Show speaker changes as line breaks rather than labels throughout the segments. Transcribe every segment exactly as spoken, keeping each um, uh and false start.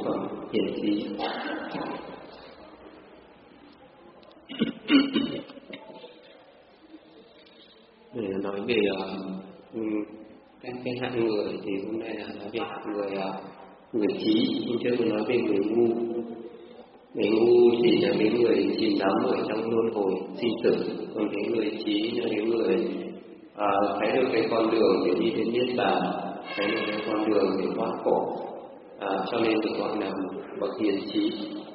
bậc hiền trí. Để nói về uh, các cái hạng người thì hôm nay là nói về hạng người uh, người trí, nhưng chưa có nói về người ngu. Người ngu chỉ là cái người chìm đắm ở trong luân hồi sinh tử, còn cái người trí là cái người uh, thấy được cái con đường để đi đến niết bàn, thấy được cái con đường để thoát khổ, uh, cho nên được gọi là bậc hiền trí.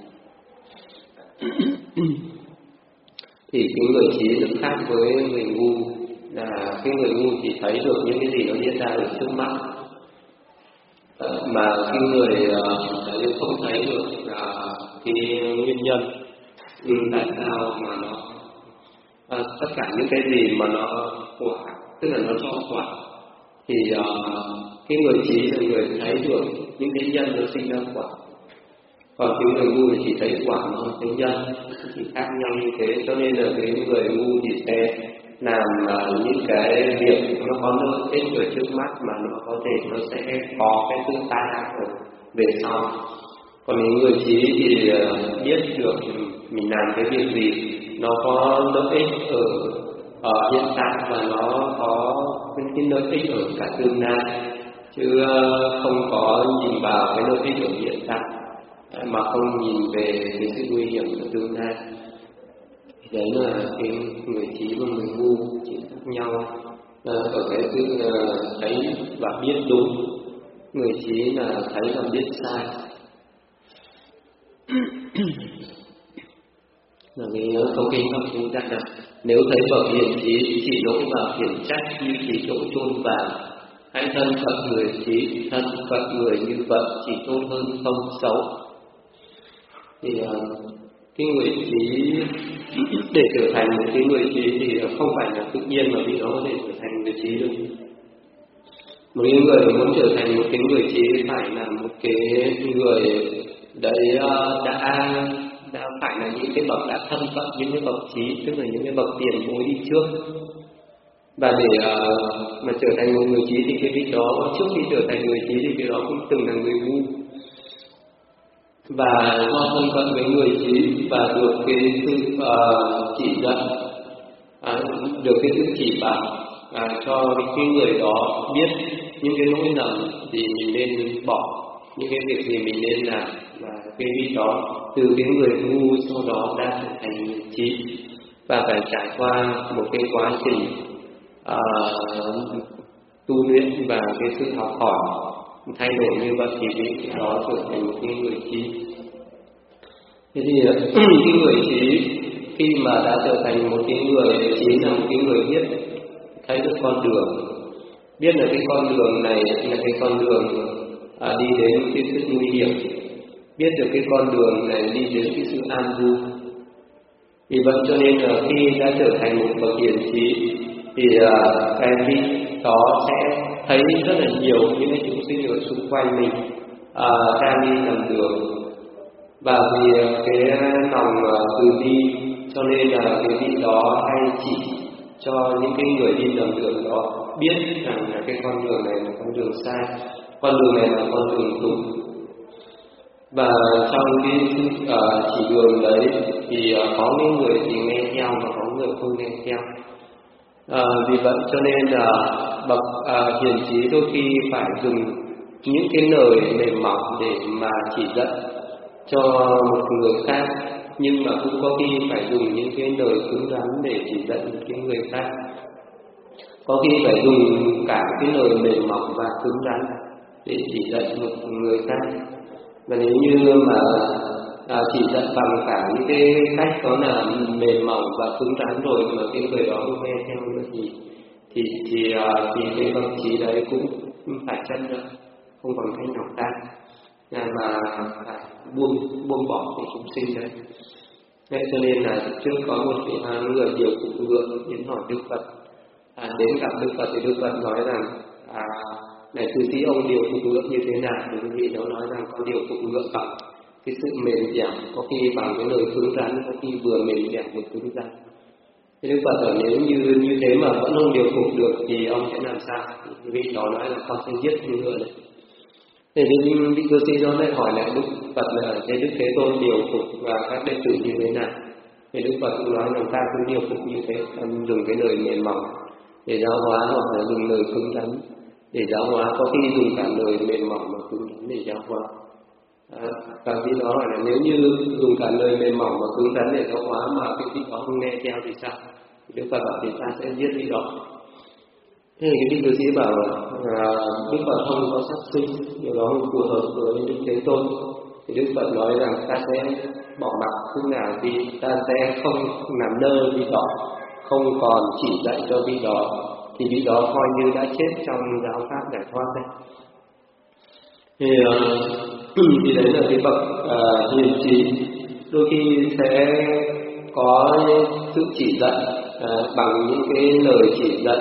Thì cái người trí rất khác với người ngu, là cái người ngu chỉ thấy được những cái gì nó diễn ra ở trước mắt, à, mà cái người uh, không thấy được là cái nguyên nhân, ừ, tại sao mà nó à, tất cả những cái gì mà nó quả, tức là nó cho quả, thì uh, cái người trí là người thấy được những cái nhân nó sinh ra quả. Còn cái người ngu thì chỉ thấy quả mà không thấy nhân, thì khác nhau như thế. Cho nên là cái người ngu thì sẽ làm uh, những cái việc nó có lợi ích ở trước mắt mà nó có thể nó sẽ có cái tương tai ở về sau. Còn những người trí thì uh, biết được mình làm cái việc gì nó có lợi ích ở, ở hiện tại và nó có cái lợi ích ở cả tương lai, chứ uh, không có nhìn vào cái lợi ích ở hiện tại mà không nhìn về cái sự nguy hiểm của tương lai. Thì đấy là cái người trí và người ngu chỉ khác nhau ở cái sự thấy và biết đúng. Người trí là thấy và biết sai. Là cái câu kinh Phật chúng ta là nếu thấy bậc hiền trí chỉ đỗ vào khiển trách như chỉ đỗ chôn vàng, hãy thân phận người trí, thân phận người như vậy chỉ tốt hơn không xấu. Thì uh, cái người trí để trở thành một cái người trí thì không phải là tự nhiên mà vì nó có thể trở thành người trí được. Một cái người muốn trở thành một cái người trí phải là một cái người đấy uh, đã đã phải là những cái bậc đã thân phận những cái bậc trí, tức là những cái bậc tiền bối đi trước. Và để uh, mà trở thành một người trí thì cái vị đó trước khi trở thành người trí thì cái đó cũng từng là người ngu. Và do thân phận với người trí và được cái sự uh, chỉ dẫn, uh, được cái sự chỉ bảo uh, cho cái người đó biết những cái lỗi lầm thì mình nên bỏ, những cái việc gì mình nên làm, và cái vị đó từ cái người ngu sau đó đã trở thành người trí và phải trải qua một cái quá trình uh, tu luyện và cái sự học hỏi thay đổi như vậy thì vị đó trở thành một cái người trí. Thế thì cái người trí khi mà đã trở thành một cái người trí là một cái người biết thấy được con đường, biết là cái con đường này là cái con đường à, đi đến cái sự nguy hiểm, biết được cái con đường này đi đến cái sự an vui. Vì vậy cho nên là khi đã trở thành một bậc hiền trí thì à, cái vị đó sẽ thấy rất là nhiều những cái chúng sinh ở xung quanh mình à, đang đi làm đường, và vì cái lòng từ bi cho nên là cái vị đó hay chỉ cho những cái người đi làm đường đó biết rằng là cái con đường này là con đường sai, con đường này là con đường đúng. Và trong cái uh, chỉ đường đấy thì uh, có những người thì nghe theo và có người không nghe theo. Uh, vì vậy cho nên là uh, bậc uh, hiền trí đôi khi phải dùng những cái lời mềm mỏng để mà chỉ dẫn cho một người khác, nhưng mà cũng có khi phải dùng những cái lời cứng rắn để chỉ dẫn một cái người khác. Có khi phải dùng cả cái lời mềm mỏng và cứng rắn để chỉ dẫn một người khác. Và nếu như mà à, chỉ dẫn bằng cả những cái cách có là mềm mỏng và cứng rắn rồi mà cái người đó không nghe theo nữa thì thì thì, à, thì cái bậc trí đấy cũng phải chấp nhận, không còn cách nào khác là mà phải buông buông bỏ cái chúng sinh đấy. Thế cho nên là trước có một cái người điều phục ngựa đến hỏi Đức Phật, à, đến gặp Đức Phật thì Đức Phật nói rằng à, này cư sĩ, ông điều phục ngựa như thế nào? Thì quý vị đó nói rằng con điều phục ngựa bằng cái sự mềm dẻo, có khi bằng cái lời cứng rắn, có khi vừa mềm dẻo vừa cứng rắn. Thế Đức Phật ở nếu như như thế mà vẫn không điều phục được thì ông sẽ làm sao? Thì quý vị đó nói là con sẽ giết con ngựa đấy. Thế nên vị cư sĩ đó lại hỏi lại Đức Phật là thế Đức Thế Tôn điều phục và các đệ tử như thế nào? Thì Đức Phật cũng nói là ta cũng điều phục như thế, ta dùng cái lời mềm mỏng để giáo hóa hoặc là dùng lời cứng rắn để giáo hóa, có khi dùng cả lời mềm mỏng và cứng rắn để giáo hóa. À, và khi đó hỏi là nếu như dùng cả lời mềm mỏng và cứng rắn để giáo hóa mà cái vị đó không nghe theo thì sao? Đức Phật bảo thì ta sẽ giết vị đó. Thế thì cái vị cư sĩ bảo là Đức Phật không có sát sinh, điều đó không phù hợp với Đức Thế Tôn. Thì Đức Phật nói rằng ta sẽ bỏ mặc thứ nào thì ta sẽ không làm nơ vị đó, không còn chỉ dạy cho vị đó, thì vị đó coi như đã chết trong giáo pháp giải thoát đấy. Thì, uh, thì đấy là cái bậc uh, hiền trí, đôi khi sẽ có sự chỉ dạy uh, bằng những cái lời chỉ dạy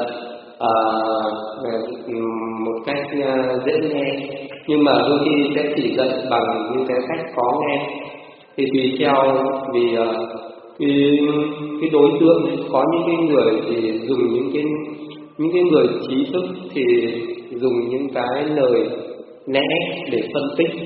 uh, một cách uh, dễ nghe, nhưng mà đôi khi sẽ chỉ dạy bằng những cái cách khó nghe. Thì tùy theo vì uh, cái, cái đối tượng, có những cái người thì dùng những cái những cái người trí thức thì dùng những cái lời lẽ để phân tích,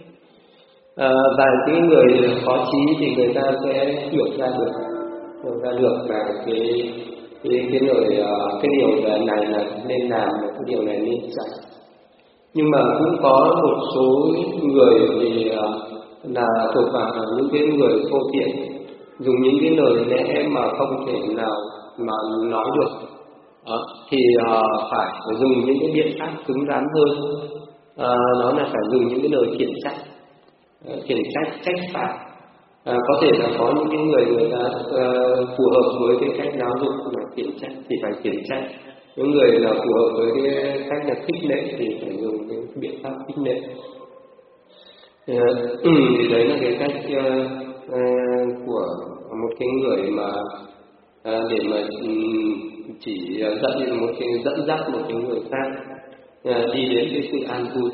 à, và những người khó trí thì người ta sẽ hiểu ra được hiểu ra được là cái cái cái lời cái điều này là nên làm, cái điều này nên dạy. Nhưng mà cũng có một số người thì là thuộc vào những cái người thô thiển, dùng những cái lời lẽ mà không thể nào mà nói được, à, thì uh, phải dùng những cái biện pháp cứng rắn hơn. À, đó là phải dùng những cái lời khiển trách, khiển trách, trách phạt. À, có thể là có những cái người người ta uh, phù hợp với cái cách giáo dục là khiển trách thì phải khiển trách, những người là phù hợp với cái cách là khích lệ thì phải dùng cái biện pháp khích lệ. Uh, thì đấy là cái cách uh, uh, của một cái người mà uh, để mà um, chỉ dẫn một cái dẫn dắt một cái người khác À, đi đến cái sự an vui.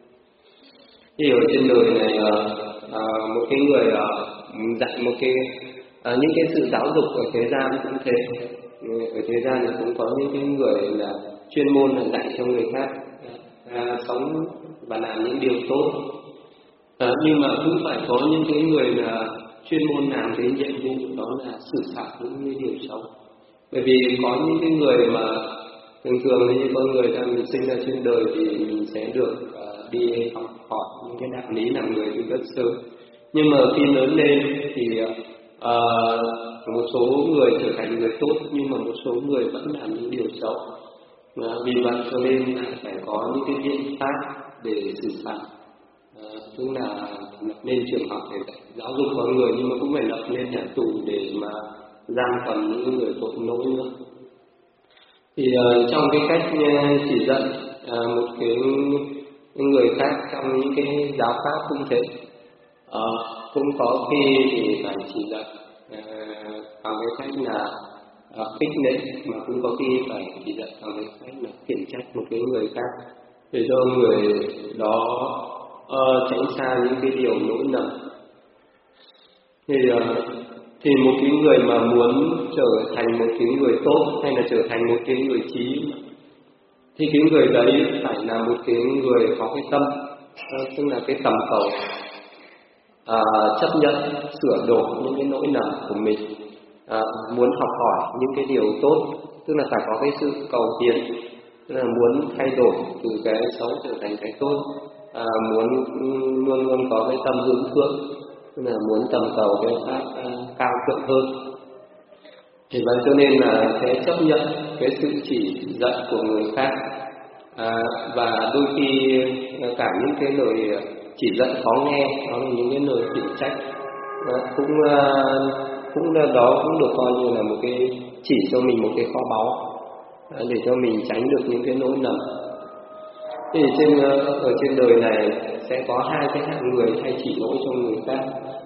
Thì ở trên đời này à, à, một cái người à, dạy một cái à, những cái sự giáo dục ở thế gian cũng thế. Ở thế gian thì cũng có những cái người là chuyên môn là dạy cho người khác à, sống và làm những điều tốt, à, nhưng mà cũng phải có những cái người là chuyên môn làm cái nhiệm vụ đó là xử phạt những cái điều xấu. Bởi vì có những cái người mà thường thường như con người ta mình sinh ra trên đời thì mình sẽ được uh, đi học hỏi những cái đạo lý làm người từ rất sớm, nhưng mà khi lớn lên thì uh, một số người trở thành người tốt, nhưng mà một số người vẫn làm những điều xấu. Uh, vì vậy cho nên là phải có những cái biện pháp để xử phạt, uh, tức là lập nên trường học để giáo dục con người, nhưng mà cũng phải lập nên nhà tù để mà giam cầm những người tội lỗi nữa. Thì uh, trong cái cách uh, chỉ dẫn uh, một cái người khác trong những cái giáo pháp cũng thế, uh, cũng có khi thì phải chỉ dẫn uh, bằng cái cách là uh, khích lệ, mà cũng có khi phải chỉ dẫn bằng cái cách là khiển trách một cái người khác để cho người đó uh, tránh xa những cái điều lỗi lầm. Thì uh, thì một cái người mà muốn trở thành một cái người tốt hay là trở thành một cái người trí thì cái người đấy phải là một cái người có cái tâm, tức là cái tầm cầu à, chấp nhận sửa đổi những cái lỗi lầm của mình, à, muốn học hỏi những cái điều tốt, tức là phải có cái sự cầu tiến, tức là muốn thay đổi từ cái xấu trở thành cái tốt, à, muốn luôn luôn có cái tâm hướng thượng, tức là muốn tầm cầu cái pháp uh, cao thượng hơn. Thì vậy cho nên là sẽ chấp nhận cái sự chỉ dạy của người khác, à, và đôi khi cả những cái lời chỉ dạy khó nghe, đó là những cái lời khiển trách, à, cũng uh, cũng là đó cũng được coi như là một cái chỉ cho mình một cái kho báu, à, để cho mình tránh được những cái lỗi lầm. Thì trên uh, ở trên đời này sẽ có hai cái hạng người hay chỉ lỗi cho người khác.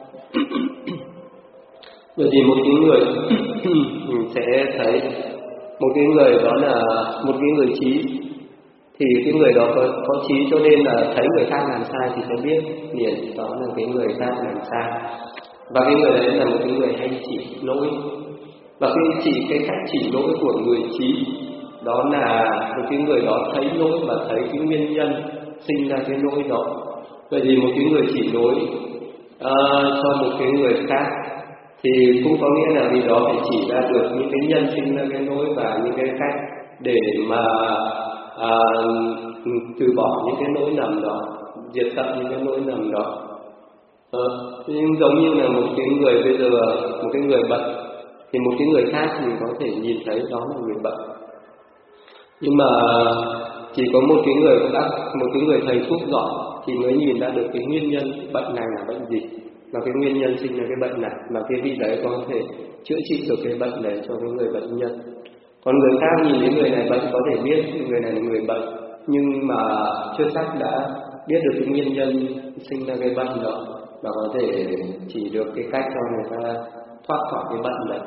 Bởi vì một cái người mình sẽ thấy một cái người đó là một cái người trí, thì cái người đó có, có trí cho nên là thấy người khác làm sai thì sẽ biết liền đó là cái người khác làm sai, và cái người đấy là một cái người hay chỉ lỗi. Và cái chỉ cái cách chỉ lỗi của người trí đó là một cái người đó thấy lỗi và thấy cái nguyên nhân sinh ra cái nỗi đó. Vậy thì một cái người chỉ nối uh, cho một cái người khác thì cũng có nghĩa là vì đó phải chỉ ra được những cái nhân sinh ra cái nỗi và những cái cách để mà uh, từ bỏ những cái nỗi lầm đó, diệt tận những cái nỗi lầm đó. Ờ, nhưng giống như là một cái người bây giờ, một cái người bệnh thì một cái người khác mình có thể nhìn thấy đó là người bệnh, nhưng mà chỉ có một cái người đã, một cái người thầy thuốc giỏi thì mới nhìn ra được cái nguyên nhân bệnh này là bệnh gì, và cái nguyên nhân sinh ra cái bệnh này, mà cái vị đấy có thể chữa trị được cái bệnh đấy cho cái người bệnh nhân. Còn người khác nhìn thấy người này bệnh có thể biết người này là người bệnh, nhưng mà chưa chắc đã biết được cái nguyên nhân sinh ra cái bệnh đó và có thể chỉ được cái cách cho người ta thoát khỏi cái bệnh đấy.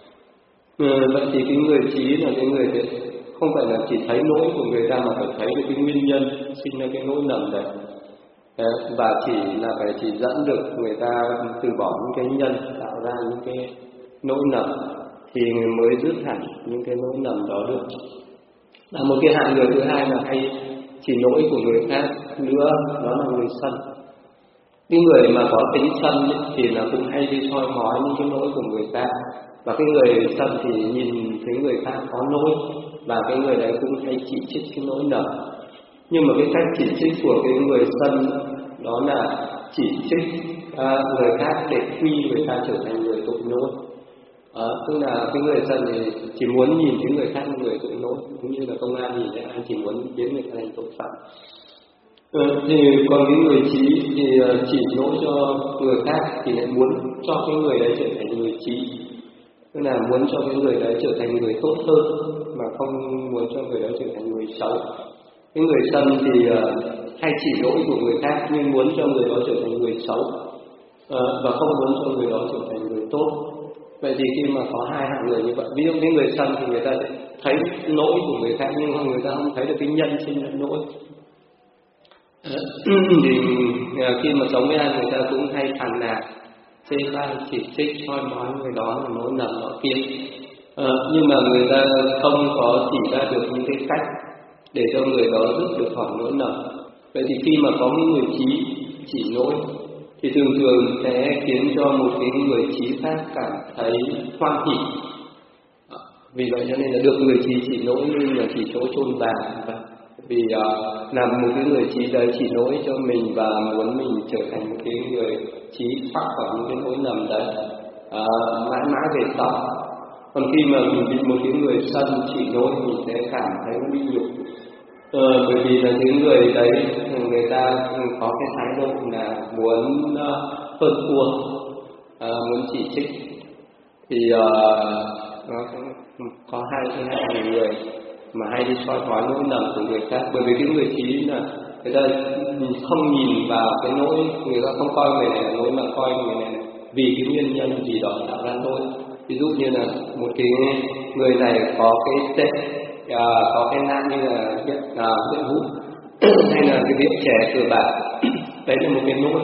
Ừ, vậy thì cái người trí là cái người đấy không phải là chỉ thấy lỗi của người ta mà phải thấy được cái nguyên nhân sinh ra cái lỗi lầm đấy. Và chỉ là phải chỉ dẫn được người ta từ bỏ những cái nhân tạo ra những cái lỗi lầm thì người mới dứt hẳn những cái lỗi lầm đó được. Và một cái hạng người thứ hai là hay chỉ lỗi của người khác nữa, đó là người sân. Cái người mà có tính sân thì là cũng hay đi soi mói những cái lỗi của người ta, và cái người sân thì nhìn thấy người khác có lỗi và cái người đấy cũng hay chỉ trích cái lỗi lầm. Nhưng mà cái cách chỉ trích của cái người sân đó là chỉ trích à, người khác để quy người ta trở thành người tội lỗi. À, tức là cái người sân thì chỉ muốn nhìn cái người khác là người tội lỗi, cũng như là công an nhìn thấy anh chỉ muốn biến người ta thành tội phạm. Ừ, thì còn cái người trí thì chỉ lỗi cho người khác thì lại muốn cho cái người đấy trở thành người trí, tức là muốn cho cái người đấy trở thành người tốt hơn mà không muốn cho người đấy trở thành người xấu. Cái người sân thì uh, hay chỉ lỗi của người khác nhưng muốn cho người đó trở thành người xấu, uh, và không muốn cho người đó trở thành người tốt. Vậy thì khi mà có hai hạng người như vậy, ví dụ cái người sân thì người ta sẽ thấy lỗi của người khác nhưng người ta không thấy được cái nhân sinh ra lỗi. Thì khi mà sống với ai người ta cũng hay phàn nàn, chê bai, chỉ trích, soi mói người đó là lỗi lầm đó kia, à, nhưng mà người ta không có chỉ ra được những cái cách để cho người đó dứt được khỏi lỗi lầm. Vậy thì khi mà có những người trí chỉ lỗi thì thường thường sẽ khiến cho một cái người trí khác cảm thấy hoan hỉ. À, vì vậy cho nên là được người trí chỉ lỗi nhưng là chỉ chỗ chôn vàng. Vì uh, làm một cái người trí đấy chỉ lỗi cho mình và muốn mình trở thành một cái người trí thoát khỏi những cái lỗi lầm đấy uh, mãi mãi về sau. Còn khi mà mình bị một cái người sân chỉ lỗi mình sẽ cảm thấy bị nhục, uh, bởi vì là những người đấy người ta có cái thái độ là muốn uh, hơn thua, uh, muốn chỉ trích. Thì uh, nó có hai cái hạng người mà hay đi soi mói lỗi lầm của người khác, bởi vì cái người trí là người ta không nhìn vào cái lỗi, người ta không coi người này là lỗi mà coi người này vì cái nguyên nhân gì đó tạo ra lỗi. Ví dụ như là một cái người này có cái tệ, à, có cái nạn như là nghiện à, nghiện hút hay là cái rượu chè cờ bạc, đấy là một cái lỗi.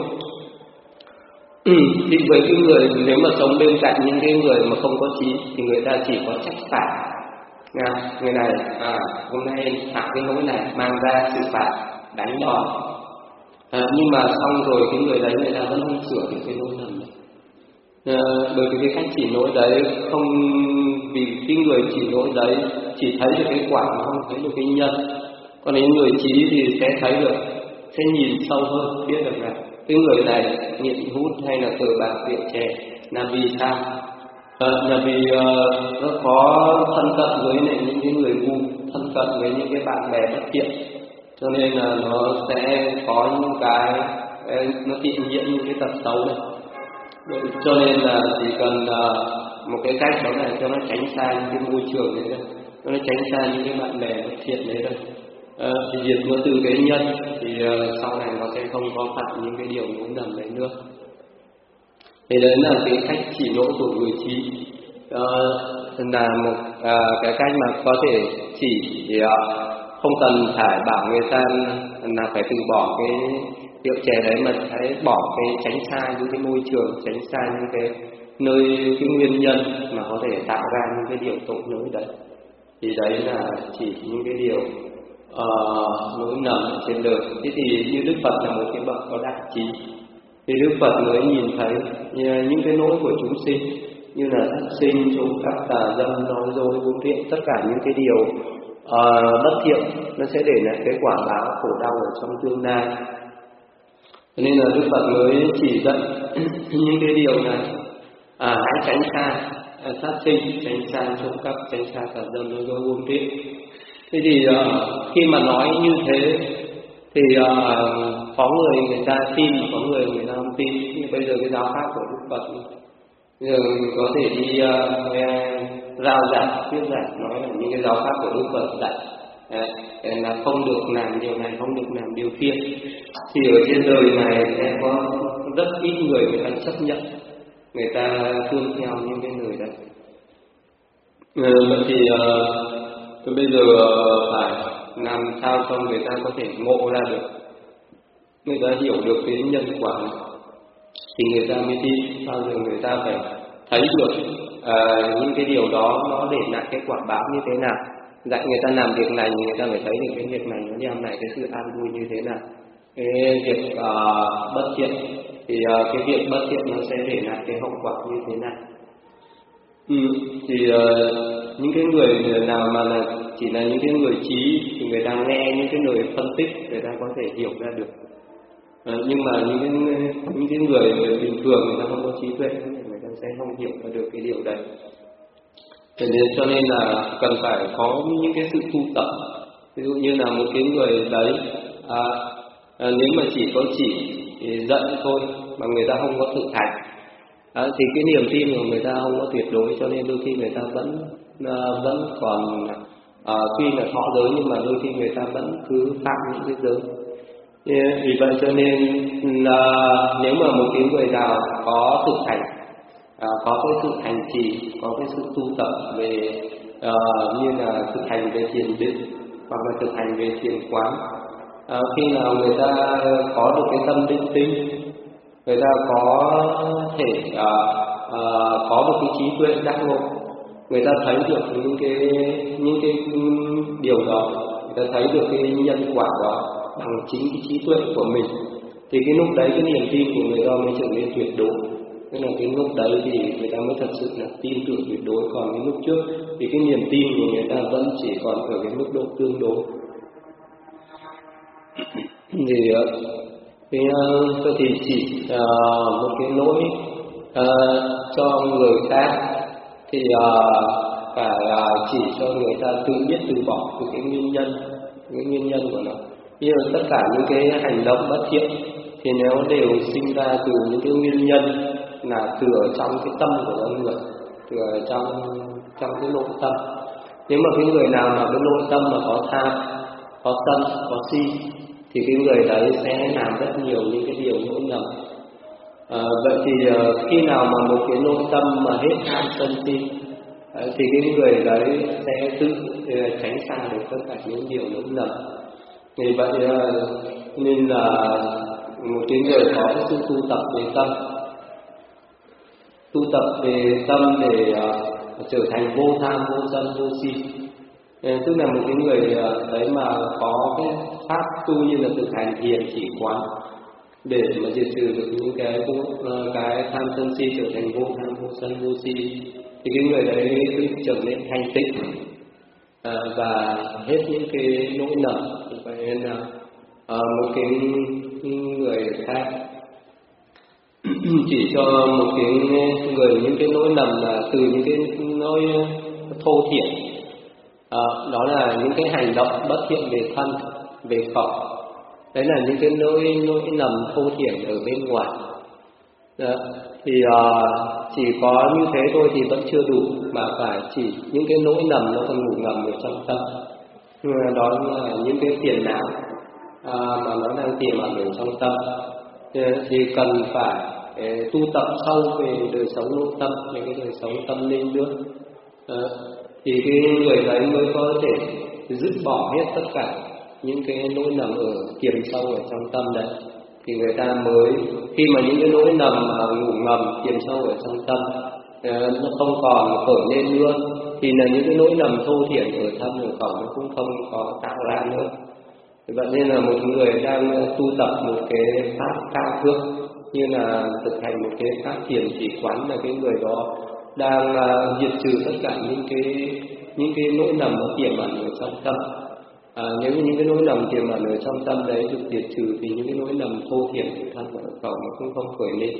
Thì với cái người nếu mà sống bên cạnh những cái người mà không có trí thì người ta chỉ có trách phạt. À, người này à, hôm nay phạm cái lỗi này mang ra xử phạt đánh đòn, à, nhưng mà xong rồi cái người đấy người ta vẫn không sửa được cái lỗi lầm này. À, bởi vì cái cách chỉ lỗi đấy không, vì cái người chỉ lỗi đấy chỉ thấy được cái quả mà không thấy được cái nhân. Còn những người trí thì sẽ thấy được, sẽ nhìn sâu hơn, biết được là cái người này nghiện hút hay là cờ bạc rượu chè là vì sao. À, là vì uh, nó có thân cận với lại những cái người ngu, thân cận với những cái bạn bè bất thiện, cho nên là nó sẽ có những cái nó tiện nhiễm những cái tật xấu này. Cho nên là chỉ cần uh, một cái cách đó là cho nó tránh xa những cái môi trường đấy, cho nó tránh xa những cái bạn bè bất thiện đấy thôi. Uh, thì diệt nó từ cái nhân thì uh, sau này nó sẽ không có phạm những cái điều lỗi lầm đấy nữa. Thì đấy là cái cách chỉ lỗi của người trí, uh, là một uh, cái cách mà có thể chỉ thì, uh, không cần phải bảo người ta là phải từ bỏ cái rượu chè đấy, mà phải bỏ cái tránh xa những cái môi trường, tránh xa những cái nơi cái nguyên nhân mà có thể tạo ra những cái điều tội lỗi đấy. Thì đấy là chỉ những cái điều uh, nỗi lầm ở trên đời. Thế thì như Đức Phật là một cái bậc có đại trí, thì Đức Phật mới nhìn thấy những cái nỗi của chúng sinh như là sát sinh, trộm cắp, tà dâm, nói dối, vô thiện, tất cả những cái điều uh, bất thiện nó sẽ để lại cái quả báo khổ đau ở trong tương lai. Nên là Đức Phật mới chỉ dạy những cái điều này, à, hãy tránh xa à, sát sinh, tránh xa trộm cắp, tránh xa tà dâm, nói dối, vô thiện. Thế thì uh, khi mà nói như thế thì uh, có người người ta tin, có người người ta không tin. Nhưng bây giờ cái giáo pháp của Đức Phật bây giờ có thể đi uh, nghe rao giảng, thuyết giảng, nói là những cái giáo pháp của Đức Phật dạy Đấy, là không được làm điều này, không được làm điều kia. Thì ở trên đời này sẽ có rất ít người người ta chấp nhận, người ta tuân theo những cái lời đấy. Vậy thì uh, bây giờ uh, phải làm sao cho người ta có thể ngộ ra được, người ta hiểu được cái nhân quả này, thì người ta mới tin. Bao giờ người ta phải thấy được uh, những cái điều đó nó để lại cái quả báo như thế nào. Dạy người ta làm việc này thì người ta phải thấy được cái việc này nó đem lại cái sự an vui như thế nào. Cái việc uh, bất thiện thì uh, cái việc bất thiện nó sẽ để lại cái hậu quả như thế nào. Ừ, thì uh, những cái người nào mà là chỉ là những cái người trí thì người ta nghe những cái lời phân tích người ta có thể hiểu ra được. Uh, nhưng mà những cái những cái người bình thường người ta không có trí tuệ, người ta sẽ không hiểu ra được cái điều đấy. Thế nên cho nên là cần phải có những cái sự tu tập. Ví dụ như là một cái người đấy à, à, nếu mà chỉ có chỉ dạy thôi mà người ta không có thực hành à, thì cái niềm tin của người ta không có tuyệt đối, cho nên đôi khi người ta vẫn à, vẫn còn à, tuy là thọ giới nhưng mà đôi khi người ta vẫn cứ phạm những cái giới. Yeah, vì vậy cho nên là nếu mà một cái người nào có thực hành, À, có cái sự hành trì, có cái sự tu tập về uh, như là thực hành về thiền định hoặc là thực hành về thiền quán. À, khi nào người ta có được cái tâm định tinh, người ta có thể uh, uh, có được cái trí tuệ giác ngộ, người ta thấy được những cái những cái điều đó, người ta thấy được cái nhân quả đó bằng chính cái trí tuệ của mình, thì cái lúc đấy cái niềm tin của người ta mới trở nên tuyệt đối. Tức là cái lúc đấy thì người ta mới thật sự là tin tưởng tuyệt đối. Còn cái lúc trước thì cái niềm tin của người ta vẫn chỉ còn ở cái mức độ tương đối. Thì cái tôi thì chỉ uh, một cái lỗi uh, cho người khác thì uh, phải uh, chỉ cho người ta tự biết từ bỏ từ cái nguyên nhân, cái nguyên nhân của nó. Như tất cả những cái hành động bất thiện thì nếu đều sinh ra từ những cái nguyên nhân là từ ở trong cái tâm của con người, từ ở trong trong cái nội tâm. Nếu mà cái người nào mà cái nội tâm mà có tham, có sân, có si thì cái người đấy sẽ làm rất nhiều những cái điều lỗi lầm. À, vậy thì uh, khi nào mà một cái nội tâm mà hết tham sân si uh, thì cái người đấy sẽ tự uh, tránh xa được tất cả những điều lỗi lầm. Vì vậy uh, nên là một cái người có cái sự tu tập về tâm, tu tập về tâm để uh, trở thành vô tham, vô sân, vô si. Uh, tức là một cái người uh, đấy mà có cái pháp tu như là thực hành thiền chỉ quán để mà diệt trừ được những cái uh, cái tham sân si, trở thành vô tham, vô sân, vô si, thì cái người đấy cứ trở nên thanh tịnh uh, và hết những cái nỗi lầm. Vậy nên là uh, một cái người khác chỉ cho một cái người những cái nỗi lầm là từ những cái nỗi thô thiển, à, đó là những cái hành động bất thiện về thân, về khẩu, đấy là những cái nỗi nỗi lầm thô thiển ở bên ngoài. Đó. Thì à, chỉ có như thế thôi thì vẫn chưa đủ, mà phải chỉ những cái nỗi lầm nó còn ngủ ngầm ở trong tâm. Đó là những cái phiền não à, mà nó đang tiềm ẩn ở trong tâm, thì cần phải eh, tu tập sâu về đời sống nội tâm, về cái đời sống tâm linh nữa. À, thì cái người đấy mới có thể dứt bỏ hết tất cả những cái nỗi lầm ở tiềm sâu ở trong tâm đấy. Thì người ta mới khi mà những cái nỗi lầm mà ngủ ngầm tiềm sâu ở trong tâm eh, nó không còn khởi lên nữa, thì là những cái nỗi lầm thô thiển ở thân ở khẩu nó cũng không có tạo ra nữa. Vậy nên là một người đang tu tập một cái pháp cao thượng như là thực hành một cái pháp thiền chỉ quán, là cái người đó đang uh, diệt trừ tất cả những cái những cái nỗi lầm nó tiềm ẩn ở trong tâm. À, nếu như những cái nỗi lầm tiềm ẩn ở trong tâm đấy được diệt trừ thì những cái nỗi lầm thô thiển của thân ở khẩu nó cũng không khởi lên.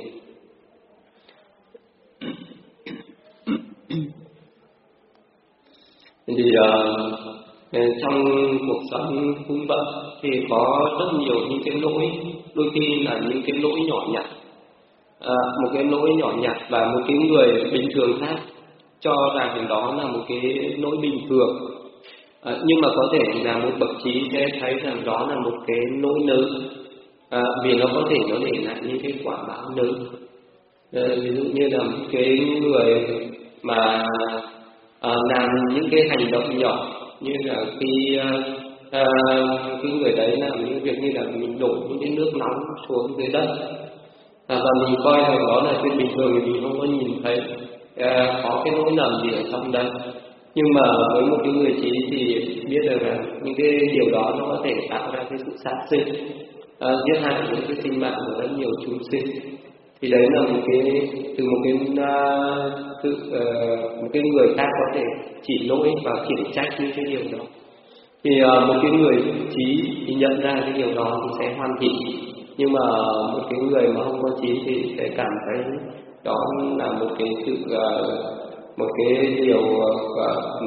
Thì uh, trong cuộc sống cũng vậy, thì có rất nhiều những cái lỗi, đôi khi là những cái lỗi nhỏ nhặt, à, một cái lỗi nhỏ nhặt và một cái người bình thường khác cho rằng đó là một cái lỗi bình thường, à, nhưng mà có thể là một bậc trí sẽ thấy rằng đó là một cái lỗi lớn, à, vì nó có thể nó để lại những cái quả báo lớn. À, ví dụ như là một cái người mà à, làm những cái hành động nhỏ, như là khi à, à, cái người đấy làm những việc như là mình đổ những cái nước nóng xuống dưới đất, à, và mình coi rằng đó là chuyện bình thường thì mình không có nhìn thấy à, có cái lỗi lầm gì ở trong đấy. Nhưng mà với một cái người trí thì biết được là những cái điều đó nó có thể tạo ra cái sự sát sinh, à, giết hại những cái sinh mạng của rất nhiều chúng sinh. Thì đấy là một cái từ một cái uh, tự, uh, một cái người khác có thể chỉ lỗi và khiển trách những cái điều đó. Thì uh, một cái người trí thì nhận ra cái điều đó thì sẽ hoan hỷ, nhưng mà một cái người mà không có trí thì sẽ cảm thấy đó là một cái sự uh, một cái điều uh,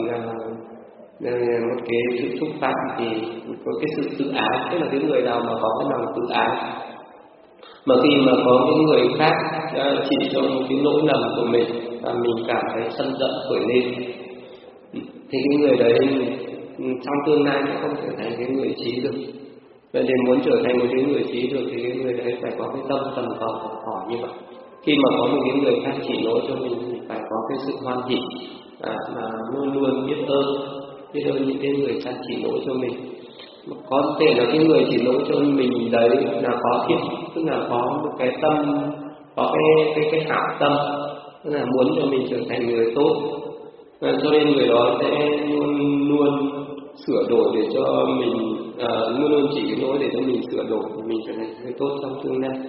một cái sự xúc phạm, thì có cái sự tự ái, tức là cái người nào mà có cái lòng tự ái mà khi mà có những người khác chỉ cho một cái lỗi lầm của mình và mình cảm thấy sân giận khởi lên, thì cái người đấy trong tương lai sẽ không trở thành cái người trí được. Vậy để muốn trở thành một cái người trí được thì cái người đấy phải có cái tâm tầm cầu học hỏi như vậy. Khi mà có một cái người khác chỉ lỗi cho mình thì phải có cái sự hoan hỷ, à, mà luôn luôn biết ơn biết ơn những cái người khác chỉ lỗi cho mình. Có thể là cái người chỉ lỗi cho mình đấy là có thiện, tức là có một cái tâm, có cái cái cái hảo tâm, tức là muốn cho mình trở thành người tốt, à, cho nên người đó sẽ luôn luôn sửa đổi để cho mình, à, luôn luôn chỉ cái lỗi để cho mình sửa đổi, để mình trở thành người tốt trong tương lai.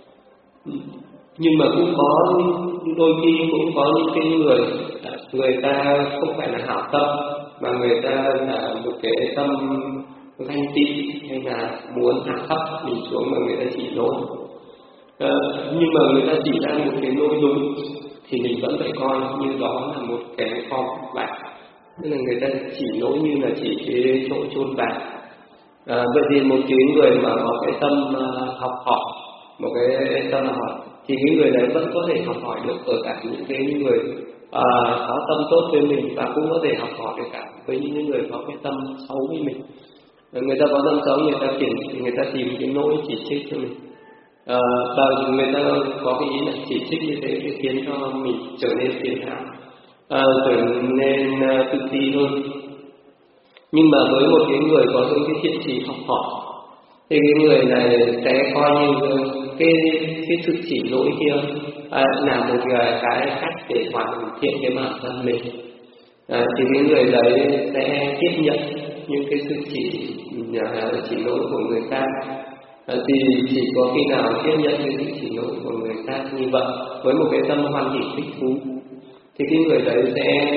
Nhưng mà cũng có đôi khi cũng có những cái người người ta không phải là hảo tâm, mà người ta là một cái tâm ganh tị hay là muốn hạ thấp mình xuống mà người ta chỉ lỗi, à, nhưng mà người ta chỉ ra một cái lỗi đúng thì mình vẫn phải coi như đó là một cái kho bạc, tức là người ta chỉ lỗi như là chỉ cái chỗ chôn bạc. À, vậy thì một cái người mà có cái tâm uh, học hỏi, một cái tâm học hỏi thì cái người đấy vẫn có thể học hỏi được ở cả những cái người à, có tâm tốt với mình, và cũng có thể học hỏi được cả với những người có cái tâm xấu với mình. Người ta có tâm xấu, người ta tìm người ta tìm cái lỗi chỉ trích cho mình, à, và người ta có cái ý là chỉ trích như thế để khiến cho mình trở nên phiền não, à, trở nên uh, tự ti hơn. Nhưng mà với một cái người có những cái thiện chí học hỏi thì cái người này sẽ coi như cái cái sự chỉ lỗi kia à, là một cái cách để hoàn thiện cái bản thân mình, à, thì cái người đấy sẽ tiếp nhận những cái sự chỉ chỉ lỗi của người khác, à, thì chỉ có khi nào tiếp nhận những sự chỉ lỗi của người khác như vậy với một cái tâm hoan hỷ thích thú thì cái người đấy sẽ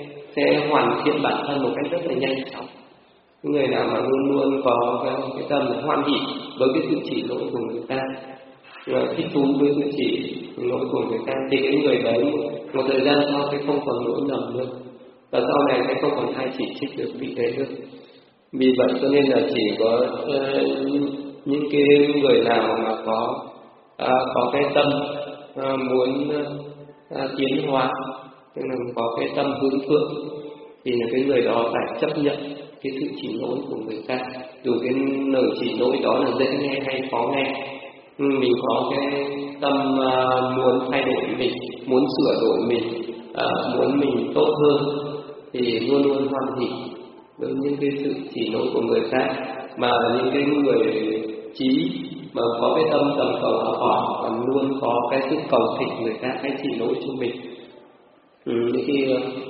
sẽ hoàn thiện bản thân một cách rất là nhanh chóng. Người nào mà luôn luôn có cái, cái tâm hoan hỷ với cái sự chỉ lỗi của người ta, thích thú với sự chỉ lỗi của người ta, thì cái người đấy một, một thời gian sau sẽ không còn lỗi lầm nữa, và sau này sẽ không còn ai chỉ trích được vị đấy nữa. Vì vậy cho nên là chỉ có uh, những cái người nào mà có uh, có cái tâm uh, muốn uh, tiến hóa, tức là có cái tâm hướng thượng, thì là cái người đó phải chấp nhận cái sự chỉ lỗi của người ta, dù cái lời chỉ lỗi đó là dễ nghe hay khó nghe. Mình có cái tâm uh, muốn thay đổi mình, muốn sửa đổi mình, uh, muốn mình tốt hơn, thì luôn luôn hoan hỷ với những cái sự chỉ lỗi của người khác. Mà những cái người trí mà có cái tâm tầm cầu học hỏi, còn luôn có cái sự cầu thỉnh người khác hãy chỉ lỗi cho mình. Ừ, khi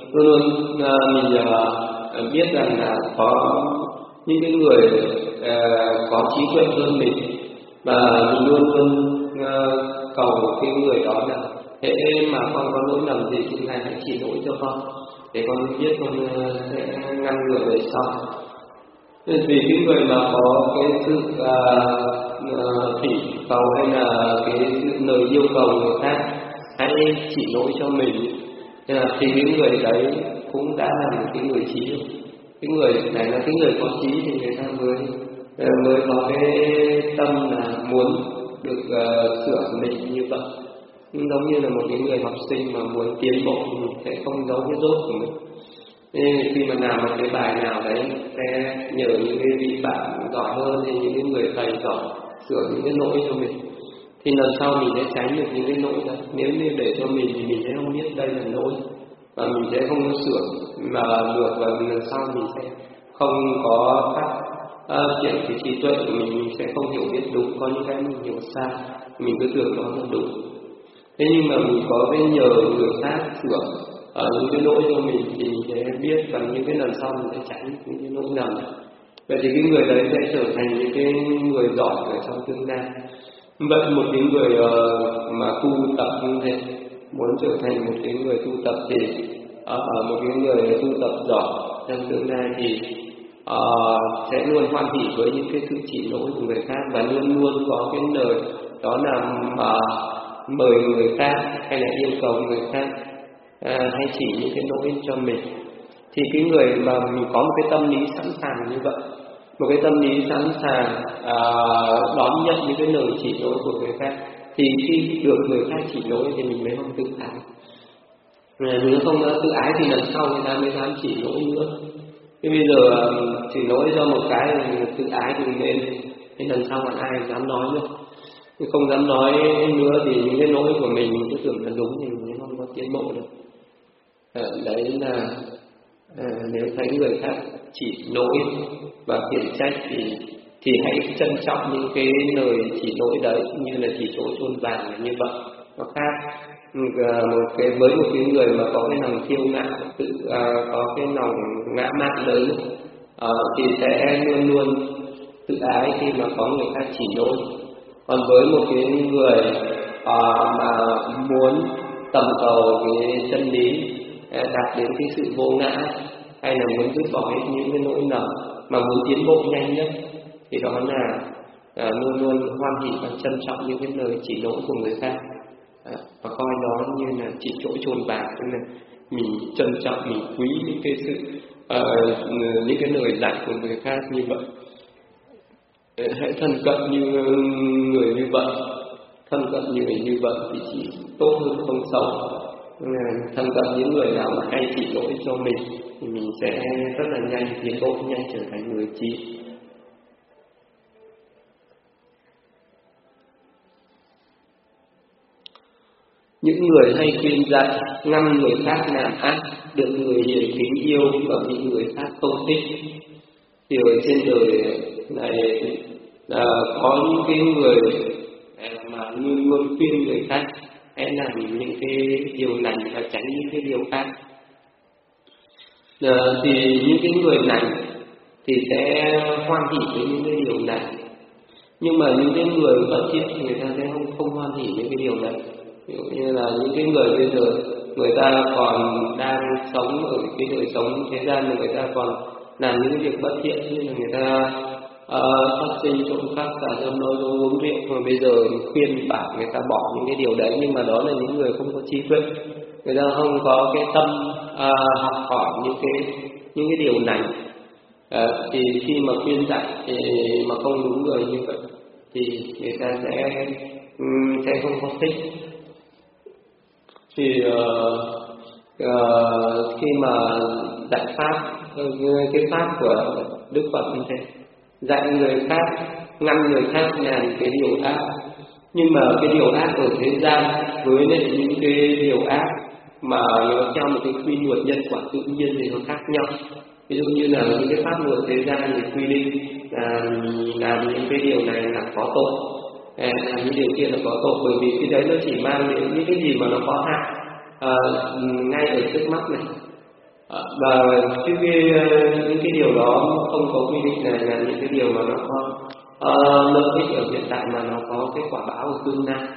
luôn luôn à, mình à, biết rằng là có những cái người à, có trí tuệ hơn mình, và mình luôn luôn à, cầu cái người đó là thế mà con có lỗi lầm gì thì Ngài hãy chỉ lỗi cho con để con biết con à, sẽ ngăn ngừa về sau. Vì cái người mà có cái sự à, à, thỉnh cầu hay là cái sự lời yêu cầu người khác hãy chỉ lỗi cho mình, nên là thì cái người đấy cũng đã là một cái người trí. Cái người này là cái người có trí thì người ta mới mới có cái tâm là muốn được uh, sửa mình như vậy. Nhưng giống như là một cái người học sinh mà muốn tiến bộ thì mình sẽ không giấu cái dốt của mình. Nên khi mà làm một cái bài nào đấy sẽ nhờ những cái vị bạn giỏi hơn thì những cái người thầy giỏi sửa những cái lỗi cho mình, thì lần sau mình sẽ tránh được những cái lỗi đó. Nếu như để cho mình thì mình sẽ không biết đây là lỗi và mình sẽ không có sửa mà được, và lần sau mình sẽ không có phát uh, triển cái trí tuệ của mình, mình sẽ không hiểu biết đúng, có những cái mình hiểu sai mình cứ tưởng đó là đúng. Thế nhưng mà mình có cái nhờ người khác sửa ở uh, những cái lỗi cho mình thì mình sẽ biết, và những cái lần sau mình sẽ tránh những cái lỗi lầm. Vậy thì cái người đấy sẽ trở thành những cái người giỏi ở trong tương lai. Vậy một cái người uh, mà tu tập như thế, muốn trở thành một cái người tu tập thì uh, một cái người tu tập giỏi trong tương lai thì uh, sẽ luôn hoan hỉ với những cái sự chỉ lỗi của người khác, và luôn luôn có cái lời đó là mà mời người khác hay là yêu cầu người khác uh, hay chỉ những cái lỗi cho mình. Thì cái người mà mình có một cái tâm lý sẵn sàng như vậy, một cái tâm lý sẵn sàng à, đón nhận những cái lời chỉ lỗi của người khác, thì khi được người khác chỉ lỗi thì mình mới không tự ái. Nếu không tự ái thì lần sau người ta mới dám chỉ lỗi nữa. Thế bây giờ chỉ lỗi cho một cái tự ái thì nên, thì lần sau còn ai dám nói nữa. Không dám nói nữa thì những cái lỗi của mình mình cứ tưởng là đúng thì mình không có tiến bộ được. À, đấy là à, nếu thấy người khác chỉ lỗi và khiển trách thì thì hãy trân trọng những cái lời chỉ lỗi đấy, như là chỉ chỗ chôn vàng là như vậy. Nó khác một cái với một cái người mà có cái lòng kiêu ngạo, tự à, có cái lòng ngã mạn lớn à, thì sẽ luôn luôn tự ái khi mà có người khác chỉ lỗi. Còn với một cái người à, mà muốn tầm cầu cái chân lý, đạt đến cái sự vô ngã, hay là muốn dứt bỏ hết những cái lỗi lầm mà muốn tiến bộ nhanh nhất, thì đó là à, luôn luôn hoan hỉ và trân trọng những cái lời chỉ lỗi của người khác, à, và coi nó như là chỉ chỗ chôn vàng, tức là mình trân trọng, mình quý những cái sự à, những cái lời dạy của người khác như vậy. Hãy thân cận như người như vậy, thân cận như người như vậy thì chỉ tốt hơn không xấu. Thân cận những người nào mà hay chỉ lỗi cho mình thì mình sẽ rất là nhanh tiến bộ, nhanh trở thành người trí. Những người hay khuyên dạy ngăn người khác làm ác được người hiền kính yêu và bị người khác không thích. Thì ở trên đời này là có những cái người mà luôn luôn khuyên người khác hãy làm những cái điều lành và tránh những cái điều khác. À, thì những cái người này thì sẽ hoan hỉ với những cái điều này, nhưng mà những cái người bất thiện người ta sẽ không không hoan hỉ với cái điều này. Ví dụ như là những cái người bây giờ người ta còn đang sống ở cái đời sống thế gian mà người ta còn làm những cái việc bất thiện, như là người ta uh, phát sinh trộm cắp, tà dâm, nói dối, uống rượu, mà bây giờ khuyên bảo người ta bỏ những cái điều đấy, nhưng mà đó là những người không có trí tuệ, người ta không có cái tâm uh, học hỏi những cái những cái điều này. Uh, thì khi mà khuyên dạy thì mà không đúng người như vậy thì người ta sẽ um, sẽ không có thích. Thì uh, uh, khi mà dạy pháp, cái pháp của Đức Phật như thế, dạy người khác, ngăn người khác làm cái điều ác, nhưng mà cái điều ác ở thế gian với lại những cái điều ác mà nó theo một cái quy luật nhân quả tự nhiên thì nó khác nhau. Ví dụ như là những cái pháp luật thế gian thì quy định là làm những cái điều này là có tội, làm những điều kia là có tội, bởi vì cái đấy nó chỉ mang đến những cái gì mà nó có hại à, ngay ở trước mắt này. À, và cái, cái những cái điều đó không có quy định này là những cái điều mà nó có uh, lợi ích ở hiện tại mà nó có cái quả báo ở tương lai.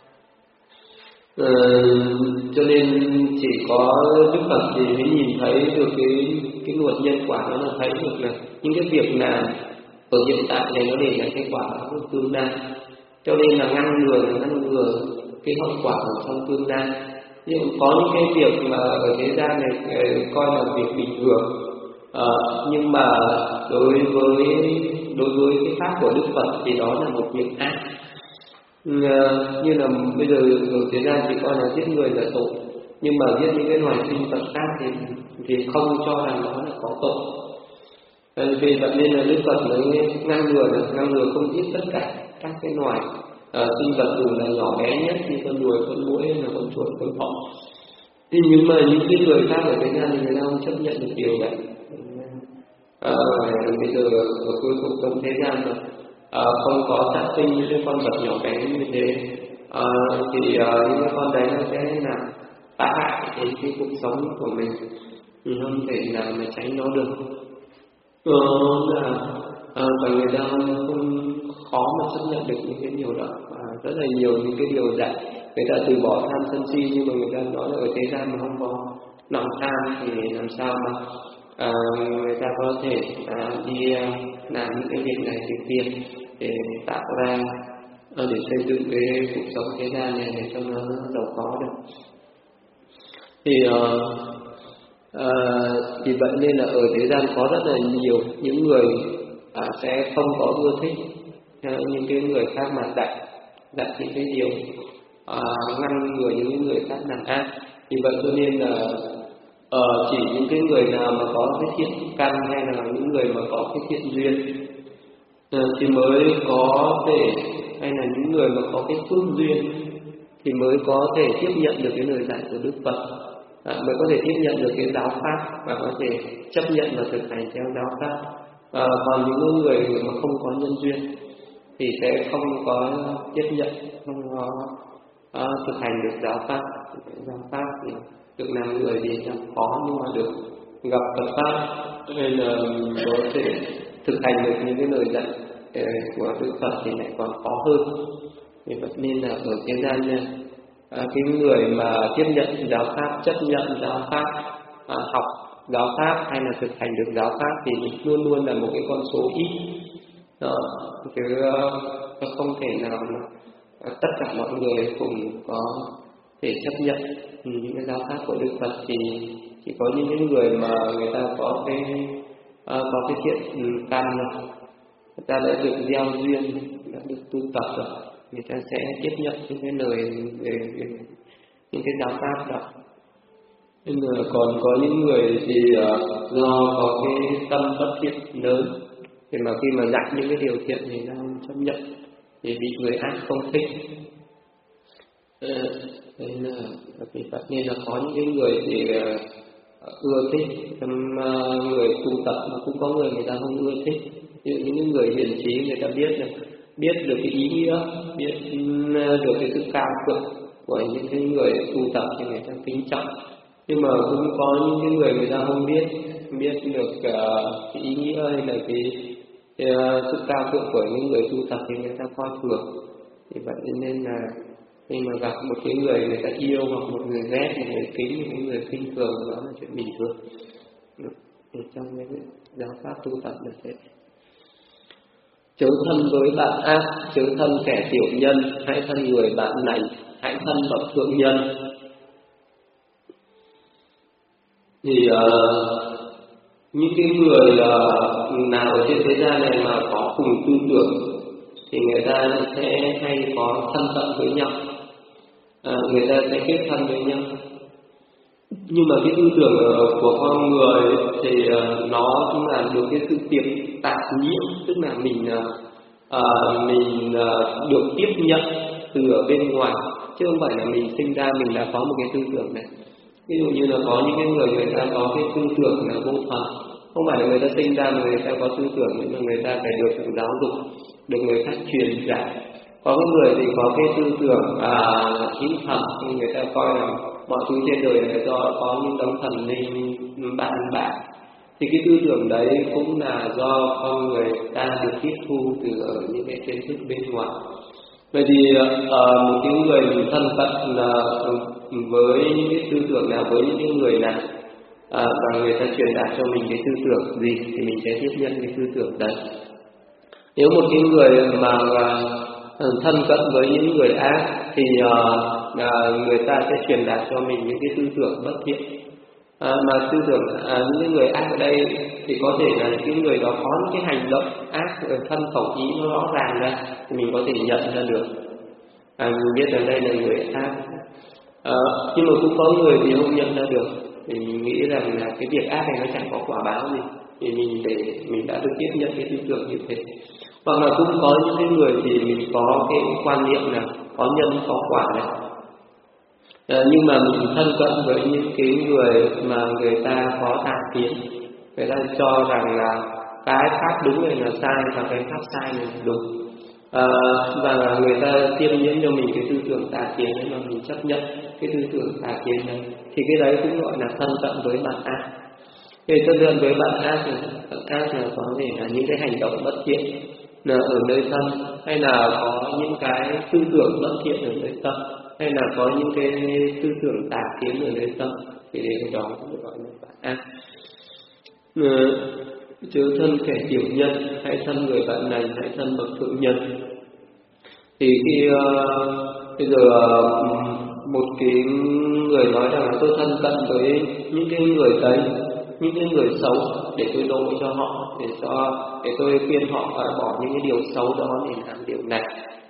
Uh, cho nên chỉ có Đức Phật thì mới nhìn thấy được cái cái luật nhân quả, nó là thấy được là những cái việc nào ở hiện tại này nó để lại cái quả báo ở tương lai. Cho nên là ngăn ngừa là ngăn ngừa cái hậu quả ở trong tương lai. Nhưng có những cái việc mà ở thế gian này coi là việc bình thường, à, nhưng mà đối với đối với cái pháp của Đức Phật thì đó là một việc ác. À, như là bây giờ ở thế gian thì coi là giết người là tội, nhưng mà giết những cái loài sinh vật khác thì thì không cho rằng đó là có tội. À, vì vậy nên là Đức Phật mới ngăn ngừa là ngăn ngừa không giết tất cả các cái loài À, sinh vật dù là nhỏ bé nhất như con ruồi, con muỗi hay là con chuột, con thỏ. Thì nhưng mà những cái người khác ở thế gian thì người ta không chấp nhận được điều này. À, bây giờ ở cuối cùng trong thế gian mà à, không có sát sinh những cái con vật nhỏ bé như thế, à, thì à, những cái con đấy nó sẽ là phá hại cái, cái cuộc sống của mình, thì không thể nào mà tránh nó được. Ờ, là à, và người ta không khó mà chấp nhận được những cái điều đó, à, rất là nhiều những cái điều dạy người ta từ bỏ tham sân si, nhưng mà người ta nói là ở thế gian mà không có lòng tham thì làm sao mà à, người ta có thể à, đi à, làm những cái việc này việc kia để tạo ra à, để xây dựng cái cuộc sống thế gian này để cho nó giàu có được. Thì uh, uh, vì vậy nên là ở thế gian có rất là nhiều những người à, sẽ không có ưa thích những cái người khác mà dạy dạy những cái điều à, ngăn ngừa những người khác làm ác. Vì vậy cho nên là uh, chỉ những cái người nào mà có cái thiện căn hay là những người mà có cái thiện duyên uh, thì mới có thể, hay là những người mà có cái phước duyên thì mới có thể tiếp nhận được cái lời dạy của Đức Phật, à, mới có thể tiếp nhận được cái giáo pháp và có thể chấp nhận và thực hành theo giáo pháp. À, còn những người mà không có nhân duyên thì sẽ không có tiếp nhận, không có à, thực hành được giáo pháp. Giáo pháp thì được làm người thì là khó, nhưng mà được gặp Phật pháp nên là có thể thực hành được những cái lời dạy của Đức Phật thì lại còn khó hơn. Vì vậy nên là ở thế gian nha, à, cái người mà tiếp nhận giáo pháp, chấp nhận giáo pháp, à, học giáo pháp hay là thực hành được giáo pháp thì luôn luôn là một cái con số ít. Đó, chứ uh, không thể nào mà uh, tất cả mọi người cùng có thể chấp nhận những cái giáo pháp của Đức Phật, thì chỉ có những cái người mà người ta có cái uh, có cái thiện căn rồi, người ta đã được gieo duyên, đã được tu tập rồi, người ta sẽ tiếp nhận những cái lời về, về những cái giáo pháp đó. Nhưng mà còn có những người thì uh, do có cái tâm bất thiện lớn, thì mà khi mà dạy những cái điều thiện thì ta không chấp nhận, thì bị người ác không thích. Nên là vì vậy nên là có những cái người thì uh, ưa thích, trong uh, người tu tập mà cũng có người người ta không ưa thích. Như những người hiền trí người ta biết được biết được cái ý nghĩa, biết được cái sự cao thượng của những cái người tu tập thì người ta kính trọng. Nhưng mà cũng có những cái người người ta không biết biết được uh, cái ý nghĩa hay là cái, cái uh, sự cao thượng của những người tu tập thì người ta coi thường. Vì vậy nên là khi mà gặp một cái người người ta yêu hoặc một người ghét, một người kính, một người khinh thường, đó là chuyện bình thường. Thì trong cái giáo pháp tu tập là thế. Chớ thân với bạn ác, chớ thân kẻ tiểu nhân, hãy thân người bạn lành, hãy thân bậc thượng nhân. Thì uh, những cái người uh, nào ở trên thế gian này mà có cùng tư tưởng thì người ta sẽ hay có thân cận với nhau, à, người ta sẽ kết thân với nhau. Nhưng mà cái tư tưởng của con người thì uh, nó cũng là được cái sự tiệp tạp nhiễm, tức là mình uh, mình uh, được tiếp nhận từ ở bên ngoài, chứ không phải là mình sinh ra mình đã có một cái tư tưởng này. Ví dụ như là có những cái người người ta có cái tư tưởng là vô thần, không phải là người ta sinh ra mà người ta có tư tưởng, nhưng mà người ta phải được giáo dục, được người khác truyền dạy. Có những người thì có cái tư tưởng à, hữu thần, nhưng người ta coi là mọi thứ trên đời này do có những đấng thần linh bạn bạc. Thì cái tư tưởng đấy cũng là do con người ta được tiếp thu từ ở những cái kiến thức bên ngoài. Vậy thì uh, một cái người thân cận uh, với những cái tư tưởng nào, với những cái người nào uh, và người ta truyền đạt cho mình cái tư tưởng gì thì mình sẽ tiếp nhận cái tư tưởng đấy. Nếu một cái người mà uh, thân cận với những người ác thì uh, uh, người ta sẽ truyền đạt cho mình những cái tư tưởng bất thiện. À, mà tư tưởng à, những người ác ở đây thì có thể là những người đó có những cái hành động ác ở thân khẩu ý nó rõ ràng ra thì mình có thể nhận ra được, à, mình biết là đây là người ác. À, nhưng mà cũng có người thì không nhận ra được, thì mình nghĩ rằng là cái việc ác này nó chẳng có quả báo gì, thì mình để mình đã được tiếp nhận cái tư tưởng như thế. Hoặc là cũng có những cái người thì mình có cái quan niệm là có nhân có quả này. À, nhưng mà mình thân cận với những cái người mà người ta có tà kiến, người ta cho rằng là cái pháp đúng này là sai và cái pháp sai này là đúng, à, và người ta tiêm nhiễm cho mình cái tư tưởng tà kiến đấy mà mình chấp nhận cái tư tưởng tà kiến đấy, thì cái đấy cũng gọi là thân cận với bạn ác. Về thân cận với bạn ác thì bạn ác là có thể là những cái hành động bất thiện là ở nơi tâm, hay là có những cái tư tưởng bất thiện ở nơi tâm, hay là có những cái tư tưởng tà kiến ở nơi tâm, thì điều đó cũng gọi là bạn ác. Ừ, chớ thân kẻ tiểu nhân, hãy thân người bạn này, hãy thân bậc thượng nhân. Thì khi uh, bây giờ uh, một cái người nói rằng là tôi thân cận với những cái người đấy, những cái người xấu để tôi độ cho họ, để cho để tôi khuyên họ phải bỏ những cái điều xấu đó để làm điều này.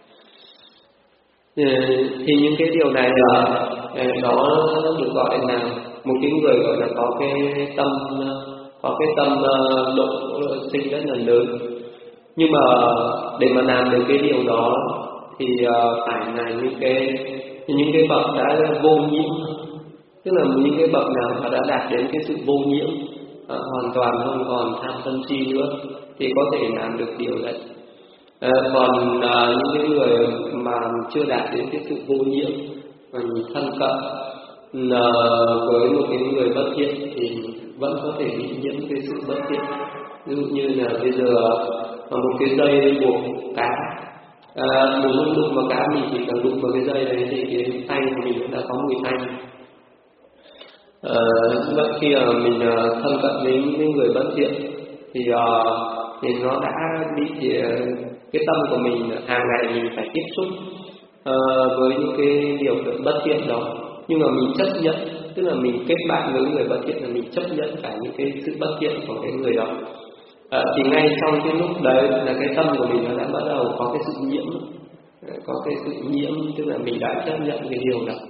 Thì những cái điều này là nó được gọi là một cái người gọi là có cái tâm có cái tâm độ sinh rất là lớn. Nhưng mà để mà làm được cái điều đó thì phải là những cái những cái bậc đã vô nhiễm, tức là những cái bậc nào mà đã đạt đến cái sự vô nhiễm, à, hoàn toàn không còn tham sân si nữa thì có thể làm được điều đấy. À, còn à, những cái người mà chưa đạt đến cái sự vô nhiễm mà thân cận à, với một cái người bất thiện thì vẫn có thể bị nhiễm cái sự bất thiện. Ví dụ như là bây giờ một cái dây buộc cá, à, mình không đụng vào cá, mình chỉ cần đụng vào cái dây đấy thì cái tay của mình đã có mùi tanh. À, vậy khi à, mình à, thân cận với những người bất thiện thì à, thì nó đã bị à, cái tâm của mình hàng ngày mình phải tiếp xúc uh, với những cái điều bất thiện đó, nhưng mà mình chấp nhận, tức là mình kết bạn với người bất thiện là mình chấp nhận cả những cái sự bất thiện của cái người đó. Uh, thì ngay trong cái lúc đấy là cái tâm của mình nó đã bắt đầu có cái sự nhiễm, có cái sự nhiễm, tức là mình đã chấp nhận cái điều đó.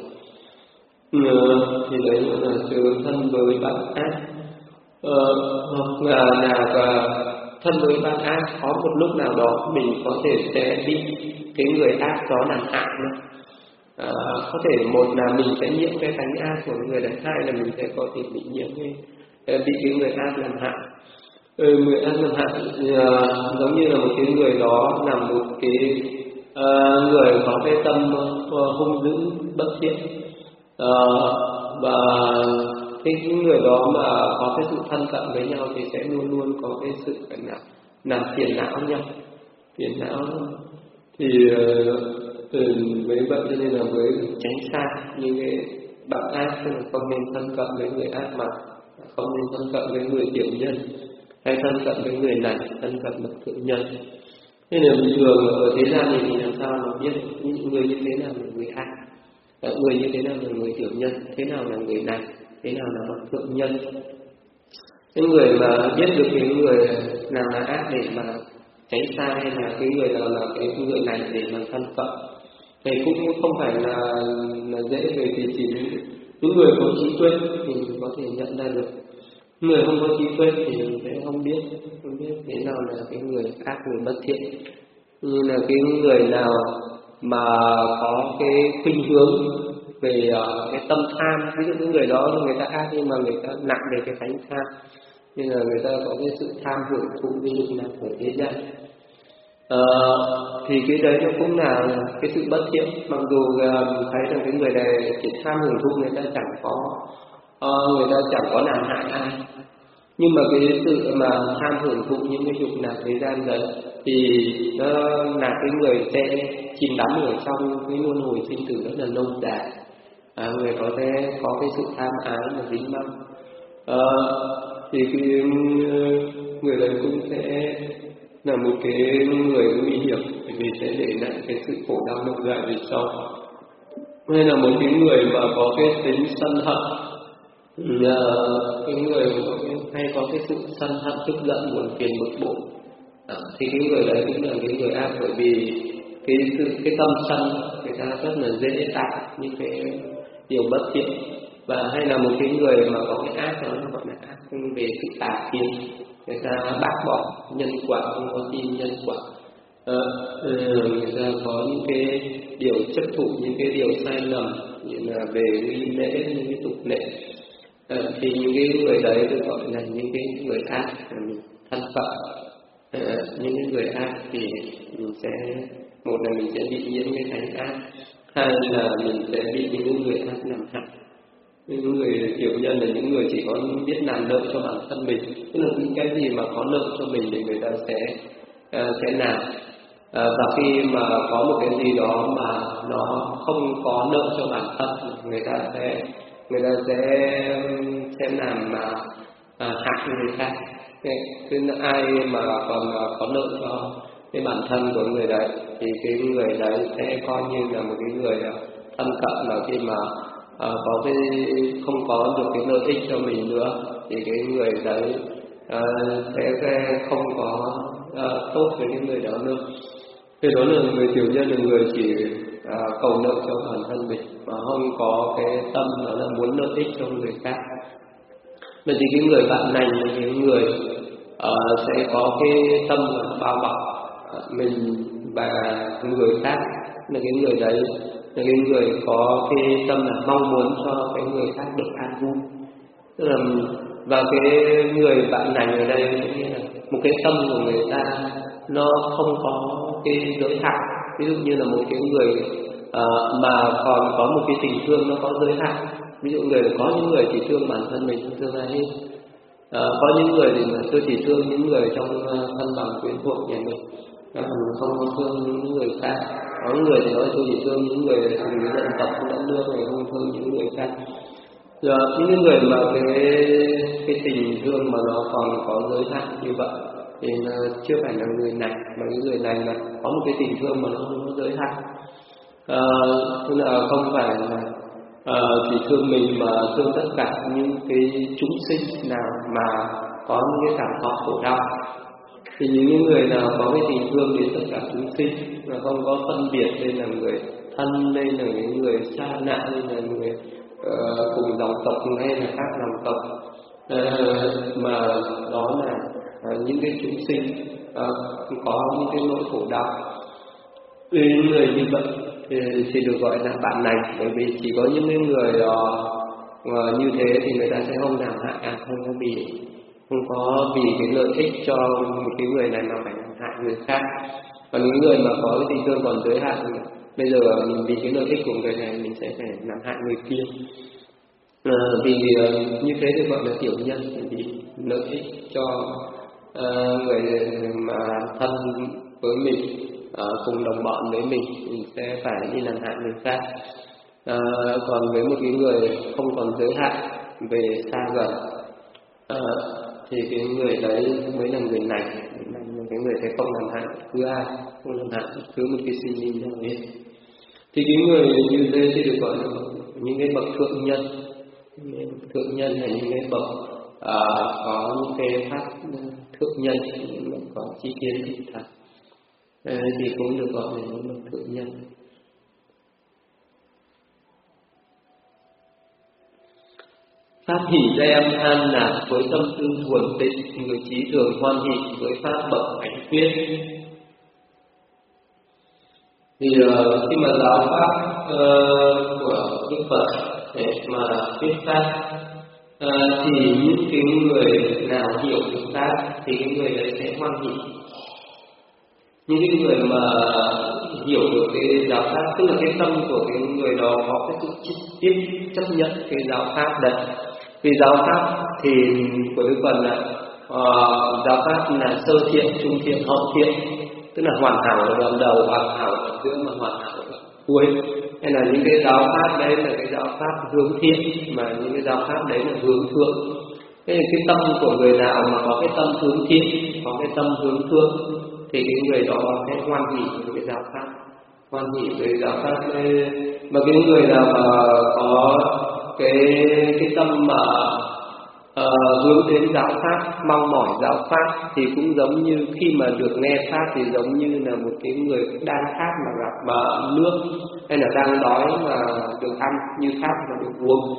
Uh, thì đấy là sự thân với bạn ác. Uh, hoặc là là thân với bạn ác, có một lúc nào đó mình có thể sẽ bị cái người ác đó làm hại nữa. À, có thể một là mình sẽ nhiễm cái tánh ác của người đấy, hai là mình sẽ có thể bị nhiễm cái, bị cái người ác làm hại. Ừ, người ác làm hại à, giống như là một cái người đó là một cái à, người có cái tâm uh, hung dữ bất thiện, à, và cái người đó mà có cái sự thân cận với nhau thì sẽ luôn luôn có cái sự phải làm làm phiền não nhau, phiền não. Thì uh, với vậy cho nên là với tránh xa những cái bạn ác, tức là không nên thân cận với người ác, mà không nên thân cận với người tiểu nhân, hay thân cận với người này, thân cận bậc thượng nhân. Nên là bình thường ở thế gian này thì làm sao mà biết những người như thế nào là người ác, người như thế nào là người tiểu nhân, thế nào là người này, thế nào là bậc thượng nhân. Những người mà biết được cái người nào là ác để mà tránh xa, hay là cái người nào là cái người này để mà thân cận, thì cũng không phải là, là dễ. Về thì chỉ những người có trí tuệ thì mình có thể nhận ra được, người không có trí tuệ thì mình sẽ không biết không biết thế nào là cái người ác, người bất thiện. Như là cái người nào mà có cái khuynh hướng về uh, cái tâm tham, ví dụ những người đó người ta ác nhưng mà người ta nặng về cái tánh tham, nên là người ta có cái sự tham hưởng thụ, ví dụ là ở thế gian, uh, thì cái đấy nó cũng là cái sự bất thiện. Mặc dù uh, thấy rằng cái người này chỉ tham hưởng thụ, người ta chẳng có uh, người ta chẳng có làm hại ai. Nhưng mà cái sự mà tham hưởng thụ những cái dục lạc thế gian đấy thì nó là cái người sẽ chìm đắm ở trong cái luân hồi sinh tử rất là lâu dài. À, người có thể có cái sự tham ái và dính mắc. À, thì cái người đấy cũng sẽ là một cái người nguy hiểm, vì sẽ để lại cái sự khổ đau lâu dài về sau. Hay là một cái người mà có cái tính sân hận, là cái người có cái, hay có cái sự sân hận, tức giận, buồn phiền, bực bội, à, thì cái người đấy cũng là cái người ác, bởi vì cái sự cái tâm sân người ta rất là dễ tạo những cái điều bất thiện. Và hay là một cái người mà có cái ác đó gọi là ác về sự tà kiến, người ta bác bỏ nhân quả, không có tin nhân quả. À, người ta có những cái điều chấp thụ, những cái điều sai lầm như là về nghi lễ, những cái tục lệ. À, thì những cái người đấy được gọi là những cái người ác, thân phận. À, những cái người ác thì mình sẽ, một là mình sẽ bị nhiễm cái thánh ác, hai là mình sẽ bị những người ác làm hại. Những người tiểu nhân là những người chỉ có biết làm lợi cho bản thân mình, tức là những cái gì mà có lợi cho mình thì người ta sẽ uh, sẽ làm. Uh, và khi mà có một cái gì đó mà nó không có lợi cho bản thân, người ta sẽ người ta sẽ sẽ làm mà uh, hại người khác. Thế nên ai mà còn có lợi cho cái bản thân của người đấy thì cái người đấy sẽ coi như là một cái người thân cận, mà khi mà À, có cái không có được cái lợi ích cho mình nữa thì cái người đấy à, sẽ, sẽ không có à, tốt với cái người đó nữa. Thì đó là người tiểu nhân, là người chỉ à, cầu lợi cho bản thân mình mà không có cái tâm đó là muốn lợi ích cho người khác. Vậy thì cái người bạn này là cái người à, sẽ có cái tâm bao bọc à, mình và người khác, là cái người đấy là cái người có cái tâm là mong muốn cho cái người khác được an vui. Tức là và cái người bạn này ở đây nghĩa là một cái tâm của người ta nó không có cái giới hạn. Ví dụ như là một cái người uh, mà còn có một cái tình thương nó có giới hạn. Ví dụ người có những người chỉ thương bản thân mình, không thương ai hết. Uh, có những người thì mà tôi chỉ thương những người trong uh, thân bằng quyến thuộc nhà mình, uh, không thương những người khác. Có người thì nói tôi chỉ thương những người cùng với dân tộc đất nước này, không thương những người khác. Rồi những người mà cái cái tình thương mà nó còn có giới hạn như vậy thì nó chưa phải là người này, mà những người này là có một cái tình thương mà nó không có giới hạn. À, tức là không phải là à, chỉ thương mình mà thương tất cả những cái chúng sinh nào mà có những cái cảm thọ khổ đau. Thì những người nào có cái tình thương đến tất cả chúng sinh mà không có phân biệt đây là người thân, đây là những người xa lạ, đây là người uh, cùng dòng tộc hay là khác dòng tộc, uh, mà đó là uh, những cái chúng sinh uh, có những cái nỗi khổ đau. Vì những người như vậy thì, thì được gọi là bạn này, bởi vì chỉ có những người uh, uh, như thế thì người ta sẽ không làm hại, à, không có bị không có vì cái lợi ích cho một cái người này mà phải làm hại người khác. Còn những người mà có cái tình thương còn giới hạn, bây giờ mình vì cái lợi ích của người này mình sẽ phải làm hại người kia. À, vì uh, như thế thì gọi là tiểu nhân, vì lợi ích cho uh, người mà thân với mình, uh, cùng đồng bọn với mình, mình sẽ phải đi làm hại người khác. Uh, còn với một cái người không còn giới hạn về xa gần, uh, thì cái người đấy mới là người này, cái người sẽ không làm hại cứ ai, không làm hại cứ một cái sinh linh nào hết. Thì cái người như thế thì được gọi là những cái bậc thượng nhân. Thượng nhân là những cái bậc à, có những cái pháp thượng nhân, những bậc có chi kiến thị thật, à, thì cũng được gọi là những bậc thượng nhân. Pháp hỷ đem an lạc với tâm tư thuần tịnh, người trí thường hoan hỷ với pháp bậc ánh quyết. Thì uh, khi mà giáo pháp uh, của Đức Phật để mà thuyết pháp, uh, thì những cái người nào hiểu được pháp thì cái người đấy sẽ hoan hỷ. Những cái người mà hiểu được cái giáo pháp, tức là cái tâm của cái người đó có cái sự tiếp chấp nhận cái giáo pháp đấy, Vì giáo pháp thì của Đức Phật là uh, giáo pháp là sơ thiện, trung thiện, hậu thiện, tức là hoàn hảo ở đoạn đầu, hoàn hảo ở giữa, mà hoàn hảo ở đoạn cuối. Hay là những cái giáo pháp đấy là cái giáo pháp hướng thiện, mà những cái giáo pháp đấy là hướng thượng. Thế thì cái tâm của người nào mà có cái tâm hướng thiện, có cái tâm hướng thượng, thì cái người đó sẽ hoan hỷ với cái giáo pháp, hoan hỷ với giáo pháp. Mà cái người nào mà có cái cái tâm mà uh, hướng đến giáo pháp, mong mỏi giáo pháp, thì cũng giống như khi mà được nghe pháp thì giống như là một cái người đang khát mà gặp mà nước, hay là đang đói mà được ăn, như khát mà được uống.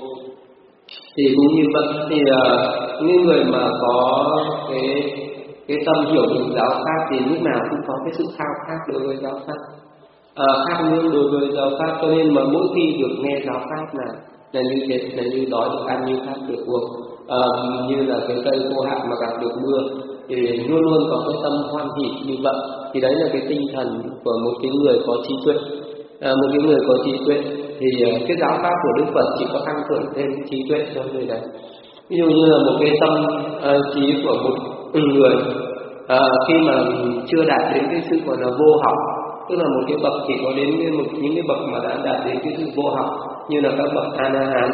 Thì cũng như vậy, thì uh, những người mà có cái cái tâm hiểu được giáo pháp thì lúc nào cũng có cái sự khao khát đối với giáo pháp, à, khát nước đối với giáo pháp. Cho nên mà mỗi khi được nghe giáo pháp là là như thế, là như đói được ăn, như khát được uống, à, như là cái cây khô hạn mà gặp được mưa, thì luôn luôn có cái tâm hoan hỷ như vậy. Thì đấy là cái tinh thần của một cái người có trí tuệ. À, một cái người có trí tuệ thì uh, cái giáo pháp của Đức Phật chỉ có tăng cường thêm trí tuệ cho người đấy. Ví dụ như là một cái tâm uh, trí của một người uh, khi mà chưa đạt đến cái sự gọi là vô học, tức là một cái bậc chỉ có đến một những cái bậc mà đã đạt đến cái sự vô học, như là các bậc A La Hán,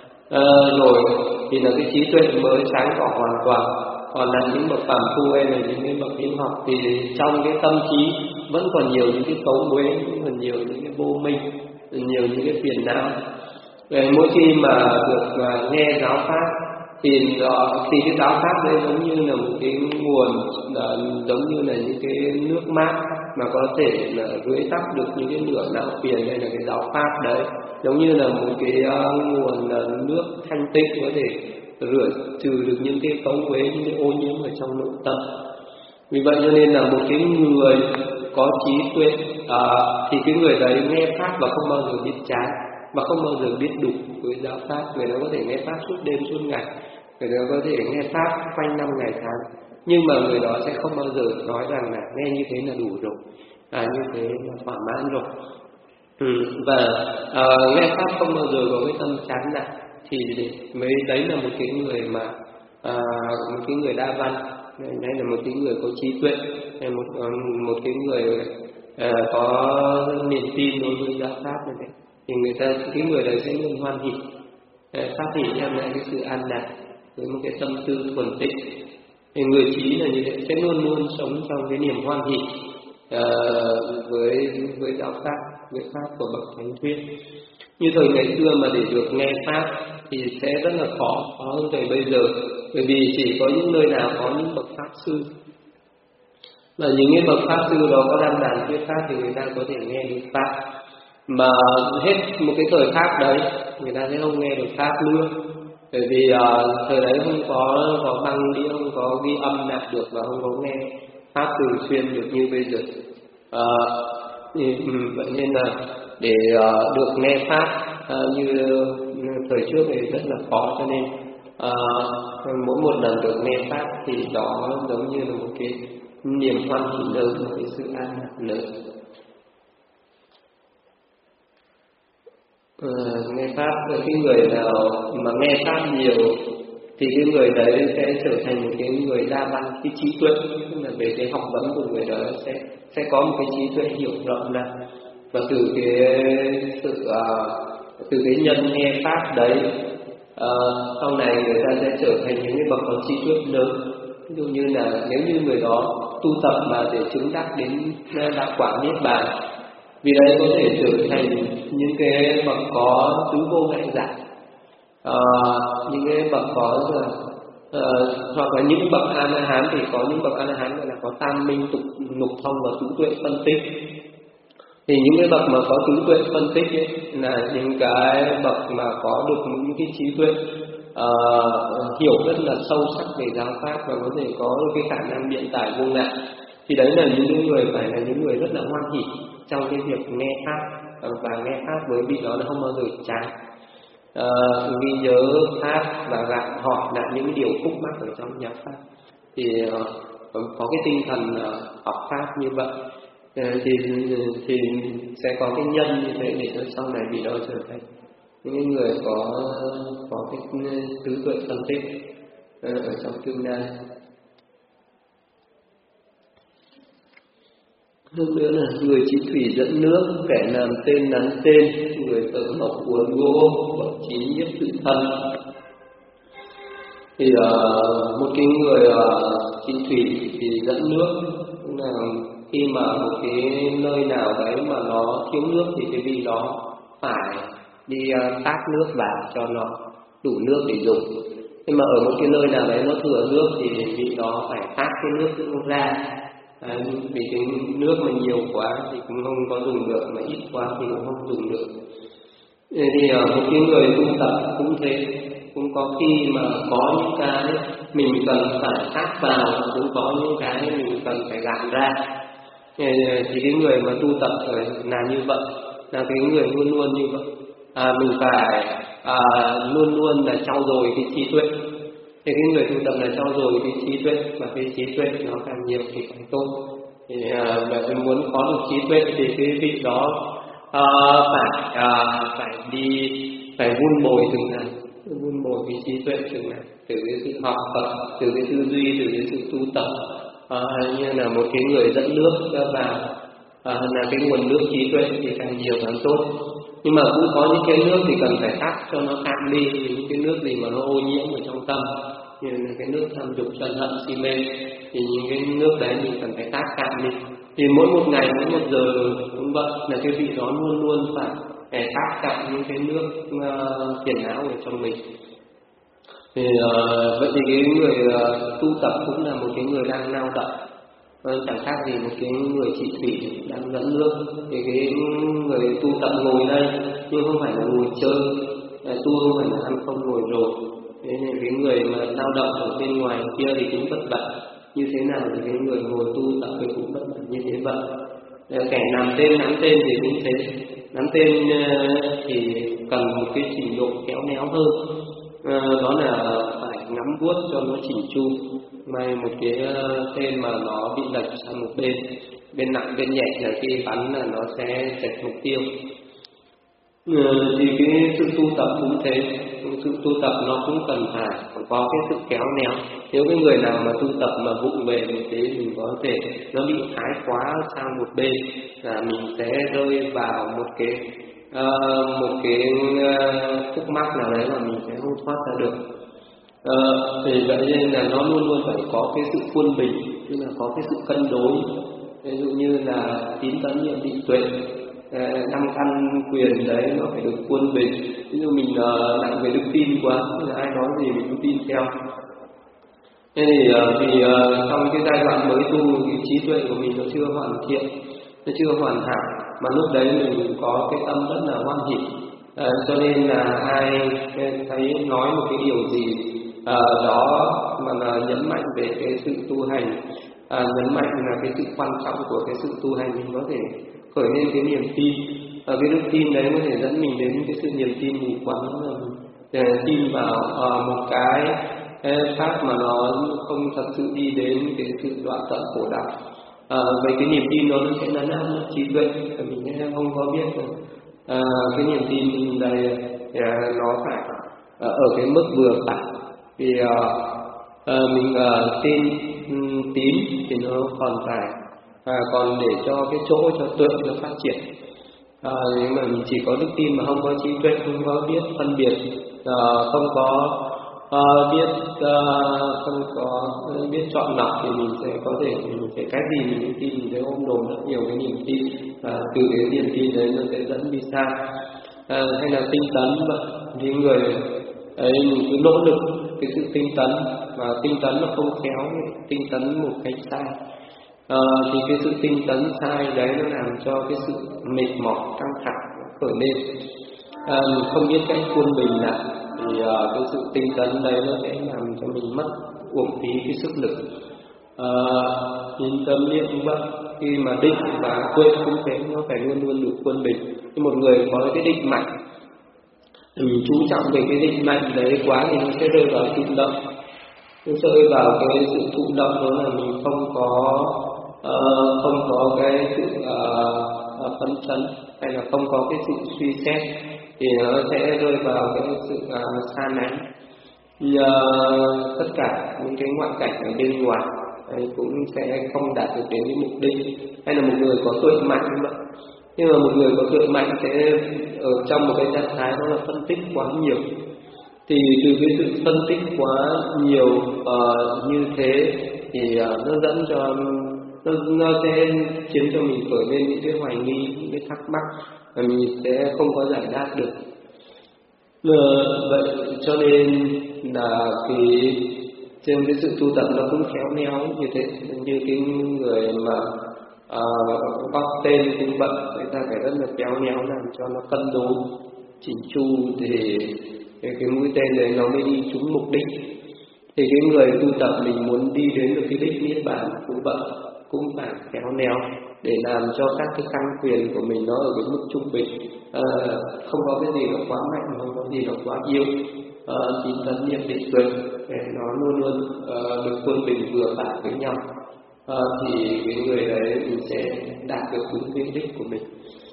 uh, rồi thì là cái trí tuệ mới sáng tỏ hoàn toàn. Còn là những bậc phàm phu hay là những cái bậc hiếu học thì trong cái tâm trí vẫn còn nhiều những cái cấu uế, vẫn còn nhiều những cái vô minh, nhiều những cái phiền não. Về mỗi khi mà được uh, nghe giáo pháp thì uh, thì cái giáo pháp đấy giống như là một cái nguồn, uh, giống như là những cái nước mát mà có thể là rưỡi tắt được những cái lửa não phiền. Đây là cái giáo pháp đấy, giống như là một cái uh, nguồn uh, nước thanh tịnh có thể rửa trừ được những cái cấu uế, những cái ô nhiễm ở trong nội tâm. Vì vậy cho nên là một cái người có trí tuệ à, thì cái người đấy nghe pháp và không bao giờ biết chán, và không bao giờ biết đủ với giáo pháp. Người đó có thể nghe pháp suốt đêm suốt ngày, người đó có thể nghe pháp quanh năm ngày tháng, nhưng mà người đó sẽ không bao giờ nói rằng là nghe như thế là đủ rồi, à như thế là thỏa mãn rồi. Ừ, và à, nghe pháp không bao giờ có cái tâm chán nản, thì mới đấy là một cái người mà à, một cái người đa văn, đây là một cái người có trí tuệ, một một cái người à, có niềm tin đối với giáo pháp này, đấy. Thì người ta cái người đấy sẽ luôn hoan hỷ, pháp hỷ đem lại cái sự an lạc với một cái tâm tư thuần tịnh. Thì người trí là như thế, sẽ luôn luôn sống trong cái niềm hoan hỷ à, với với giáo pháp, với pháp của bậc thánh thuyết. Như thời ngày xưa mà để được nghe pháp thì sẽ rất là khó, khó hơn thời bây giờ, bởi vì chỉ có những nơi nào có những bậc pháp sư, và những cái bậc pháp sư đó có đăng đàn thuyết pháp thì người ta có thể nghe được pháp. Mà hết một cái thời pháp đấy, người ta sẽ không nghe được pháp nữa, bởi vì uh, thời đấy không có có băng đĩa, không có ghi âm lại được, và không có nghe pháp thường xuyên được như bây giờ. Uh, thì, um, vậy nên là để uh, được nghe pháp uh, như thời trước thì rất là khó, cho nên uh, mỗi một lần được nghe pháp thì đó giống như là một cái niềm hoan hỷ lớn, một cái sự an lạc lớn. Uh, nghe pháp với cái người nào mà nghe pháp nhiều thì cái người đấy sẽ trở thành một cái người đa văn, cái trí tuệ, tức là về cái học vấn của người đó sẽ sẽ có một cái trí tuệ hiểu rộng ra, và từ cái sự uh, từ cái nhân nghe pháp đấy uh, sau này người ta sẽ trở thành những cái bậc có trí tuệ lớn. Ví dụ như là nếu như người đó tu tập mà để chứng đắc đến đạo quả niết bàn, vì đấy có thể trở thành những cái bậc có tứ vô ngại giải, uh, những cái bậc có uh, hoặc là những bậc A La Hán thì có những bậc A La Hán gọi là có tam minh tục nục thông và tứ tuệ phân tích. Thì những cái bậc mà có tứ tuệ phân tích ấy, là những cái bậc mà có được những cái trí tuệ uh, hiểu rất là sâu sắc về giáo pháp, và có thể có cái khả năng biện giải vô ngại. Thì đấy là những người phải là những người rất là hoan hỷ trong cái việc nghe pháp, và nghe pháp với vị đó là không bao giờ chán, uh, ghi nhớ pháp và lại hỏi lại những điều khúc mắc ở trong giáo pháp. Thì uh, có cái tinh thần uh, học pháp như vậy, uh, thì thì sẽ có cái nhân như thế để cho sau này vị đó trở thành những người có có cái tứ tuệ phân tích ở trong tương đa. Hơn nữa là người chỉ thủy dẫn nước, kẻ làm tên nắn tên, người tự mộc cuốn gỗ, bậc chín nhiếp tự thân. Thì uh, một cái người uh, chỉ thủy thì dẫn nước, tức là khi mà một cái nơi nào đấy mà nó thiếu nước thì cái vị đó phải đi uh, tát nước vào cho nó đủ nước để dùng. Nhưng mà ở một cái nơi nào đấy nó thừa nước thì vị đó phải tát cái nước ra. À, vì cái nước mà nhiều quá thì cũng không có dùng được, mà ít quá thì cũng không dùng được. Thì uh, một cái người tu tập cũng thế, cũng có khi mà có những cái mình cần phải tác vào, cũng có những cái mình cần phải gạn ra. Thì cái người mà tu tập là như vậy, là cái người luôn luôn như vậy. À, mình phải à, luôn luôn là trau dồi cái trí tuệ. Thì cái người tu tập là trau dồi cái trí tuệ, và cái trí tuệ nó càng nhiều thì càng tốt. Thì à, mình muốn có được trí tuệ thì cái vị đó à, phải à, phải đi phải vun bồi từng ngày, vun bồi cái trí tuệ từng ngày, từ cái sự học tập, từ cái tư duy, từ cái sự tu tập. À, như là một cái người dẫn nước vào à, là cái nguồn nước trí tuệ thì càng nhiều càng tốt. Nhưng mà cũng có những cái nước thì cần phải tắt cho nó cạn đi, những cái nước gì mà nó ô nhiễm ở trong tâm, như là cái nước tham dục sân hận si mê, thì những cái nước đấy mình cần phải tắt cạn đi. Thì mỗi một ngày, mỗi một giờ cũng vậy, là cái vị đó luôn luôn phải để tắt cạn những cái nước uh, phiền não ở trong mình. Thì uh, vậy thì cái người uh, tu tập cũng là một cái người đang lao động, uh, chẳng khác gì một cái người chỉ thủy đang dẫn nước. Thì cái người tu tập ngồi đây nhưng không phải là ngồi chơi, uh, tu không phải là ăn không ngồi rồi. Thế nên cái người mà lao động ở bên ngoài kia thì cũng bất bận như thế nào, thì cái người ngồi tu tập thì cũng bất bận như thế vậy. Uh, kẻ làm tên nắm tên thì cũng thế, nắm tên uh, thì cần một cái trình độ khéo léo hơn. À, đó là phải nắm vuốt cho nó chỉnh chu. May một cái tên mà nó bị lệch sang một bên, bên nặng bên nhẹ là khi bắn là nó sẽ chệch mục tiêu. À, thì cái sự tu tập cũng thế, sự tu tập nó cũng cần phải có cái sự khéo léo. Nếu cái người nào mà tu tập mà vụng về một thế, mình có thể nó bị thái quá sang một bên, là mình sẽ rơi vào một cái Uh, một cái uh, khúc mắc nào đấy mà mình sẽ không thoát ra được. Uh, thì vậy nên là nó luôn luôn phải có cái sự quân bình, tức là có cái sự cân đối. Ví dụ như là tín tấn nhiệm định tuệ, năm uh, căn quyền đấy nó phải được quân bình. Ví dụ mình uh, nặng về đức tin quá, là ai nói gì mình cũng tin theo. Thế thì, uh, thì uh, trong cái giai đoạn mới tu, cái trí tuệ của mình nó chưa hoàn thiện, nó chưa hoàn hảo, mà lúc đấy mình có cái tâm rất là hoan hỷ, à, cho nên là ai thấy nói một cái điều gì à, đó mà là nhấn mạnh về cái sự tu hành, à, nhấn mạnh là cái sự quan trọng của cái sự tu hành, mình có thể khởi lên cái niềm tin, à, cái đức tin đấy có thể dẫn mình đến cái sự niềm tin mù quáng, để tin vào à, một cái, cái pháp mà nó không thật sự đi đến cái sự đoạn tận khổ đạo. À, về cái niềm tin đó nó sẽ lấn át trí tuệ, mình sẽ không có biết là à, cái niềm tin đây à, nó phải à, ở cái mức vừa phải. Vì à, à, mình à, tin tín thì nó còn phải à, còn để cho cái chỗ cho tuệ nó phát triển. À, nếu mà mình chỉ có đức tin mà không có trí tuệ, không có biết phân biệt, à, không có À, biết uh, không có uh, biết chọn lọc, thì mình sẽ có thể mình sẽ cái gì mình tin mình sẽ ôm đồm rất nhiều cái niềm tin, và từ cái niềm tin đấy nó sẽ dẫn đi xa. À, hay là tinh tấn vậy, thì người ấy mình cứ nỗ lực cái sự tinh tấn, mà tinh tấn nó không khéo, tinh tấn một cách sai, à, thì cái sự tinh tấn sai đấy nó làm cho cái sự mệt mỏi căng thẳng khởi lên, à, không biết cách quân bình lại, thì uh, cái sự tinh tấn đấy nó sẽ làm cho mình mất uổng phí cái sức lực. Uh, nhìn tâm niệm cũng vậy, khi mà định và tuệ cũng thế, nó phải luôn luôn được quân bình. Khi một người có cái định mạnh, mình chú trọng về cái định mạnh đấy quá thì nó sẽ rơi vào thụ động, nó rơi vào cái sự thụ động, đó là mình không có uh, không có cái sự uh, phấn chấn, hay là không có cái sự suy xét. thì nó sẽ rơi vào cái sự uh, xa lánh. Uh, tất cả những cái ngoại cảnh ở bên ngoài uh, cũng sẽ không đạt được đến cái mục đích. Hay là một người có tuệ mạnh như vậy, nhưng mà một người có tuệ mạnh sẽ ở trong một cái trạng thái đó là phân tích quá nhiều. Thì từ cái sự phân tích quá nhiều uh, như thế thì uh, nó dẫn cho nó, nó sẽ khiến cho mình khởi lên những cái hoài nghi, những cái thắc mắc và mình sẽ không có giải đáp được. Uh, vậy cho nên là cái trên cái sự tu tập nó cũng khéo léo như thế, như cái người mà uh, bóc tên cũng bận, người ta phải rất là khéo léo làm cho nó cân đối chỉnh chu thì cái, cái mũi tên đấy nó mới đi trúng mục đích. Thì cái người tu tập mình muốn đi đến được cái đích niết bàn cũng vậy, cũng phải khéo léo để làm cho các cái tăng quyền của mình nó ở cái mức trung bình, à, không có cái gì nó quá mạnh, không có gì nó quá yếu, tín tấn niệm định tuệ để nó luôn luôn uh, được quân bình vừa phải với nhau, à, thì cái người đấy mình sẽ đạt được đúng cái đích của mình.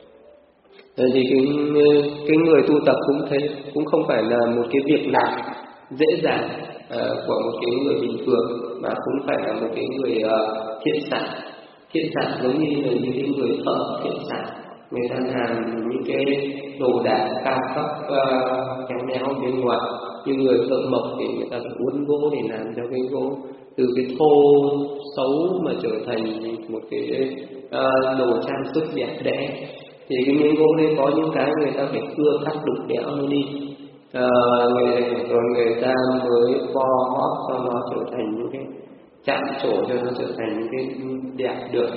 Thì cái, cái người tu tập cũng thế, cũng không phải là một cái việc làm dễ dàng uh, của một cái người bình thường, mà cũng phải là một cái người uh, thiện sản. Thiện sản giống như là những cái người thợ thiện sản, người ta làm những cái đồ đạc cao cấp uh, khéo léo bên ngoài. Như người thợ mộc thì người ta phải uốn gỗ để làm cho cái gỗ từ cái thô xấu mà trở thành một cái uh, đồ trang sức đẹp đẽ. Thì cái miếng gỗ đấy có những cái người ta phải cưa cắt đục đẽo nó đi, à, người, rồi người ta mới vo hót cho nó trở thành những cái chạm trổ, cho nó trở thành những cái đẹp được.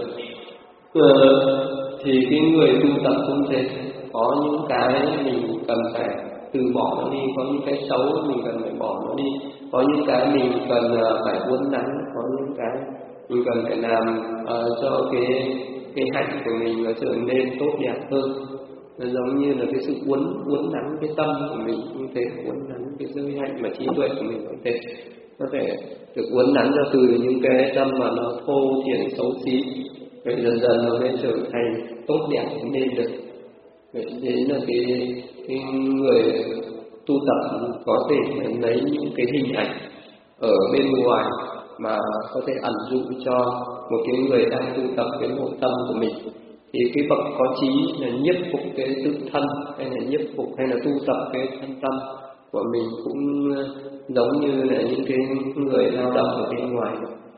À, thì cái người tu tập cũng thế, có những cái mình cần phải từ bỏ nó đi, có những cái xấu mình cần phải bỏ nó đi, có những cái mình cần phải uốn nắn, có những cái mình cần phải làm uh, cho cái cái hạnh của mình nó trở nên tốt đẹp hơn. Nó giống như là cái sự uốn uốn nắn cái tâm của mình cũng thế, uốn nắn cái giới hạnh và trí tuệ của mình cũng thế, nó phải được uốn nắn ra từ những cái tâm mà nó thô thiển xấu xí, vậy dần dần nó mới trở thành tốt đẹp nên được. Vậy đấy là cái, cái người tu tập có thể lấy những cái hình ảnh ở bên ngoài mà có thể ẩn dụ cho một cái người đang tu tập cái nội tâm của mình. Thì cái bậc có trí là nhiếp phục cái tự thân, hay là nhiếp phục hay là tu tập cái thân tâm của mình cũng giống như là những cái người lao động ở bên ngoài.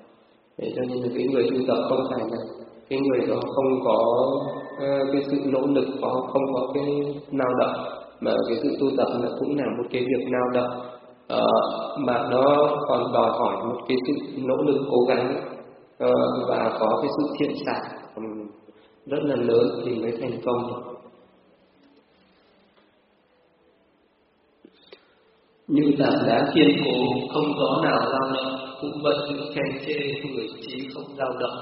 Để cho nên là cái người tu tập không phải là cái người đó không có uh, cái sự nỗ lực, có không có cái lao động, mà cái sự tu tập là cũng là một cái việc lao động. Uh, mà nó còn đòi hỏi một cái sự nỗ lực cố gắng uh, và có cái sự thiện xạ um, rất là lớn thì mới thành công được. Như tảng đá kiên cố không gió nào dao động, cũng vậy những khen chê người trí không dao động.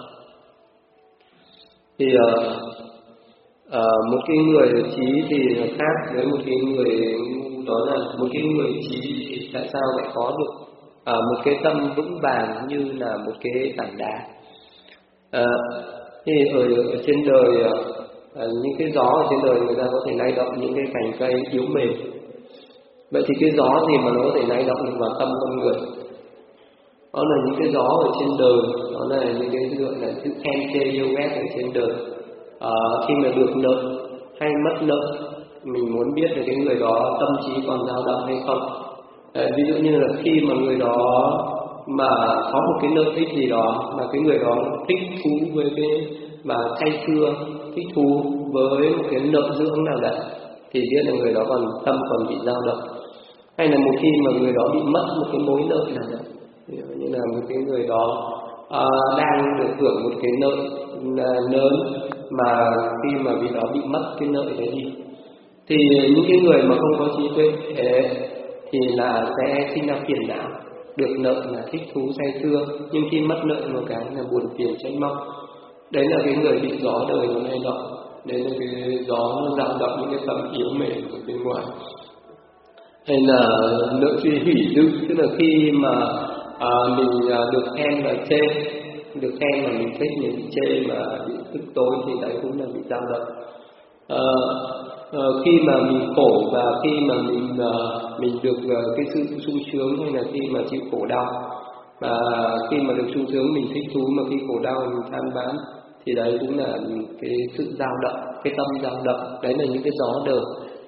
Thì uh, uh, một cái người trí thì khác với một cái người ngu, đó là một cái người trí thì tại sao lại có được uh, một cái tâm vững vàng như là một cái tảng đá. Uh, thì ở, ở trên đời uh, uh, những cái gió ở trên đời người ta có thể lay động những cái cành cây yếu mềm. Vậy thì cái gió gì mà nó có thể lay động được vào tâm con người? Đó là những cái gió ở trên đời, đó là những cái gọi là sự khen chê yêu ghét ở trên đời. À, khi mà được lợi hay mất lợi, mình muốn biết là cái người đó tâm trí còn dao động hay không. À, ví dụ như là khi mà người đó mà có một cái lợi ích gì đó, mà cái người đó thích thú với cái mà say sưa, thích thú với một cái lợi dưỡng nào đấy, thì biết là người đó còn tâm còn bị dao động. Hay là một khi mà người đó bị mất một cái mối lợi nào đấy, như là một cái người đó à, đang được hưởng một cái lợi lớn, mà khi mà vì đó bị mất cái lợi đấy đi, thì những cái người mà không có trí tuệ thì là sẽ sinh ra phiền não. Được lợi là thích thú say sưa, nhưng khi mất lợi một cái là buồn phiền trách móc. Đấy là cái người bị gió đời nó lay động. Đấy là cái gió nó dao động những cái tâm yếu mềm ở bên ngoài. Hay là lợi suy hủy dữ, tức là khi mà à, mình à, được khen và chê, được khen mà mình thích, mình bị chê mà bị tức tối, thì đấy cũng là bị dao động. À, uh, khi mà mình khổ và khi mà mình uh, mình được uh, cái sự sung sướng, hay là khi mà chịu khổ đau, và khi mà được sung sướng mình thích thú, mà khi khổ đau mình than vãn, thì đấy cũng là cái sự dao động, cái tâm dao động. Đấy là những cái gió đời.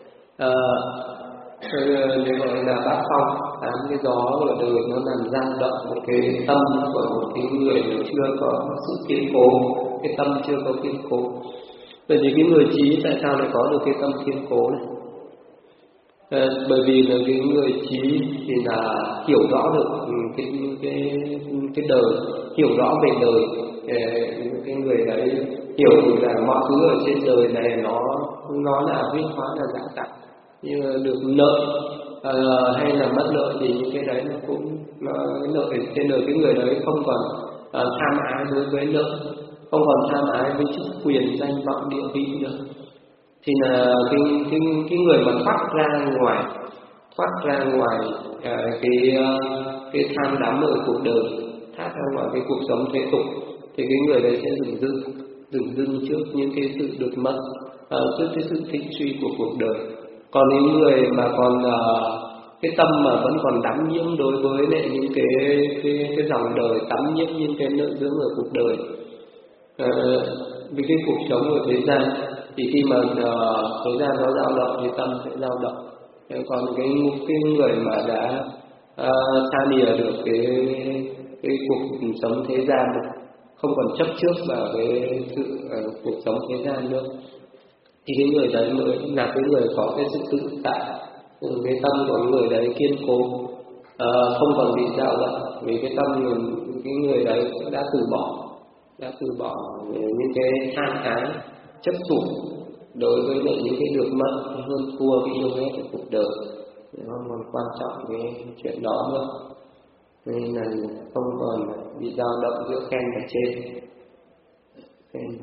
Uh, nếu gọi là bát phong, tám cái gió của đời nó làm dao động một cái tâm của một cái người mà chưa có sự kiên cố, cái tâm chưa có kiên cố. Bởi vì cái người trí tại sao lại có được cái tâm kiên cố này? À, bởi vì là cái người trí thì là hiểu rõ được cái cái cái đời, hiểu rõ về đời. Cái, cái người đấy hiểu được là mọi thứ ở trên đời này nó nó là huyết hóa, là giả tạm, như được lợi à, hay là mất lợi thì những cái đấy nó cũng nó, lợi trên đời cái người đấy không còn à, tham ái đối với lợi, không còn tham ái với chức quyền danh vọng địa vị nữa. Thì là cái cái cái người mà thoát ra ngoài, thoát ra ngoài à, cái cái tham đắm ở cuộc đời, thoát ra ngoài cái cuộc sống thế tục, thì cái người đấy sẽ dừng dưng dừng dưng trước những cái sự được mất, à, trước cái sự thịnh suy của cuộc đời. Còn những người mà còn uh, cái tâm mà vẫn còn đắm nhiễm đối với lại những cái cái cái dòng đời, đắm nhiễm những cái nợ dưỡng ở cuộc đời, uh, với cái cuộc sống ở thế gian, thì khi mà uh, thế gian nó dao động thì tâm sẽ dao động. Còn cái cái người mà đã uh, xa lìa được cái cái cuộc sống thế gian, không còn chấp trước vào cái sự uh, cuộc sống thế gian nữa, thì cái người đấy mới là cái người có cái sự tự tại, cái tâm của người đấy kiên cố, à, không còn bị dao động. Vì cái tâm người, cái người đấy đã từ bỏ, đã từ bỏ những cái tham ái, chấp thủ đối với lại những cái được mất, hơn thua cái yêu ghét của cuộc đời, không còn quan trọng cái chuyện đó nữa, nên là không còn bị dao động giữa khen và chê. Khen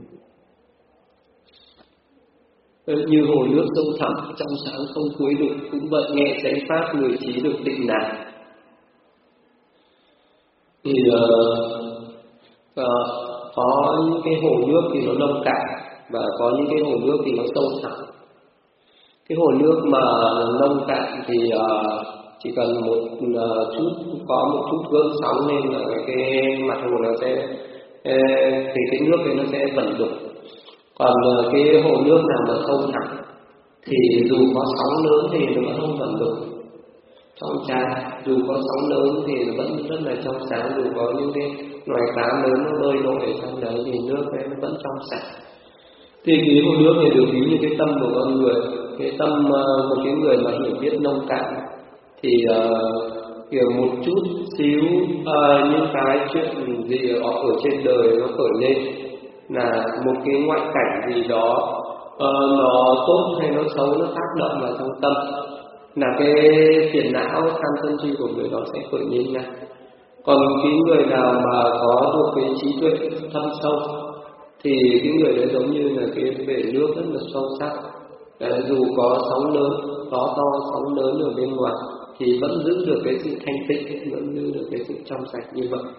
như hồ nước sâu thẳm trong sáng không cuối đục, cũng vậy nghe chánh pháp người trí được tịnh lạc. Thì uh, uh, có những cái hồ nước thì nó nông cạn, và có những cái hồ nước thì nó sâu thẳm. Cái hồ nước mà nông cạn thì uh, chỉ cần một uh, chút, có một chút gợn sóng lên là cái mặt hồ nó sẽ uh, thì cái nước ấy nó sẽ vẩn đục. Còn cái hồ nước nào mà sâu thẳm thì dù có sóng lớn thì nó vẫn không vẩn đục, trong trà, dù có sóng lớn thì nó vẫn rất là trong sáng, dù có những cái loài cá lớn nó bơi lội ở trong đấy thì nước ấy nó vẫn trong sạch. Thì cái hồ nước này được ví như cái tâm của con người, cái tâm uh, một cái người mà hiểu biết nông cạn thì uh, kiểu một chút xíu uh, những cái chuyện gì ở, ở trên đời nó khởi lên, là một cái ngoại cảnh gì đó uh, nó tốt hay nó xấu, nó tác động vào trong tâm, là cái phiền não tham sân si của người đó sẽ khởi lên ngay. Còn cái người nào mà có được cái trí tuệ thâm sâu thì cái người đấy giống như là cái bể nước rất là sâu sắc, à, dù có sóng lớn, có to sóng lớn ở bên ngoài thì vẫn giữ được cái sự thanh tịnh, vẫn giữ được cái sự trong sạch như vậy.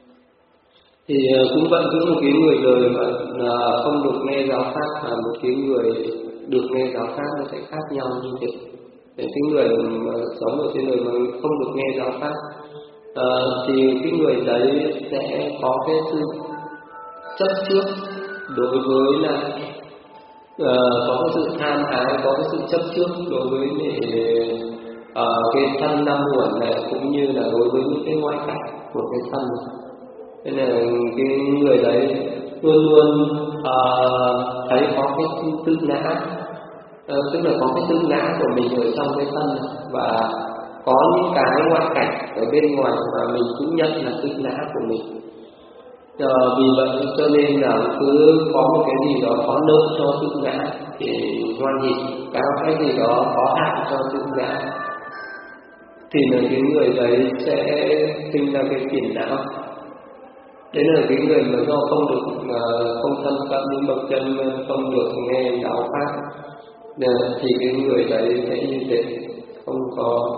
Thì cũng vậy, cũng một cái người đời mà là không được nghe giáo pháp và một cái người được nghe giáo pháp nó sẽ khác nhau như thế. Để cái người mà sống ở trên đời mà không được nghe giáo pháp à, thì cái người đấy sẽ có cái sự chấp trước đối với là à, có cái sự tham ái, có cái sự chấp trước đối với để, à, cái thân năm uẩn này, cũng như là đối với những cái ngoại cảnh của cái thân này. Nên là cái người đấy luôn luôn à, thấy có cái tự ngã, à, tức là có cái tự ngã của mình ở trong cái thân, và có những cái ngoại cảnh ở bên ngoài mà mình cũng nhận là tự ngã của mình. À, vì vậy cho nên là cứ có một cái gì đó có lợi cho tự ngã thì hoan hỉ, cái cái gì đó có hại cho tự ngã thì là cái người đấy sẽ sinh ra cái phiền não. Đấy là cái người mà do không được uh, không thân cận những bậc chân, không được nghe giáo pháp, thì cái người đấy sẽ như thế, không có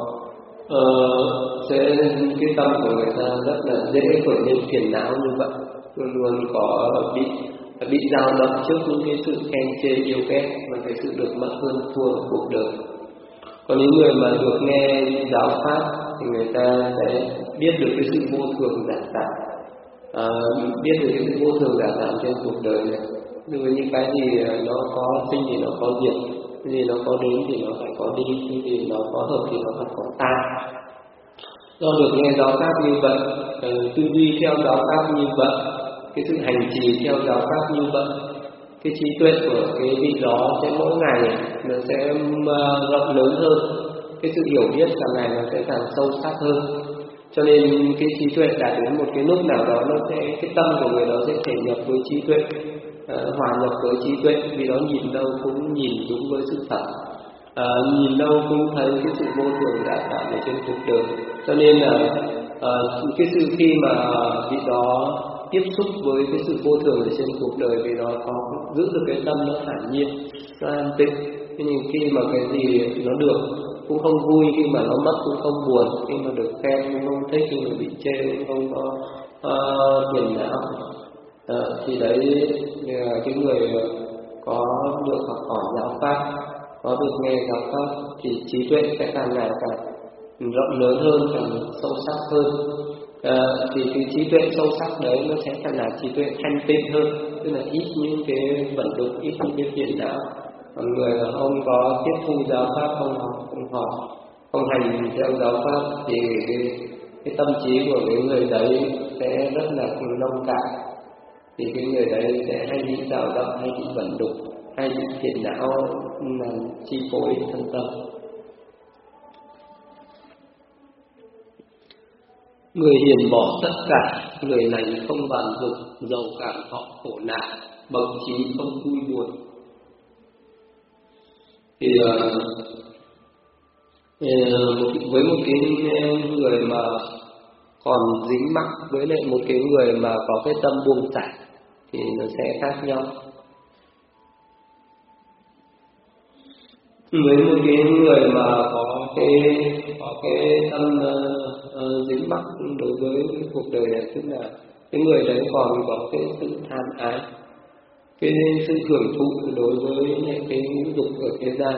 uh, sẽ cái tâm của người ta rất là dễ khởi lên phiền não như vậy, luôn luôn có bị bị dao động trước những cái sự khen chê yêu ghét và cái sự được mất hơn thua ở cuộc đời. Còn những người mà được nghe giáo pháp thì người ta sẽ biết được cái sự vô thường giả tạm, à, biết được cái sự vô thường giả tạm trên cuộc đời này. Đối với những cái gì nó có sinh thì nó có diệt, cái gì nó có đến thì nó phải có đi, cái gì nó có hợp thì nó phải có tan. Do được nghe giáo pháp như vậy, tư duy theo giáo pháp như vậy, cái sự hành trì theo giáo pháp như vậy, cái trí tuệ của cái vị đó sẽ mỗi ngày nó sẽ rộng lớn hơn, cái sự hiểu biết càng ngày nó sẽ càng sâu sắc hơn. Cho nên cái trí tuệ đạt đến một cái lúc nào đó, nó sẽ cái tâm của người đó sẽ thể nhập với trí tuệ, uh, hòa nhập với trí tuệ, vì đó nhìn đâu cũng nhìn đúng với sự thật, uh, nhìn đâu cũng thấy cái sự vô thường đã tạo ở trên cuộc đời. Cho nên là uh, cái sự khi mà vị đó tiếp xúc với cái sự vô thường ở trên cuộc đời, vì nó có giữ được cái tâm nó thản nhiên, nó an tĩnh. Nhưng khi mà cái gì nó được cũng không vui, khi mà nó mất cũng không buồn, khi mà được khen cũng không thích, khi mà bị chê cũng không có uh, phiền não. Uh, thì đấy là cái người có được học hỏi giáo pháp, có được nghe giáo pháp thì trí tuệ sẽ càng ngày càng rộng lớn hơn, càng sâu sắc hơn. À, thì cái trí tuệ sâu sắc đấy nó sẽ phải là trí tuệ thanh tịnh hơn, tức là ít những cái vận động, ít những cái phiền não. Còn người mà không có tiếp thu giáo pháp, không học, không học, không hành theo giáo pháp thì cái, cái tâm trí của cái người đấy sẽ rất là nông cạn, thì cái người đấy sẽ hay bị dao động, hay bị vận động, hay bị phiền não làm chi phối thân tâm. Người hiền bỏ tất cả, người này không bàn dục, giàu cảm thọ khổ nạn, bậc trí không vui buồn. Thì uh, với một cái người mà còn dính mắc với lại một cái người mà có cái tâm buông xả thì nó sẽ khác nhau. Với một cái người mà có cái có cái tâm uh, uh, dính mắc đối với cuộc đời này, tức là cái người đấy còn có cái sự tham ái, cái sự hưởng thụ đối với những cái ngũ dục ở thế gian.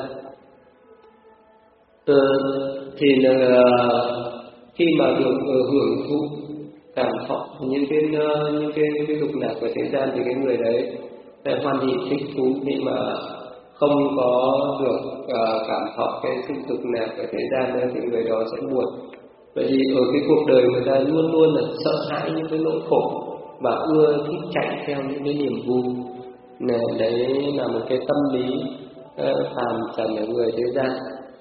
Uh, thì là khi mà được uh, hưởng thụ cảm thọ những cái uh, những cái cái dục lạc của thế gian thì cái người đấy sẽ hoan hỷ thích thú, nhưng mà không có được uh, cảm thọ cái sự dục lạc của thế gian nữa thì người đó sẽ buồn. Vậy thì ở cái cuộc đời người ta luôn luôn là sợ hãi những cái nỗi khổ và ưa thích chạy theo những cái niềm vui. Này, đấy là một cái tâm lý uh, phàm trần ở người thế gian.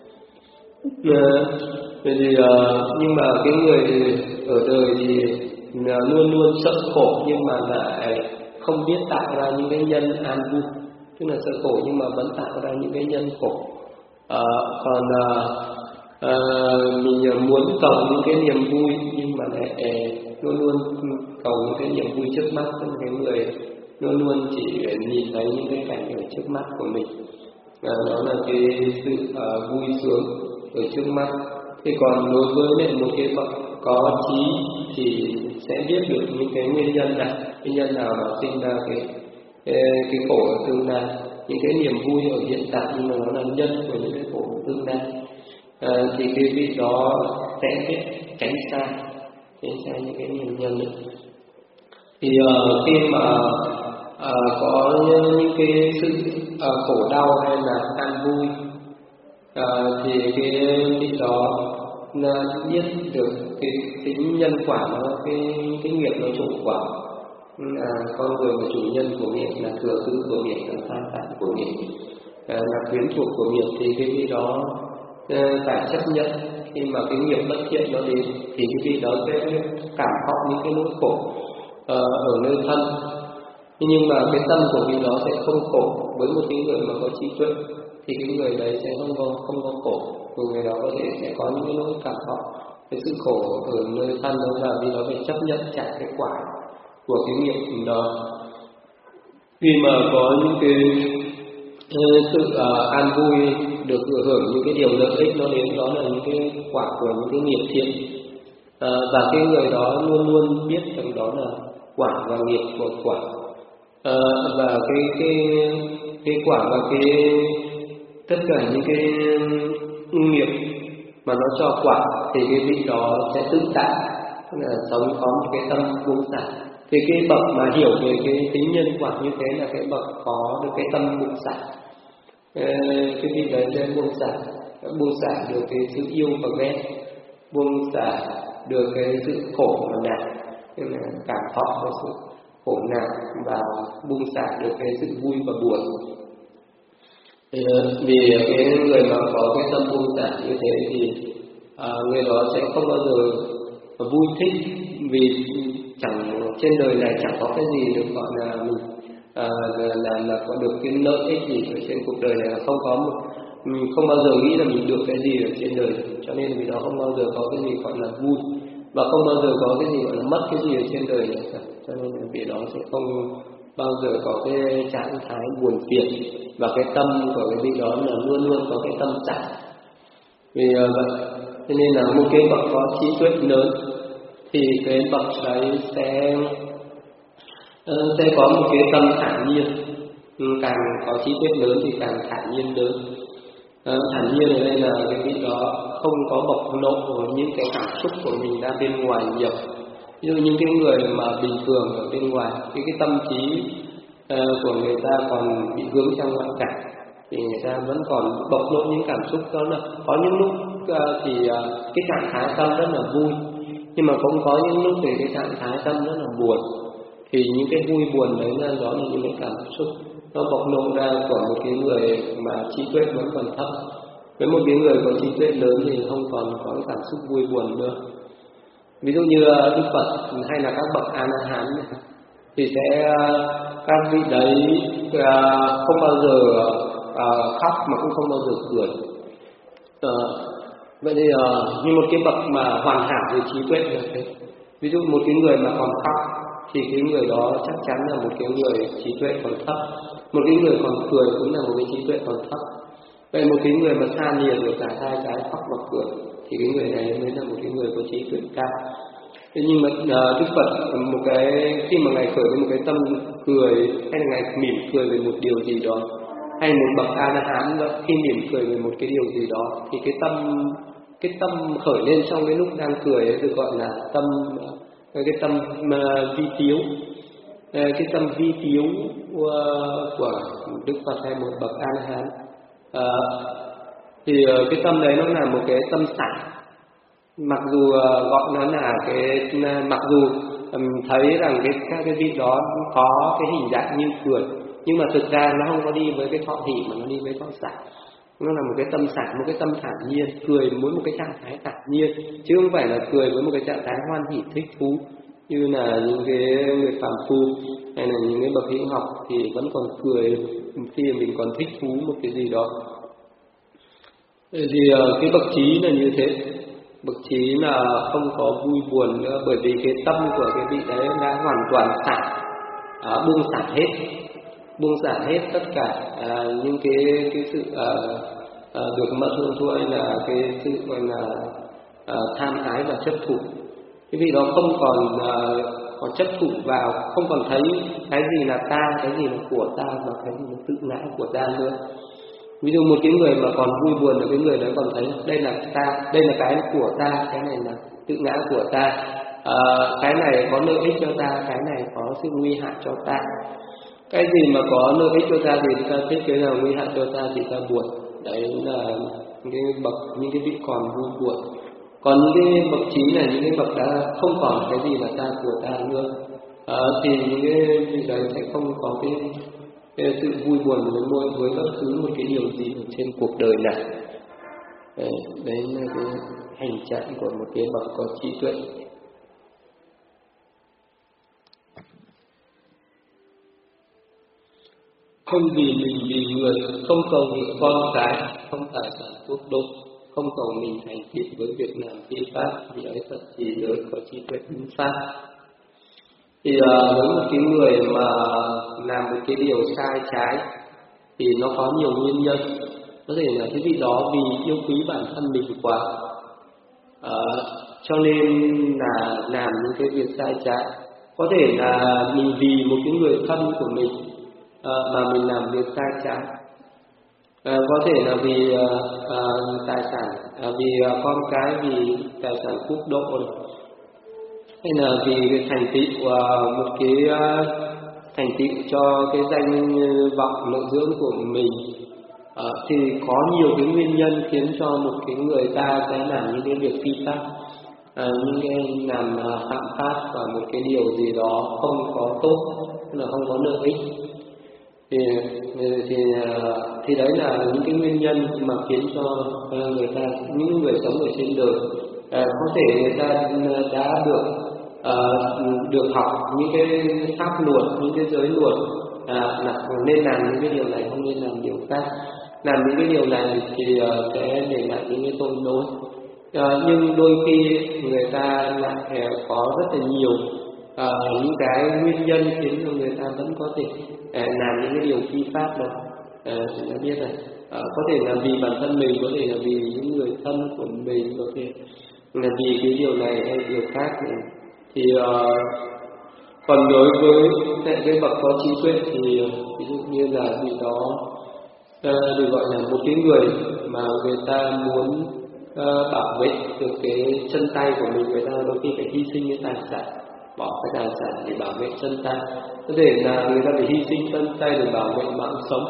Uh, vậy thì, uh, nhưng mà cái người ở đời thì uh, luôn luôn sợ khổ, nhưng mà lại không biết tạo ra những cái nhân an vui. Tức là sợ khổ nhưng mà vẫn tạo ra những cái nhân khổ. À, còn à, à, mình muốn cầu những cái niềm vui nhưng mà lại luôn luôn cầu những cái niềm vui trước mắt. Tức là cái người luôn luôn chỉ nhìn thấy những cái cảnh ở trước mắt của mình, à, đó là cái sự à, vui sướng ở trước mắt. Thì còn đối với lại một cái có, có trí thì sẽ biết được những cái nguyên nhân nào, nguyên nhân nào mà sinh ra cái cái khổ ở tương lai, những cái niềm vui ở hiện tại nhưng mà nó là nhân của những cái khổ ở tương lai. À, thì cái vị đó sẽ biết tránh xa, tránh xa những cái nguyên nhân ấy. Thì uh, khi mà uh, có những cái sự uh, khổ đau hay là an vui, uh, thì cái vị đó là biết được cái tính nhân quả, nó cái cái nghiệp nó chủ quả. À, con người là chủ nhân của nghiệp, là thừa tư của nghiệp, là tham tạng của nghiệp, à, là quyến thuộc của nghiệp, thì cái vị đó à, phải chấp nhận. Khi mà cái nghiệp bất thiện nó đến thì cái vị đó sẽ cảm thọ những cái nỗi khổ à, ở nơi thân. Nhưng mà cái tâm của vị đó sẽ không khổ. Với một cái người mà có trí tuệ thì cái người đấy sẽ không có không có khổ, vì người đó có thể sẽ có những cái nỗi cảm thọ cái sự khổ ở nơi thân đó, là vì nó phải chấp nhận trả cái quả của cái nghiệp đó. Khi mà có những cái sự uh, an vui, được hưởng những cái điều lợi ích nó đến, đó là những cái quả của những cái nghiệp thiện, uh, và cái người đó luôn luôn biết rằng đó là quả và nghiệp của quả. Ờ, và cái cái cái quả và cái tất cả những cái nghiệp mà nó cho quả thì cái vị đó sẽ tự tại, tức là sống có một cái tâm buông xả. Thì cái bậc mà hiểu về cái tính nhân quả như thế là cái bậc có được cái tâm buông xả. Ờ, cái vị đấy sẽ buông xả, buông xả được cái sự yêu và ghét, buông xả được cái sự khổ và nạn, tức là cảm thọ của sự khổ nạn, và buông xả được cái sự vui và buồn. Vì cái người mà có cái tâm buông xả như thế thì à, người đó sẽ không bao giờ vui thích, vì chẳng trên đời này chẳng có cái gì được gọi là mình à, là, là là có được cái lợi ích gì ở trên cuộc đời này, là không có một, mình không bao giờ nghĩ là mình được cái gì ở trên đời, cho nên vì đó không bao giờ có cái gì gọi là vui, và không bao giờ có cái gì gọi là mất cái gì ở trên đời này cả. Cho nên là vì đó sẽ không bao giờ có cái trạng thái buồn phiền, và cái tâm của cái vị đó là luôn luôn có cái tâm xả. Vì uh, vậy cho nên là một cái bậc có trí tuệ lớn thì cái bậc đấy sẽ uh, sẽ có một cái tâm thản nhiên. Càng có trí tuệ lớn thì càng thản nhiên lớn. Uh, thản nhiên ở đây là cái vị đó không có bộc lộ những cái cảm xúc của mình ra bên ngoài nhiều. Ví dụ những cái người mà bình thường ở bên ngoài, cái cái tâm trí uh, của người ta còn bị vướng trong ngoại cảnh, thì người ta vẫn còn bộc lộ những cảm xúc đó. Là có những lúc uh, thì uh, cái trạng thái tâm rất là vui, nhưng mà cũng có những lúc thì cái trạng thái tâm rất là buồn. Thì những cái vui buồn đấy là đó là những cái cảm xúc nó bộc lộ ra của một cái người mà trí tuệ vẫn còn thấp. Với một cái người có trí tuệ lớn thì không còn có cái cảm xúc vui buồn nữa. Ví dụ như Đức Phật hay là các bậc A-la-hán thì sẽ các vị đấy không bao giờ khóc mà cũng không bao giờ cười. À, vậy thì như một cái bậc mà hoàn hảo về trí tuệ là thế. Ví dụ một cái người mà còn khóc thì cái người đó chắc chắn là một cái người trí tuệ còn thấp. Một cái người còn cười cũng là một cái trí tuệ còn thấp. Vậy một cái người mà xa lìa được cả hai cái khóc và cười thì cái người này mới là một cái người có trí tuệ cao. Thế nhưng mà uh, Đức Phật một cái khi mà ngài khởi lên một cái tâm cười, hay là ngài mỉm cười về một điều gì đó, hay một bậc A-la-hán khi mỉm cười về một cái điều gì đó, thì cái tâm cái tâm khởi lên trong cái lúc đang cười ấy được gọi là tâm cái tâm uh, vi tiếu. Uh, cái tâm vi tiếu uh, của Đức Phật hay một bậc A-la-hán. Uh, thì uh, cái tâm đấy nó là một cái tâm xả. Mặc dù uh, gọi nó là cái uh, mặc dù um, thấy rằng cái các cái vị đó có cái hình dạng như cười, nhưng mà thực ra nó không có đi với cái thọ hỷ mà nó đi với thọ xả. Nó là một cái tâm xả, một cái tâm thản nhiên, cười với một cái trạng thái thản nhiên, chứ không phải là cười với một cái trạng thái hoan hỷ thích thú như là những cái người phàm phu hay là những cái bậc hữu học thì vẫn còn cười khi mình còn thích thú một cái gì đó. Thì uh, cái bậc trí là như thế. Bậc trí là không có vui buồn nữa, bởi vì cái tâm của cái vị đấy đã hoàn toàn xả, à, buông xả hết, buông xả hết tất cả à, những cái cái sự à, à, được mất hơn thua, hay là cái sự gọi là à, tham ái và chấp thủ. Cái vị đó không còn à, còn chấp thủ vào, không còn thấy cái gì là ta, cái gì là của ta và cái gì là tự ngã của ta nữa. Ví dụ một cái người mà còn vui buồn là cái người đó còn thấy đây là ta, đây là cái của ta, cái này là tự ngã của ta, à, cái này có lợi ích cho ta, cái này có sự nguy hại cho ta. Cái gì mà có lợi ích cho ta thì ta thích, cái nào nguy hại cho ta thì ta buồn. Đấy là những cái bậc, những cái vị còn vui buồn. Còn những cái bậc trí là những cái bậc đã không còn cái gì là ta của ta nữa, à, thì những cái vị đấy sẽ không có cái cái sự vui buồn với mỗi với bất cứ một cái điều gì ở trên cuộc đời này. Đấy, đấy là cái hành trạng của một cái bậc có trí tuệ. Không vì mình vì người, không cầu việc con cái, không tài sản quốc đô, không cầu mình thành thiện với việc làm phi pháp, vì ấy thật chỉ giới có trí tuệ đúng pháp. Thì uh, với một cái người mà làm một cái điều sai trái thì nó có nhiều nguyên nhân. Có thể là cái vị đó vì yêu quý bản thân mình quá, uh, cho nên là làm những cái việc sai trái. Có thể là mình vì một cái người thân của mình à, mà mình làm việc sai trái. À, có thể là vì à, à, tài sản, à, vì à, con cái, vì tài sản quốc độ, hay là vì cái thành tựu à, một cái à, thành tựu cho cái danh vọng lợi dưỡng của mình. À, thì có nhiều cái nguyên nhân khiến cho một cái người ta sẽ làm những cái việc phi pháp, à, những cái làm à, phạm pháp và một cái điều gì đó không có tốt, là không có lợi ích. Thì thì thì đấy là những cái nguyên nhân mà khiến cho người ta, những người sống ở trên đời, à, có thể người ta đã được à, được học những cái pháp luật, những cái giới luật, à, là nên làm những cái điều này, không nên làm điều khác. Làm những cái điều này thì uh, sẽ để lại những cái tội lỗi. Uh, nhưng đôi khi người ta lại uh, có rất là nhiều uh, những cái nguyên nhân khiến cho người ta vẫn có thể uh, làm những cái điều phi pháp đó. Uh, chúng ta biết là uh, có thể là vì bản thân mình, có thể là vì những người thân của mình, có thể là vì cái điều này hay điều khác này. Thì uh, còn đối với cái bậc có trí tuệ thì uh, ví dụ như là vị đó được gọi là một cái người mà người ta muốn uh, bảo vệ được cái chân tay của mình, người ta đôi khi phải hy sinh cái tài sản, bỏ cái tài sản để bảo vệ chân tay. Có thể là người ta phải hy sinh chân tay để bảo vệ mạng sống.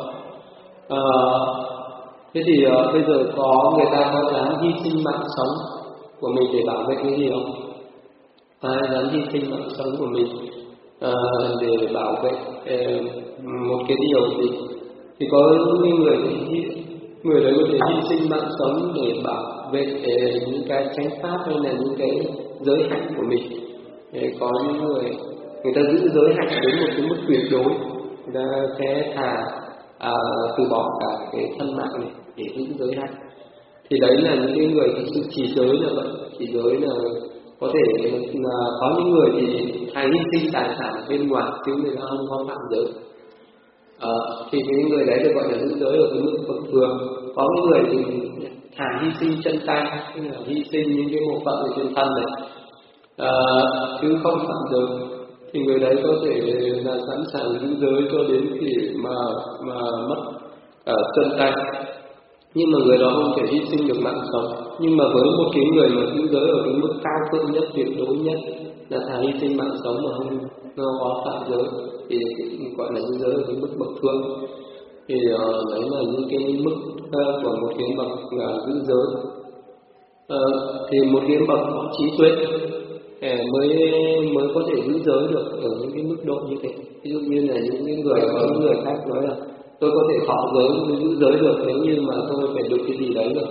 Uh, thế thì uh, bây giờ có người ta có dám hy sinh mạng sống của mình để bảo vệ cái gì không? Ai dám hy sinh mạng sống của mình uh, để bảo vệ uh, một cái điều gì? Thì có những người người đấy có thể hy sinh mạng sống để bảo vệ những cái chánh pháp hay là những cái giới hạnh của mình. Để có những người người ta giữ giới hạnh đến một cái mức tuyệt đối, người ta sẽ thà à, từ bỏ cả cái thân mạng này để giữ giới hạnh. Thì đấy là những cái người thực sự chỉ giới là vậy. Chỉ giới là có thể là có những người thì hay hy sinh tài sản bên ngoài chứ người ta không có phạm giới. À, thì cái người đấy được gọi là giữ giới ở cái mức bậc thường. Có những người thì thà hy sinh chân tay, tức là hy sinh những cái bộ phận ở trên thân này, à, chứ không phạm giới. Thì người đấy có thể là sẵn sàng giữ giới cho đến khi mà mà mất cả chân tay, nhưng mà người đó không thể hy sinh được mạng sống. Nhưng mà với một cái người mà giữ giới ở cái mức cao thượng nhất, tuyệt đối nhất, là thà hy sinh mạng sống mà không nó có phạm giới, thì gọi là giữ giới ở cái mức bậc thượng. Thì uh, đấy là những cái mức uh, của một cái bậc uh, giữ giới. Uh, thì một cái bậc có trí tuệ uh, mới mới có thể giữ giới được ở những cái mức độ như thế. Ví dụ như là những cái người có những người khác nói là tôi có thể thọ giới, tôi giữ giới được nếu như mà tôi phải được cái gì đấy được.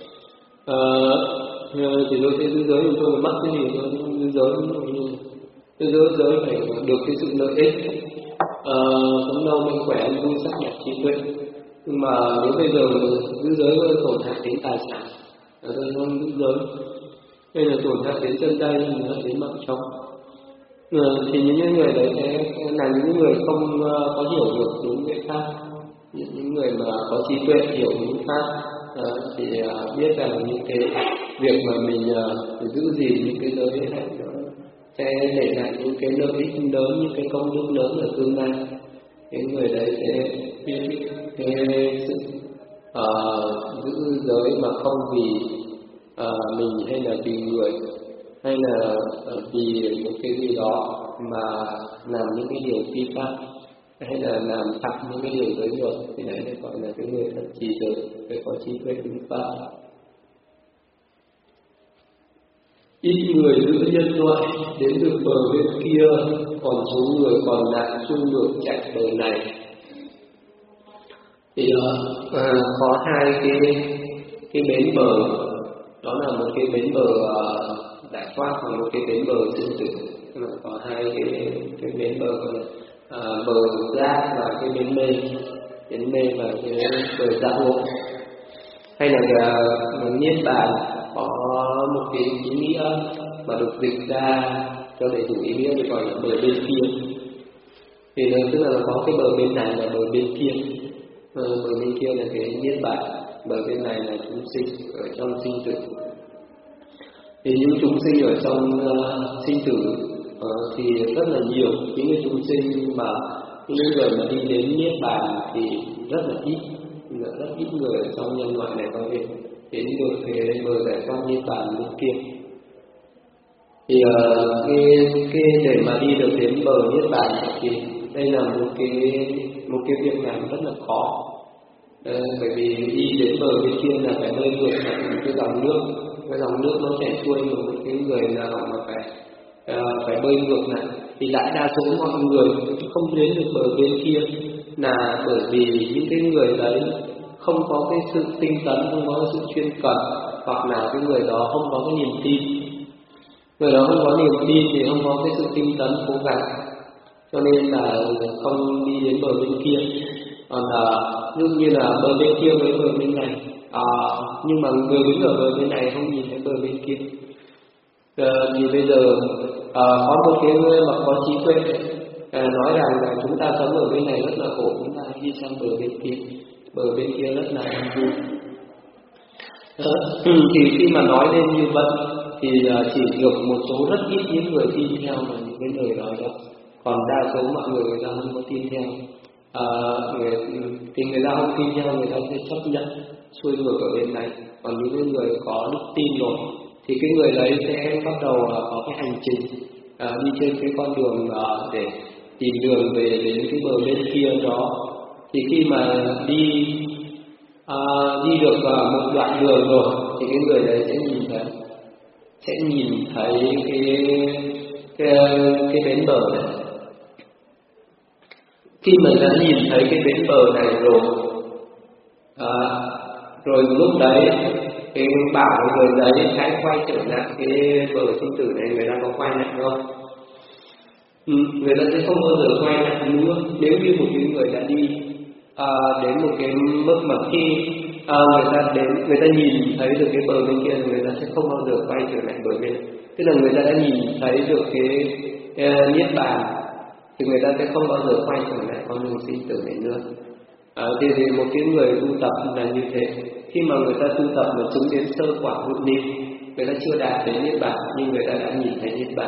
Uh, thì tôi sẽ giữ giới, nhưng tôi phải mất cái gì tôi giữ giới. Cái giới giới phải được cái sự lợi ích, sống lâu mạnh khỏe, vui sắc đẹp trí tuệ. Nhưng mà nếu bây giờ giữ giới có tổn hại đến tài sản, tôi không giữ giới, hay là tổn hại đến chân tay, tổn hại đến mạng sống, thì những người đấy sẽ là những người không có hiểu được đúng cái pháp. Những người mà có trí tuệ hiểu đúng pháp thì biết rằng những cái việc mà mình giữ gìn những cái giới hạnh đó sẽ để lại những cái lợi ích lớn, những cái công đức lớn ở tương lai. Cái người đấy sẽ biết cái sự uh, giữ giới mà không vì uh, mình hay là vì người, hay là uh, vì một cái gì đó mà làm những cái điều phi pháp, hay là làm phạm những cái điều giới luật. Thì đấy được gọi là cái người thật trì giới, người có trí tuệ đúng pháp. Ít người giữ nhân loại đến được bờ bên kia, còn số người còn lại chung ngược chạy bờ này. Thì uh, có hai cái cái bến bờ, đó là một cái bến bờ uh, giải thoát và một cái bến bờ sinh tử. Là có hai cái cái bến bờ gọi là uh, bờ giác và cái bến mê, bến mê và cái bờ giác ngộ. Hay là uh, niết bàn có một cái ý nghĩa mà được dịch ra cho đầy đủ ý nghĩa, được gọi là bờ bên kia. Thì nó tức là có cái bờ bên này và bờ bên kia. Bờ, bờ bên kia là cái niết bàn, bờ bên này là chúng sinh ở trong sinh tử. Thì những chúng sinh ở trong uh, sinh tử ờ, thì rất là nhiều những cái chúng sinh mà những người mà đi đến niết bàn thì rất là ít, rất ít người ở trong nhân loại này có thể đến được cái bờ giải thoát niết bàn bên kia. Thì uh, cái cái để mà đi được đến bờ niết bàn thì đây là một cái một cái việc làm rất là khó. Uh, bởi vì đi đến bờ bên kia là phải bơi ngược một cái dòng nước, cái dòng nước nó chảy xuôi mà một cái người nào mà phải uh, phải bơi ngược lại thì đại đa số mọi người không đến được bờ bên kia là bởi vì những cái người đấy không có cái sự tinh tấn, không có cái sự chuyên cần, hoặc là cái người đó không có cái niềm tin. Người đó không có niềm tin thì không có cái sự tinh tấn cố gắng, cho nên là không đi đến bờ bên kia. Còn là ví dụ như là bờ bên kia với bờ bên này, à, nhưng mà người đứng ở bờ bên này không nhìn thấy bờ bên kia. À, thì bây giờ à, có một cái người mà có trí tuệ à, nói rằng là chúng ta sống ở bên này rất là khổ, chúng ta đi sang bờ bên kia, bờ bên kia rất là an vui. À, thì khi mà nói lên như vậy thì chỉ được một số rất ít những người tin theo vào những cái lời nói đó, còn đa số mọi người người ta không có tin theo. À, người, thì người ta không tin theo, người ta sẽ chấp nhận xuôi ngược ở bên này. Còn những người có đức tin rồi thì cái người đấy sẽ bắt đầu có cái hành trình à, đi trên cái con đường à, để tìm đường về đến cái bờ bên kia đó. Thì khi mà đi à, đi được à, một đoạn đường rồi thì cái người đấy sẽ nhìn thấy sẽ nhìn thấy cái cái cái bến bờ này. Khi mình đã nhìn thấy cái bến bờ này rồi à, rồi lúc đấy cái bảo người đấy hãy quay trở lại cái bờ sinh tử này, người ta có quay lại không? Ừ, người ta sẽ không bao giờ quay lại nữa. Nếu như một cái người đã đi à, đến một cái mức mà khi à, người ta đến người ta nhìn thấy được cái bờ bên kia, người ta sẽ không bao giờ quay trở lại bờ bên. Tức là người ta đã nhìn thấy được cái, cái niết bàn thì người ta sẽ không bao giờ quay trở lại con đường sinh tử này nữa. À, thì, thì một cái người tu tập là như thế. Khi mà người ta tu tập mà chứng đến sơ quả hữu niu, người ta chưa đạt đến niết bàn nhưng người ta đã nhìn thấy niết bàn.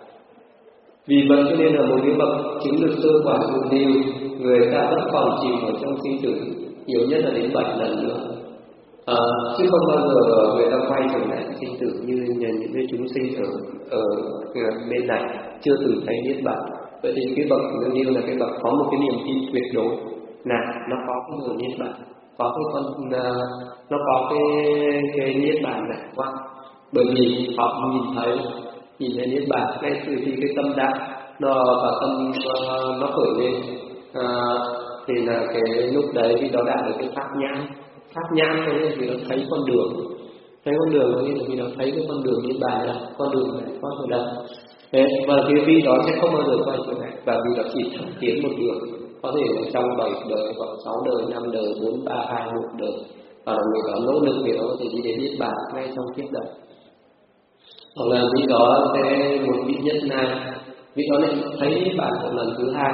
Vì vậy cho nên là một cái bậc chứng được sơ quả hữu niu, người ta vẫn còn chìm ở trong sinh tử, nhiều nhất là đến bảy lần nữa. À, chứ không bao giờ người ta quay trở lại sinh tử như những cái chúng sinh ở ở bên này chưa từng thấy niết bàn. Vậy thì cái bậc hữu niu là cái bậc có một cái niềm tin tuyệt đối là nó có cái người niết bàn, có cái con uh, nó có cái cái niết bàn này qua, bởi vì họ nhìn thấy nhìn thấy niết bàn ngay từ khi cái tâm đạo nó và tâm uh, nó khởi lên uh, thì là cái lúc đấy khi đó đạt được cái pháp nhãn. Pháp nhãn có nghĩa là vì nó thấy con đường, thấy con đường có nghĩa là vì nó thấy cái con đường niết bàn là con đường này qua ở đây. Thế, và cái vị đó sẽ không bao giờ quay trở lại, và vì đó chỉ thẳng tiến một đường, có thể là trong bảy đời hoặc sáu đời, năm đời, bốn, ba, hai, một đời, và người đó nỗ lực thì nó có thể đi đến niết bàn ngay trong kiếp đời. Hoặc là vị đó sẽ một vị nhất lai, vị đó lại thấy niết bàn một lần thứ hai,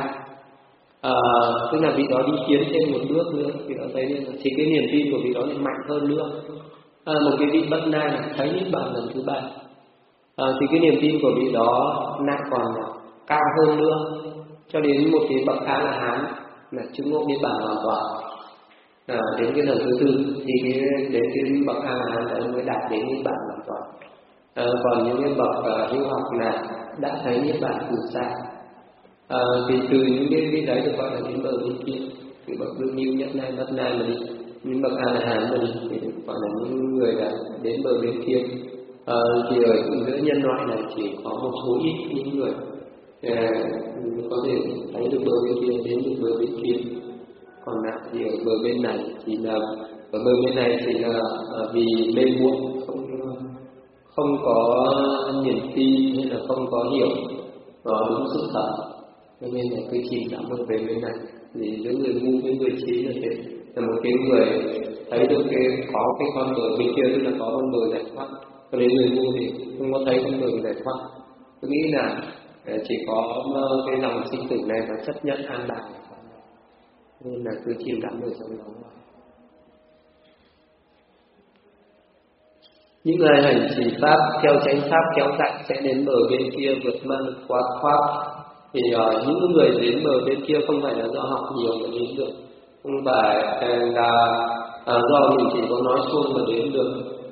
à, tức là vị đó đi tiến thêm một bước nữa, vị đó thấy nên thì cái niềm tin của vị đó lại mạnh hơn nữa. À, một cái vị bất lai thấy niết bàn lần thứ ba. À, thì cái niềm tin của vị đó lại còn cao hơn nữa, cho đến một cái bậc A La Hán là chứng ngộ niết bàn hoàn toàn. À, đến cái lần thứ tư thì cái đến cái bậc A La Hán đấy mới đạt đến niết bàn hoàn toàn. À, còn những cái bậc uh, hữu học là đã thấy niết bàn từ xa. À, thì từ những cái cái đấy được gọi là đến bờ bên kia, từ bậc đương nhiêu nhất lai bất lai mà đi, những bậc A La Hán mà đi thì gọi là những người đã đến bờ bên kia. À, thì ở giữa nhân loại này chỉ có một số ít những người à, có thể thấy được bờ bên kia, đến được bờ bên kia, còn lại thì ở bờ bên này thì là ở bờ bên này thì là à, vì mê muội, không không có niềm tin hay là không có hiểu đó đúng sự thật, cho nên là cứ chỉ cảm được về bên này. Thì giữa người ngu với người trí là thế, là một cái người thấy được cái có cái con bờ bên kia, tức là có con bờ giải thoát. Cho nên người ngu thì không có thấy con đường giải thoát. Tôi nghĩ là chỉ có cái lòng sinh tử này và chấp nhận an bài, nên là cứ chìm đắm ở trong đó. Những người hành trì pháp theo chánh pháp kéo dạnh sẽ đến bờ bên kia vượt ma lực quá thoát. Thì uh, những người đến bờ bên kia không phải là do học nhiều mà đến được, không phải là uh, do mình chỉ có nói xuông mà đến được,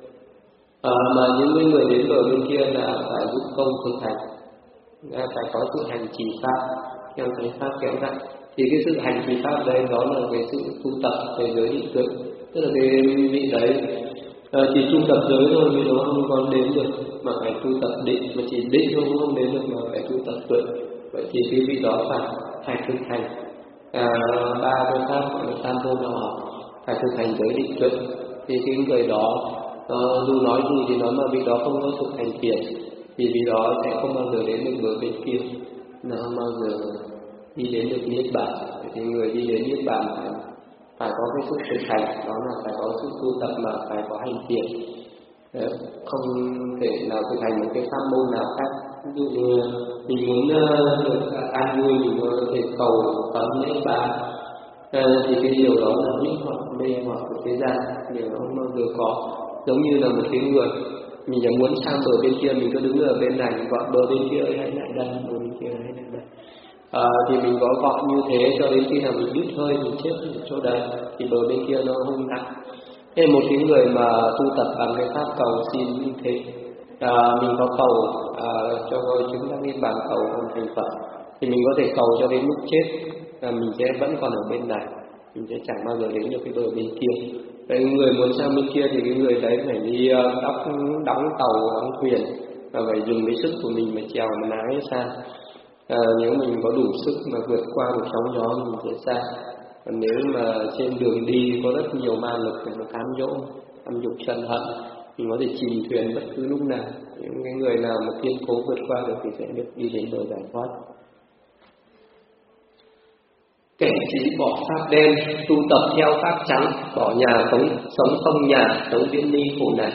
uh, mà những người đến bờ bên kia là phải dụng công thực hành, uh, phải có sự hành trì pháp theo chánh pháp kéo dạnh. Thì cái sự hành trì pháp đấy đó là cái sự tu tập về giới định tuệ, tức là cái vị đấy À, chỉ tu tập giới thôi vì nó không còn đến được, mà phải tu tập định, mà chỉ định thôi cũng không đến được mà phải tu tập tuệ. Vậy thì cái vị đó phải phải thực hành à, ba cái pháp gọi là tam vô đạo học, phải thực hành giới định tuệ. Thì cái người đó uh, dù nói gì thì nói mà vị đó không có thực hành thiền thì vị đó sẽ không bao giờ đến được bờ bên kia, nó không bao giờ đi đến được niết bàn. Thì người đi đến niết bàn phải phải có cái sự thực hành, đó là phải có sự tu tập mà phải có hành thiền. Đấy, không thể nào thực hành một cái pháp môn nào khác. Ví dụ như mình muốn uh, được an vui, mình có thể cầu tấn niết bàn, uh, thì cái điều đó là những hoặc mê hoặc của thế gian, điều đó không bao giờ có. Giống như là một cái người mình đã muốn sang bờ bên kia, mình cứ đứng ở bên này mình gọi bờ bên kia ơi hãy lại đây, bờ bên kia hãy lại đây. À, thì mình có gọi như thế cho đến khi nào mình đứt hơi, mình chết ở chỗ đấy thì bờ bên kia nó hung nặng. Thế một cái người mà tu tập bằng cái pháp cầu xin như thế, à, mình có cầu à, cho chúng ta niết bàn, cầu còn thành Phật, thì mình có thể cầu cho đến lúc chết à, mình sẽ vẫn còn ở bên này, mình sẽ chẳng bao giờ đến được cái bờ bên kia. Cái người muốn sang bên kia thì cái người đấy phải đi uh, đóng, đóng tàu, đóng thuyền và phải dùng cái sức của mình mà chèo mà lái sang. À, nếu mình có đủ sức mà vượt qua được sóng gió mình sẽ sang. Còn nếu mà trên đường đi có rất nhiều ma lực để nó cám dỗ, tham dục sân hận, mình có thể chìm thuyền bất cứ lúc nào. Những cái người nào mà kiên cố vượt qua được thì sẽ được đi đến bờ giải thoát. Kẻ trí bỏ pháp đen, tu tập theo pháp trắng, bỏ nhà sống, sống không nhà, sống viễn ly khổ nạn.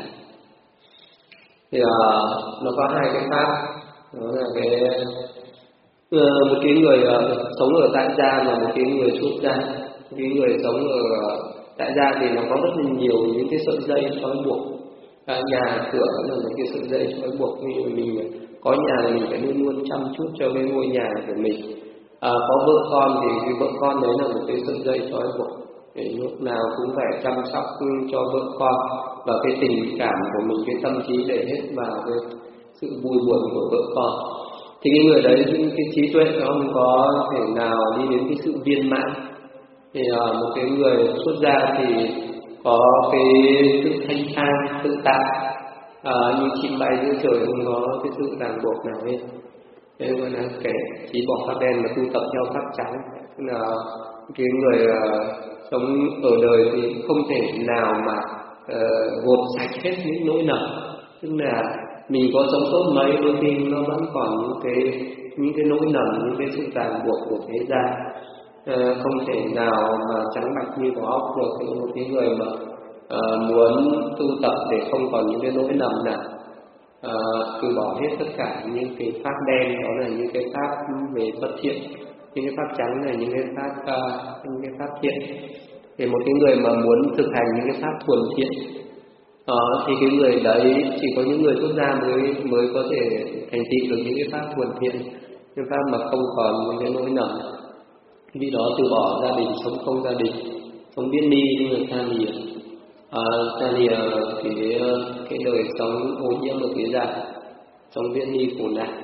Thì uh, nó có hai cái pháp, đó là cái uh, một cái người uh, sống ở tại gia và một cái người xuất gia. Một cái người sống ở uh, tại gia thì nó có rất là nhiều những cái sợi dây trói buộc, uh, nhà cửa là những cái sợi dây trói buộc. Vì mình có nhà thì mình phải luôn luôn chăm chút cho cái ngôi nhà của mình. À, có vợ con thì cái vợ con đấy là một cái sợi dây trói buộc, để lúc nào cũng phải chăm sóc cho vợ con, và cái tình cảm của mình, cái tâm trí để hết vào cái sự vui buồn của vợ con. Thì cái người đấy, cái trí tuệ nó không có thể nào đi đến cái sự viên mãn. Thì uh, một cái người xuất gia thì có cái sự thanh thang, tự tại, uh, như chim bay giữa trời, không có cái sự ràng buộc nào hết. Thế gọi là kẻ chỉ bỏ pháp đen mà tu tập theo pháp trắng. Tức là cái người uh, sống ở đời thì không thể nào mà uh, gột sạch hết những nỗi nở. Tức là mình có sống tốt mấy, đôi khi nó vẫn còn những cái những cái nỗi nở, những cái sự ràng buộc của thế gian. Uh, không thể nào mà trắng bạch như có óc được. Thì một cái người mà uh, muốn tu tập để không còn những cái nỗi nầm nào, À, từ bỏ hết tất cả những cái pháp đen, đó là những cái pháp về bất thiện, những cái pháp trắng là những cái pháp uh, những cái pháp thiện. Thì một cái người mà muốn thực hành những cái pháp thuần thiện, uh, thì cái người đấy chỉ có những người xuất gia mới mới có thể thành tựu được những cái pháp thuần thiện, những pháp mà không còn những cái nỗi nở. Vì đó từ bỏ gia đình, sống không gia đình, sống biết đi như người tha lìa. À, ta lìa cái cái đời sống ô nhiễm ở thế gian, sống viễn ly khổ nạn.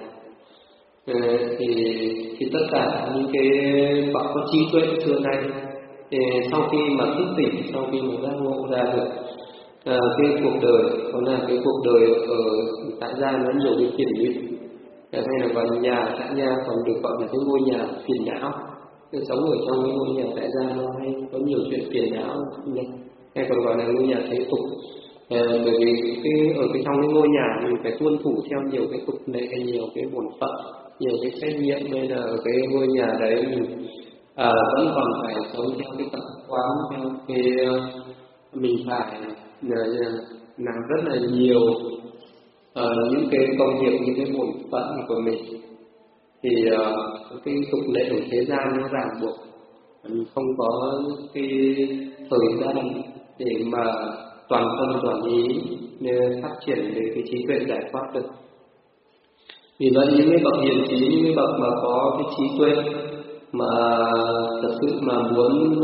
À, thì thì tất cả những cái bậc có trí tuệ xưa nay, thì sau khi mà thức tỉnh, sau khi mà giác ngộ ra được à, cái cuộc đời, đó là cái cuộc đời ở tại gia nó nhiều cái phiền lụy, hay là vào nhà tại gia còn được gọi là cái ngôi nhà phiền não. Cái sống ở trong cái ngôi nhà tại gia nó hay có nhiều chuyện phiền não nhé, hay còn gọi là ngôi nhà thế tục. À, bởi vì cái ở cái trong cái ngôi nhà mình phải tuân thủ theo nhiều cái tục lệ, nhiều cái bổn phận, nhiều cái trách nhiệm, nên là ở cái ngôi nhà đấy mình à, vẫn còn phải sống theo cái tập quán, theo cái mình phải làm rất là nhiều uh, những cái công việc, những cái bổn phận của mình. Thì uh, cái tục lệ của thế gian nó ràng buộc, mình không có cái thời gian để mà toàn tâm toàn ý nên phát triển về cái trí tuệ giải thoát được. Vì vậy những cái bậc hiền trí, những cái bậc mà có cái trí tuệ mà thật sự mà muốn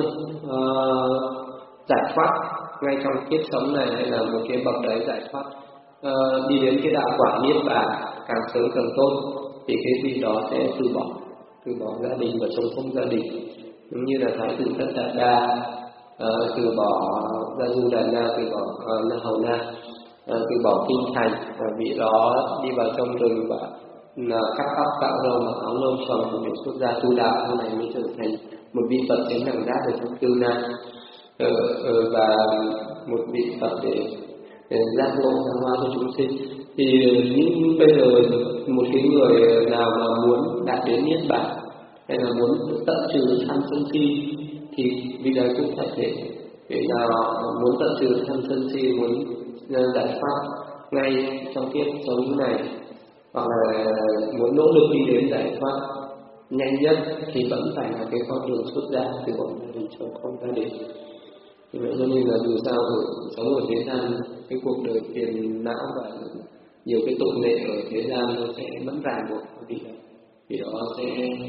uh, giải thoát ngay trong kiếp sống này, hay là một cái bậc đấy giải thoát uh, đi đến cái đạo quả niết bàn càng sớm càng tốt, thì cái gì đó sẽ từ bỏ từ bỏ gia đình và sống không gia đình, giống như là Thái tử Tất Đạt Đa uh, từ bỏ Gia Du Đà Na, từ bỏ uh, Na Hầu Na, uh, từ bỏ kinh thành, và vị đó đi vào trong rừng và là cắt tóc tạo râu mặc áo lông tròn để xuất gia tu đạo, sau này mới trở thành một vị Phật đến đẳng giác ở trong Tư Na, ờ, ờ, và một vị Phật để, để giác ngộ thăng hoa cho chúng sinh. Thì những bây giờ một cái người nào mà muốn đạt đến niết bàn hay là muốn tận trừ tham sân si thì vì đấy cũng phải thể để nào muốn tận trừ tham sân si, muốn giải thoát ngay trong kiếp sống này, hoặc là muốn nỗ lực đi đến giải thoát nhanh nhất thì vẫn phải là cái con đường xuất gia, từ bỏ gia đình chồng con gia đình. Vì vậy cho nên là dù sao ở, sống ở thế gian, cái cuộc đời phiền não và nhiều cái tội lệ ở thế gian nó sẽ vẫn ràng buộc vì vì đó sẽ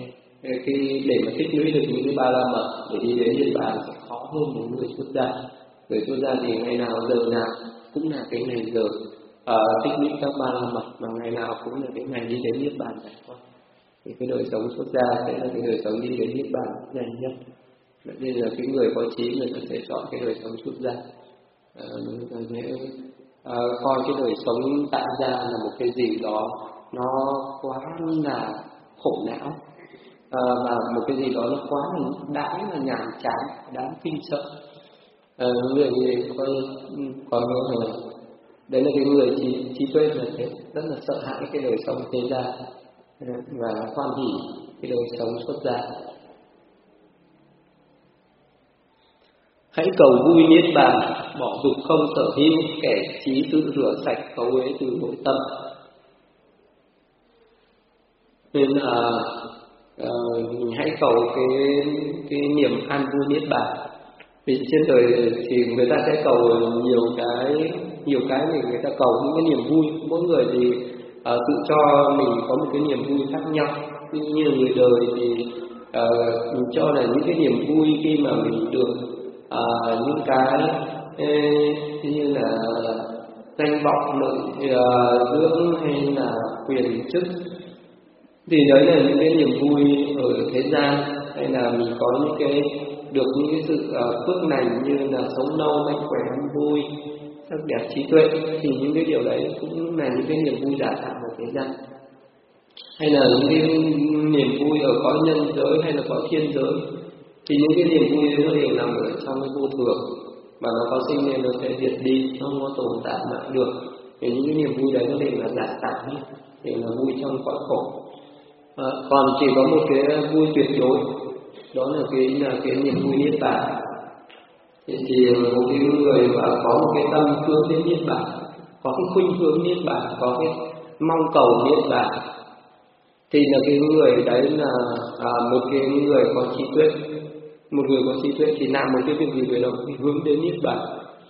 cái để mà tích lũy được những cái ba la mật để đi đến niết bàn sẽ khó hơn những người xuất gia. Người xuất gia thì ngày nào giờ nào cũng là cái ngày giờ À, tích lũy các ba la mật, mà ngày nào cũng là cái ngày đi đến niết bàn giải thoát. Thì cái đời sống xuất gia sẽ là cái đời sống đi đến niết bàn nhanh nhất. Nên là cái người có trí người ta sẽ chọn cái đời sống xuất gia. À, người ta sẽ à, coi cái đời sống tại gia là một cái gì đó nó quá là khổ não, à, và một cái gì đó nó quá là đáng là nhàm chán, đáng kinh sợ. À, người gì có có người đấy là cái người trí, trí tuệ là thế, rất là sợ hãi cái đời sống thế gian và hoan hỉ cái đời sống xuất gia. Hãy cầu vui niết bàn, bỏ dục không sở hữu, kẻ trí tự rửa sạch cấu uế từ nội tâm. Nên là uh, mình hãy cầu cái cái niềm an vui niết bàn. Vì trên đời thì người ta sẽ cầu nhiều cái nhiều cái thì người ta cầu những cái niềm vui, mỗi người thì uh, tự cho mình có một cái niềm vui khác nhau. Như như là người đời thì uh, mình cho là những cái niềm vui khi mà mình được uh, những cái uh, như là danh vọng, lợi uh, dưỡng hay là quyền chức, thì đấy là những cái niềm vui ở thế gian, hay là mình có những cái được những cái sự uh, phước lành như là sống lâu, mạnh khỏe, vui, sắc đẹp, trí tuệ, thì những cái điều đấy cũng là những cái niềm vui giả tạm ở thế gian. Hay là những cái niềm vui ở cõi nhân giới hay là cõi thiên giới, thì những cái niềm vui đấy nó đều nằm ở trong cái vô thường, mà nó có sinh nên nó sẽ diệt đi, nó không có tồn tại mãi được. Thì những cái niềm vui đấy nó đều là giả tạm, đều là vui trong cõi khổ. À, còn chỉ có một cái vui tuyệt đối, đó là cái là cái niềm vui niết bàn. Thì, thì một cái người mà có một cái tâm hướng đến niết bàn, có cái khuynh hướng niết bàn, có cái mong cầu niết bàn, thì là cái người đấy là à, một cái người có trí tuệ. Một người có trí tuệ thì làm một cái việc gì về đó thì hướng đến niết bàn.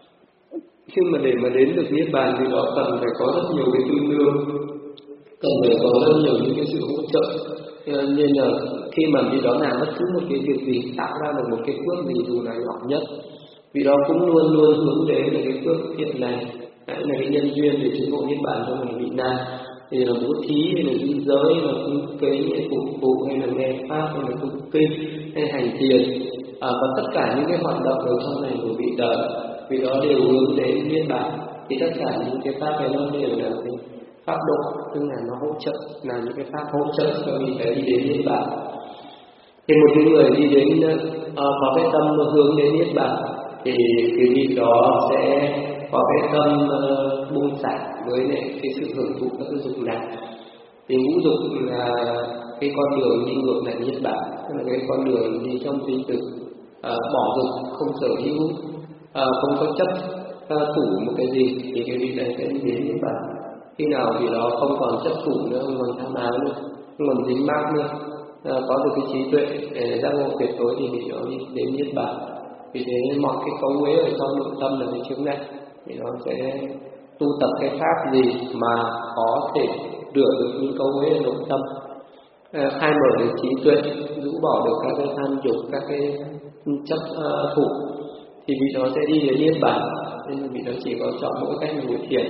Khi mà để mà đến được niết bàn thì đó cần phải có rất nhiều cái tư lương, cần phải có rất nhiều những cái sự hỗ trợ. Nên là khi mà vị đó làm bất cứ một cái việc gì, tạo ra được một cái phước gì dù là nhỏ nhất, vị đó cũng luôn luôn hướng đến là cái phước thiện này, hay là cái nhân duyên để chứng ngộ niết bàn cho người vị nan. Thì là bố thí hay là giữ giới, hay là cúng tế, hay phục vụ, hay là nghe pháp, hay là tụng kinh, hay hành thiền, à, và tất cả những cái hoạt động ở trong này của vị đó, vị đó đều hướng đến niết bàn. Thì tất cả những cái pháp này nó đều là cái pháp độ, tức là nó hỗ trợ, là những cái pháp hỗ trợ cho vị đấy đi đến niết bàn. Thì một cái người đi đến uh, có cái tâm hướng đến niết bàn thì cái vị đó sẽ có cái tâm uh, buông xả với lại cái sự hưởng thụ các cái dục lạc. Thì ngũ dục là cái con đường đi ngược lại niết bàn, tức là cái con đường đi trong tinh tử, uh, bỏ dục, không sở hữu, uh, không có chấp uh, thủ một cái gì, thì cái vị đấy sẽ đi đến niết bàn. Khi nào vì đó không còn chấp thủ nữa, không còn tham ái nữa, không còn dính mác nữa, à, có được cái trí tuệ để giác ngộ tuyệt đối thì vị đó đi đến niết bàn. Vì thế mọi cái cấu uế ở trong nội tâm là cái chướng ngại, thì nó sẽ tu tập cái pháp gì mà có thể rửa được những câu uế ở nội tâm, khai mở được trí tuệ, rũ bỏ được các cái tham dục, các cái chấp uh, thủ, thì vị đó sẽ đi đến niết bàn. Nên vị đó chỉ có chọn mỗi cách ngồi thiền,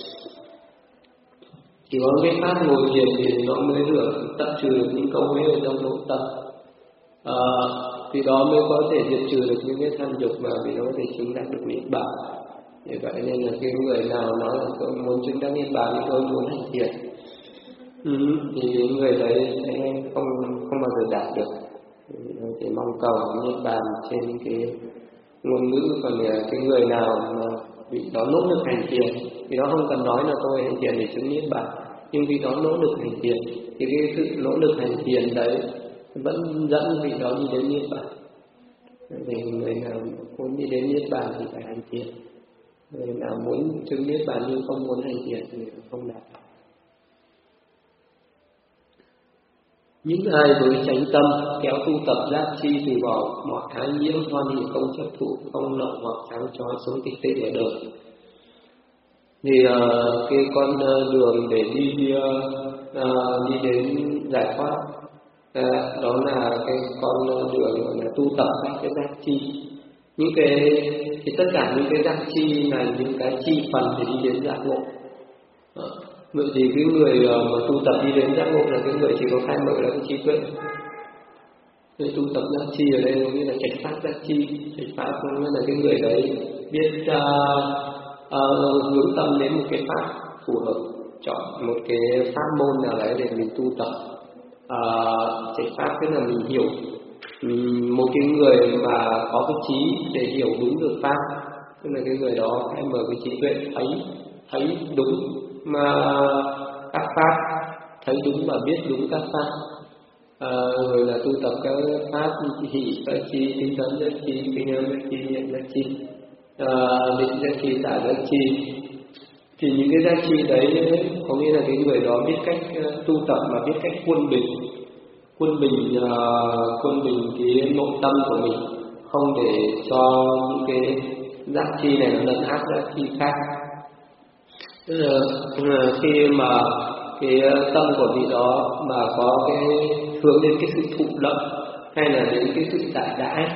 chỉ có cái pháp ngồi thiền thì nó mới rửa tận trừ được những câu uế ở trong nội tâm, à, thì đó mới có thể diệt trừ được những cái tham dục và vì đó có thể chứng đắc được niết bàn. Vì vậy nên là cái người nào nói là tôi muốn chứng đắc niết bàn thì tôi muốn hành thiền, ừ, thì người đấy sẽ không không bao giờ đạt được. Nó chỉ mong cầu niết bàn trên cái ngôn ngữ. Còn cái người nào mà vị đó nỗ lực hành thiền thì nó không cần nói là tôi hành thiền để chứng niết bàn, nhưng vì đó nỗ lực hành thiền thì cái sự nỗ lực hành thiền đấy vẫn dẫn vị đó đi đến niết bàn. Vì người nào muốn đi đến niết bàn thì phải hành thiền, người nào muốn chứng niết bàn nhưng không muốn hành thiền thì không đạt. Những ai với chánh tâm kéo tu tập giác chi, từ bỏ mọi ái nhiễm, hoan hỷ không chấp thụ, không nợ hoặc sáng chói, sống tịch tịnh ở đời, thì uh, cái con uh, đường để đi uh, đi đến giải thoát, uh, đó là cái con uh, đường gọi là tu tập các cái giác chi. Những cái thì tất cả những cái giác chi là những cái chi phần để đi đến giác ngộ. Uh, Vậy thì cái người mà tu tập đi đến giác ngộ là cái người chỉ có khai mở ra cái trí tuệ. Cái tu tập giác chi ở đây có nghĩa là trạch pháp giác chi. Trạch pháp có nghĩa là cái người đấy biết uh, uh, hướng tâm đến một cái pháp phù hợp, chọn một cái pháp môn nào đấy để mình tu tập. Uh, trạch pháp tức là mình hiểu, um, một cái người mà có cái trí để hiểu đúng được pháp, tức là cái người đó khai mở cái trí tuệ, thấy thấy đúng mà các pháp, thấy đúng và biết đúng các pháp, à, rồi là tu tập các pháp như hỷ giác chi, tinh tấn giác chi, kinh âm giác chi, niệm giác chi, à, định giác chi, tả giác chi. Thì những cái giác chi đấy có nghĩa là cái người đó biết cách tu tập và biết cách quân bình, quân bình, uh, quân bình cái nội tâm của mình, không để cho những cái giác chi này nó lấn át giác chi khác. Tức là khi mà cái tâm của vị đó mà có cái hướng đến cái sự thụ động hay là đến cái sự giải đãi,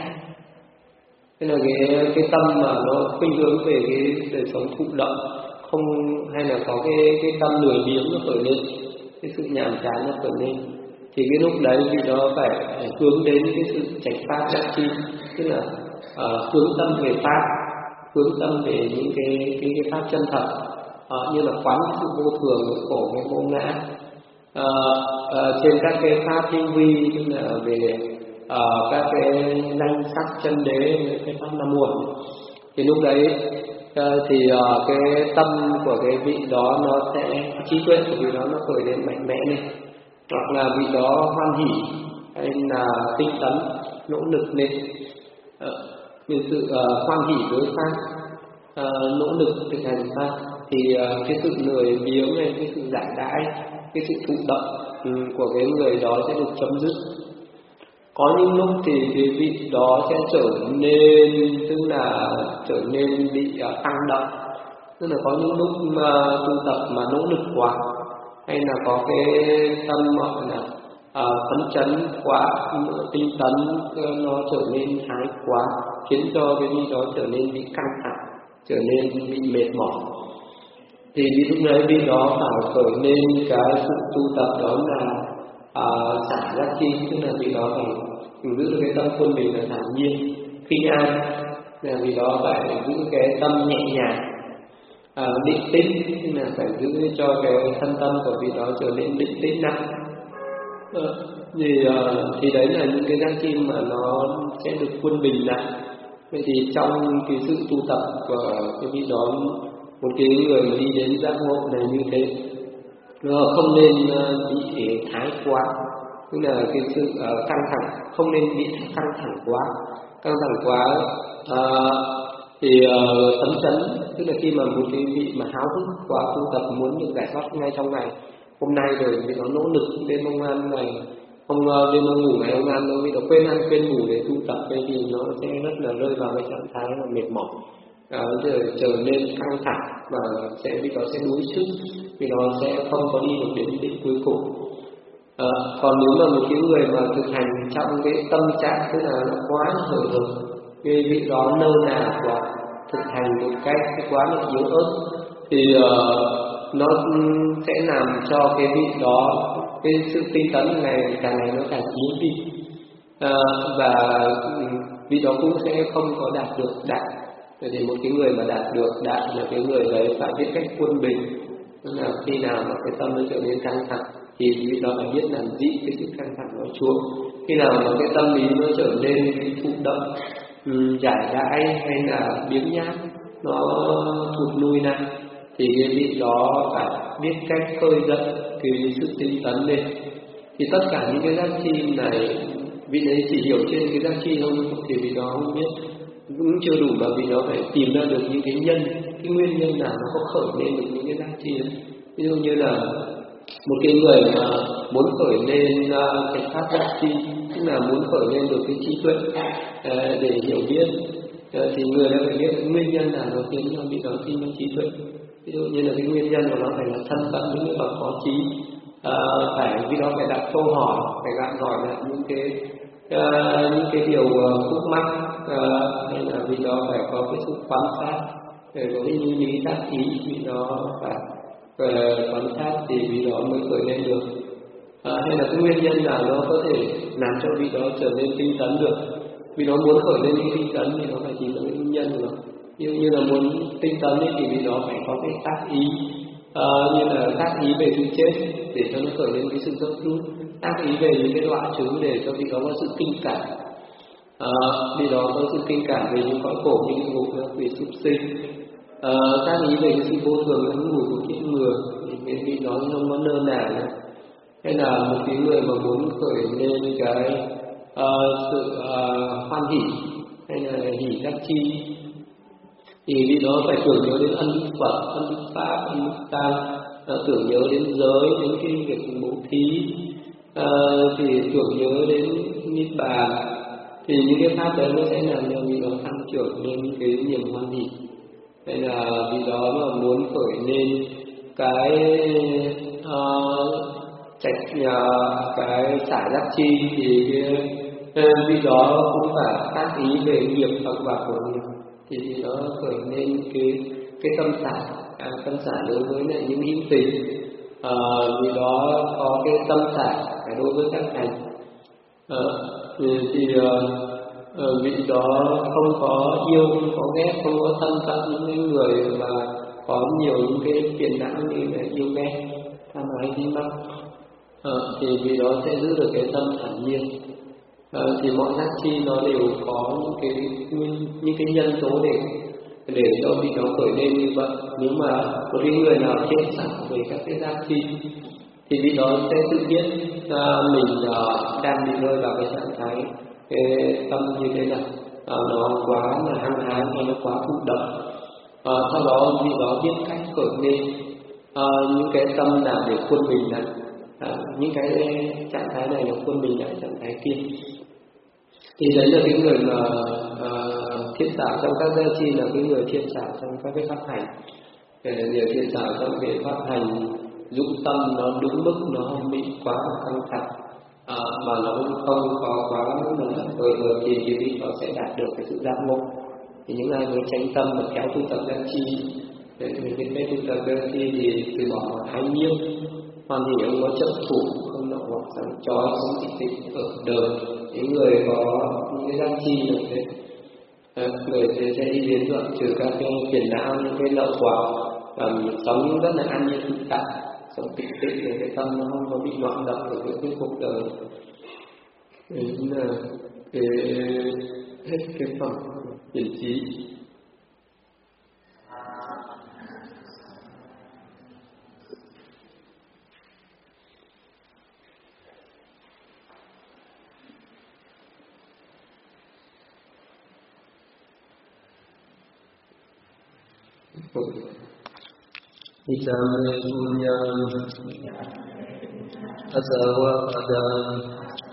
tức là cái cái tâm mà nó khuynh hướng về cái đời sống thụ động, không hay là có cái cái tâm lười biếng nó khởi lên, cái sự nhàm chán nó khởi lên, thì cái lúc đấy vị đó phải hướng đến cái sự trạch pháp giác chi, tức là uh, hướng tâm về pháp, hướng tâm về những cái cái, cái pháp chân thật. À, như là quán sự vô thường, cái khổ, cái vô ngã, à, à, trên các cái pháp tinh vi, tức là về à, các cái danh sắc chân đế, cái pháp năm muộn. Thì lúc đấy à, thì à, cái tâm của cái vị đó nó sẽ, trí tuệ của vị đó nó khởi đến mạnh mẽ lên, hoặc là vị đó hoan hỷ hay là tinh tấn nỗ lực lên. À, như sự à, hoan hỷ với pháp, à, nỗ lực thực hành pháp, thì uh, cái sự lười biếng này, cái sự giải đãi, cái sự thụ động um, của cái người đó sẽ được chấm dứt. Có những lúc thì cái vị đó sẽ trở nên, tức là trở nên bị uh, tăng động, tức là có những lúc mà tu tập mà nỗ lực quá, hay là có cái tâm gọi là uh, phấn chấn quá, tinh tấn uh, nó trở nên thái quá, khiến cho cái vị đó trở nên bị căng thẳng, trở nên bị mệt mỏi. Thì lúc đấy vị đó phải khởi lên cái sự tu tập đó là à, xả giác chi, tức là vị đó phải giữ được cái tâm quân mình là thản nhiên, khinh an, là vị đó phải giữ cái tâm nhẹ nhàng, à, định tĩnh, tức là phải giữ cho cái thân tâm của vị đó trở nên định tĩnh nặng. À, thì, à, thì đấy là những cái giác chi mà nó sẽ được quân bình lại. Vậy thì trong cái sự tu tập của cái vị đó, một cái người mà đi đến giác ngộ này như thế, nó không nên bị thái quá, tức là cái sự uh, căng thẳng, không nên bị căng thẳng quá, căng thẳng quá uh, thì uh, phấn chấn, tức là khi mà một cái vị mà háo hức quá tu tập muốn được giải thoát ngay trong ngày hôm nay rồi, vì nó nỗ lực đêm ông ăn này, không uh, đêm ông ngủ ngày ông ăn, vì nó quên ăn quên ngủ để tu tập, thì nó sẽ rất là rơi vào cái trạng thái là mệt mỏi. à, trở, trở nên căng thẳng và sẽ vì đó sẽ đuối sức, vì đó sẽ không có đi được đến đích cuối cùng. À, còn nếu mà một cái người mà thực hành trong cái tâm trạng tức là nó quá hời hợt, cái vị đó nơ nà quá, thực hành một cách quá là yếu ớt, thì uh, nó sẽ làm cho cái vị đó cái sự tinh tấn này càng ngày nó càng yếu đi, à, và vị đó cũng sẽ không có đạt được đạo. Thì một cái người mà đạt được đạo là cái người đấy phải biết cách quân bình, tức là khi nào mà cái tâm nó trở nên căng thẳng thì vị đó phải biết làm dịu cái sự căng thẳng đó xuống. Khi nào mà cái tâm lý nó trở nên thụ động, um, giải đãi hay là biếng nhác, nó thụt lui lại, thì cái vị đó phải biết cách khơi dậy cái sự tinh tấn lên. Thì tất cả những cái giác chi này, vị đấy chỉ hiểu trên cái giác chi thôi thì vị đó không biết, cũng chưa đủ, mà vì nó phải tìm ra được những cái nhân, cái nguyên nhân nào nó có khởi lên được những cái giá trị đấy. Ví dụ như là một cái người mà muốn khởi lên uh, cái pháp giá trị, tức là muốn khởi lên được cái trí tuệ uh, để hiểu biết, uh, thì người đã phải biết nguyên nhân nào nó khiến cho bị đó sinh ra trí tuệ. Ví dụ như là cái nguyên nhân của nó phải là thân cận những cái bậc có trí, uh, phải vì đó phải đặt câu hỏi, phải gạn hỏi lại những cái Uh, những cái điều uh, khúc mắc, uh, hay là vì đó phải có cái sự quan sát, để có cái như lý tác ý, vì đó phải uh, quan sát thì vì đó mới khởi lên được. Uh, hay là cái nguyên nhân nào đó có thể làm cho vị đó trở nên tinh tấn được. Vì đó muốn khởi lên những tinh tấn thì nó phải tìm ra cái nguyên nhân của nó. Như như là muốn tinh tấn ấy, thì vì đó phải có cái tác ý, uh, như là tác ý về sự chết để cho nó khởi lên cái sự gấp rút, tác ý về những cái đoạn chứng để cho vị đó có sự kinh cảm, à, vị đó có sự kinh cảm về những cõi khổ như địa ngục, quỷ, súc sinh, à, tác ý về cái sự vô thường ngắn ngủi của kiếp người thì cái vị đó không có nơ nà nữa. Hay là một cái người mà muốn khởi lên cái uh, sự uh, hoan hỷ hay là hỷ đắc chi, thì vị đó phải tưởng nhớ đến ân đức Phật, ân đức Pháp, ân đức Tăng, à, tưởng nhớ đến giới, đến cái việc bố thí, à, thì tưởng nhớ đến niết bàn, thì những cái pháp đấy nó sẽ làm cho vị đó tăng trưởng lên cái niềm hoan hỷ. Hay là vị đó mà muốn khởi lên cái uh, trạch uh, cái xả giác chi, thì cái vị đó cũng phải tác ý về nghiệp hoặc quả của nghiệp, thì thì nó khởi lên cái cái tâm xả, à, tâm xả đối với lại những hữu tình, à, vì đó có cái tâm xả đối với các hành, à, thì, thì uh, vị đó không có yêu, không có ghét, không có thân cận những người mà có nhiều những cái phiền não như là yêu ghét, tham ái dính mắc, à, thì vị đó sẽ giữ được cái tâm thản nhiên. À, thì mọi giác chi nó đều có những cái những cái nhân tố để để cho vị đó khởi lên như vậy. Nếu mà một cái người nào chết sẵn về các cái giác chi thì vị đó sẽ tự biết à, mình à, đang bị rơi vào cái trạng thái cái tâm như thế nào, à, nó quá là hăng hái hay nó quá thụ động. À, sau đó vị đó biết cách khởi lên à, những cái tâm nào để quân bình lại, à, những cái trạng thái này là quân bình lại trạng thái kia. Thì đấy là cái người mà uh, thiện xảo trong các gia chi, là cái người thiện xảo trong các cái pháp hành. Người thiện xảo trong cái pháp hành dụng tâm nó đúng mức, nó không bị quá là căng thẳng, à, mà nó cũng không có quá là vừa vừa thì thì vị nó sẽ đạt được cái sự giác ngộ. Thì những ai với chánh tâm và kéo tu tập gia chi, để mình biết cách tu tập gia chi thì từ bỏ ái nhiễm, hoàn hỷ ông có chấp thủ, không nọ hoặc sáng chói, không thị tịnh ở đời. Những người có những cái giác chi như thế, à, người sẽ, sẽ đi đến đoạn trừ các cái phiền não, những cái lậu hoặc, và mình sống rất là an nhiên tự tại, sống tịnh tịnh để cái tâm nó không có bị loạn động ở cái, cái cuộc đời. Đấy là cái hết cái phẩm hiển trí. Nitame punyam asava padam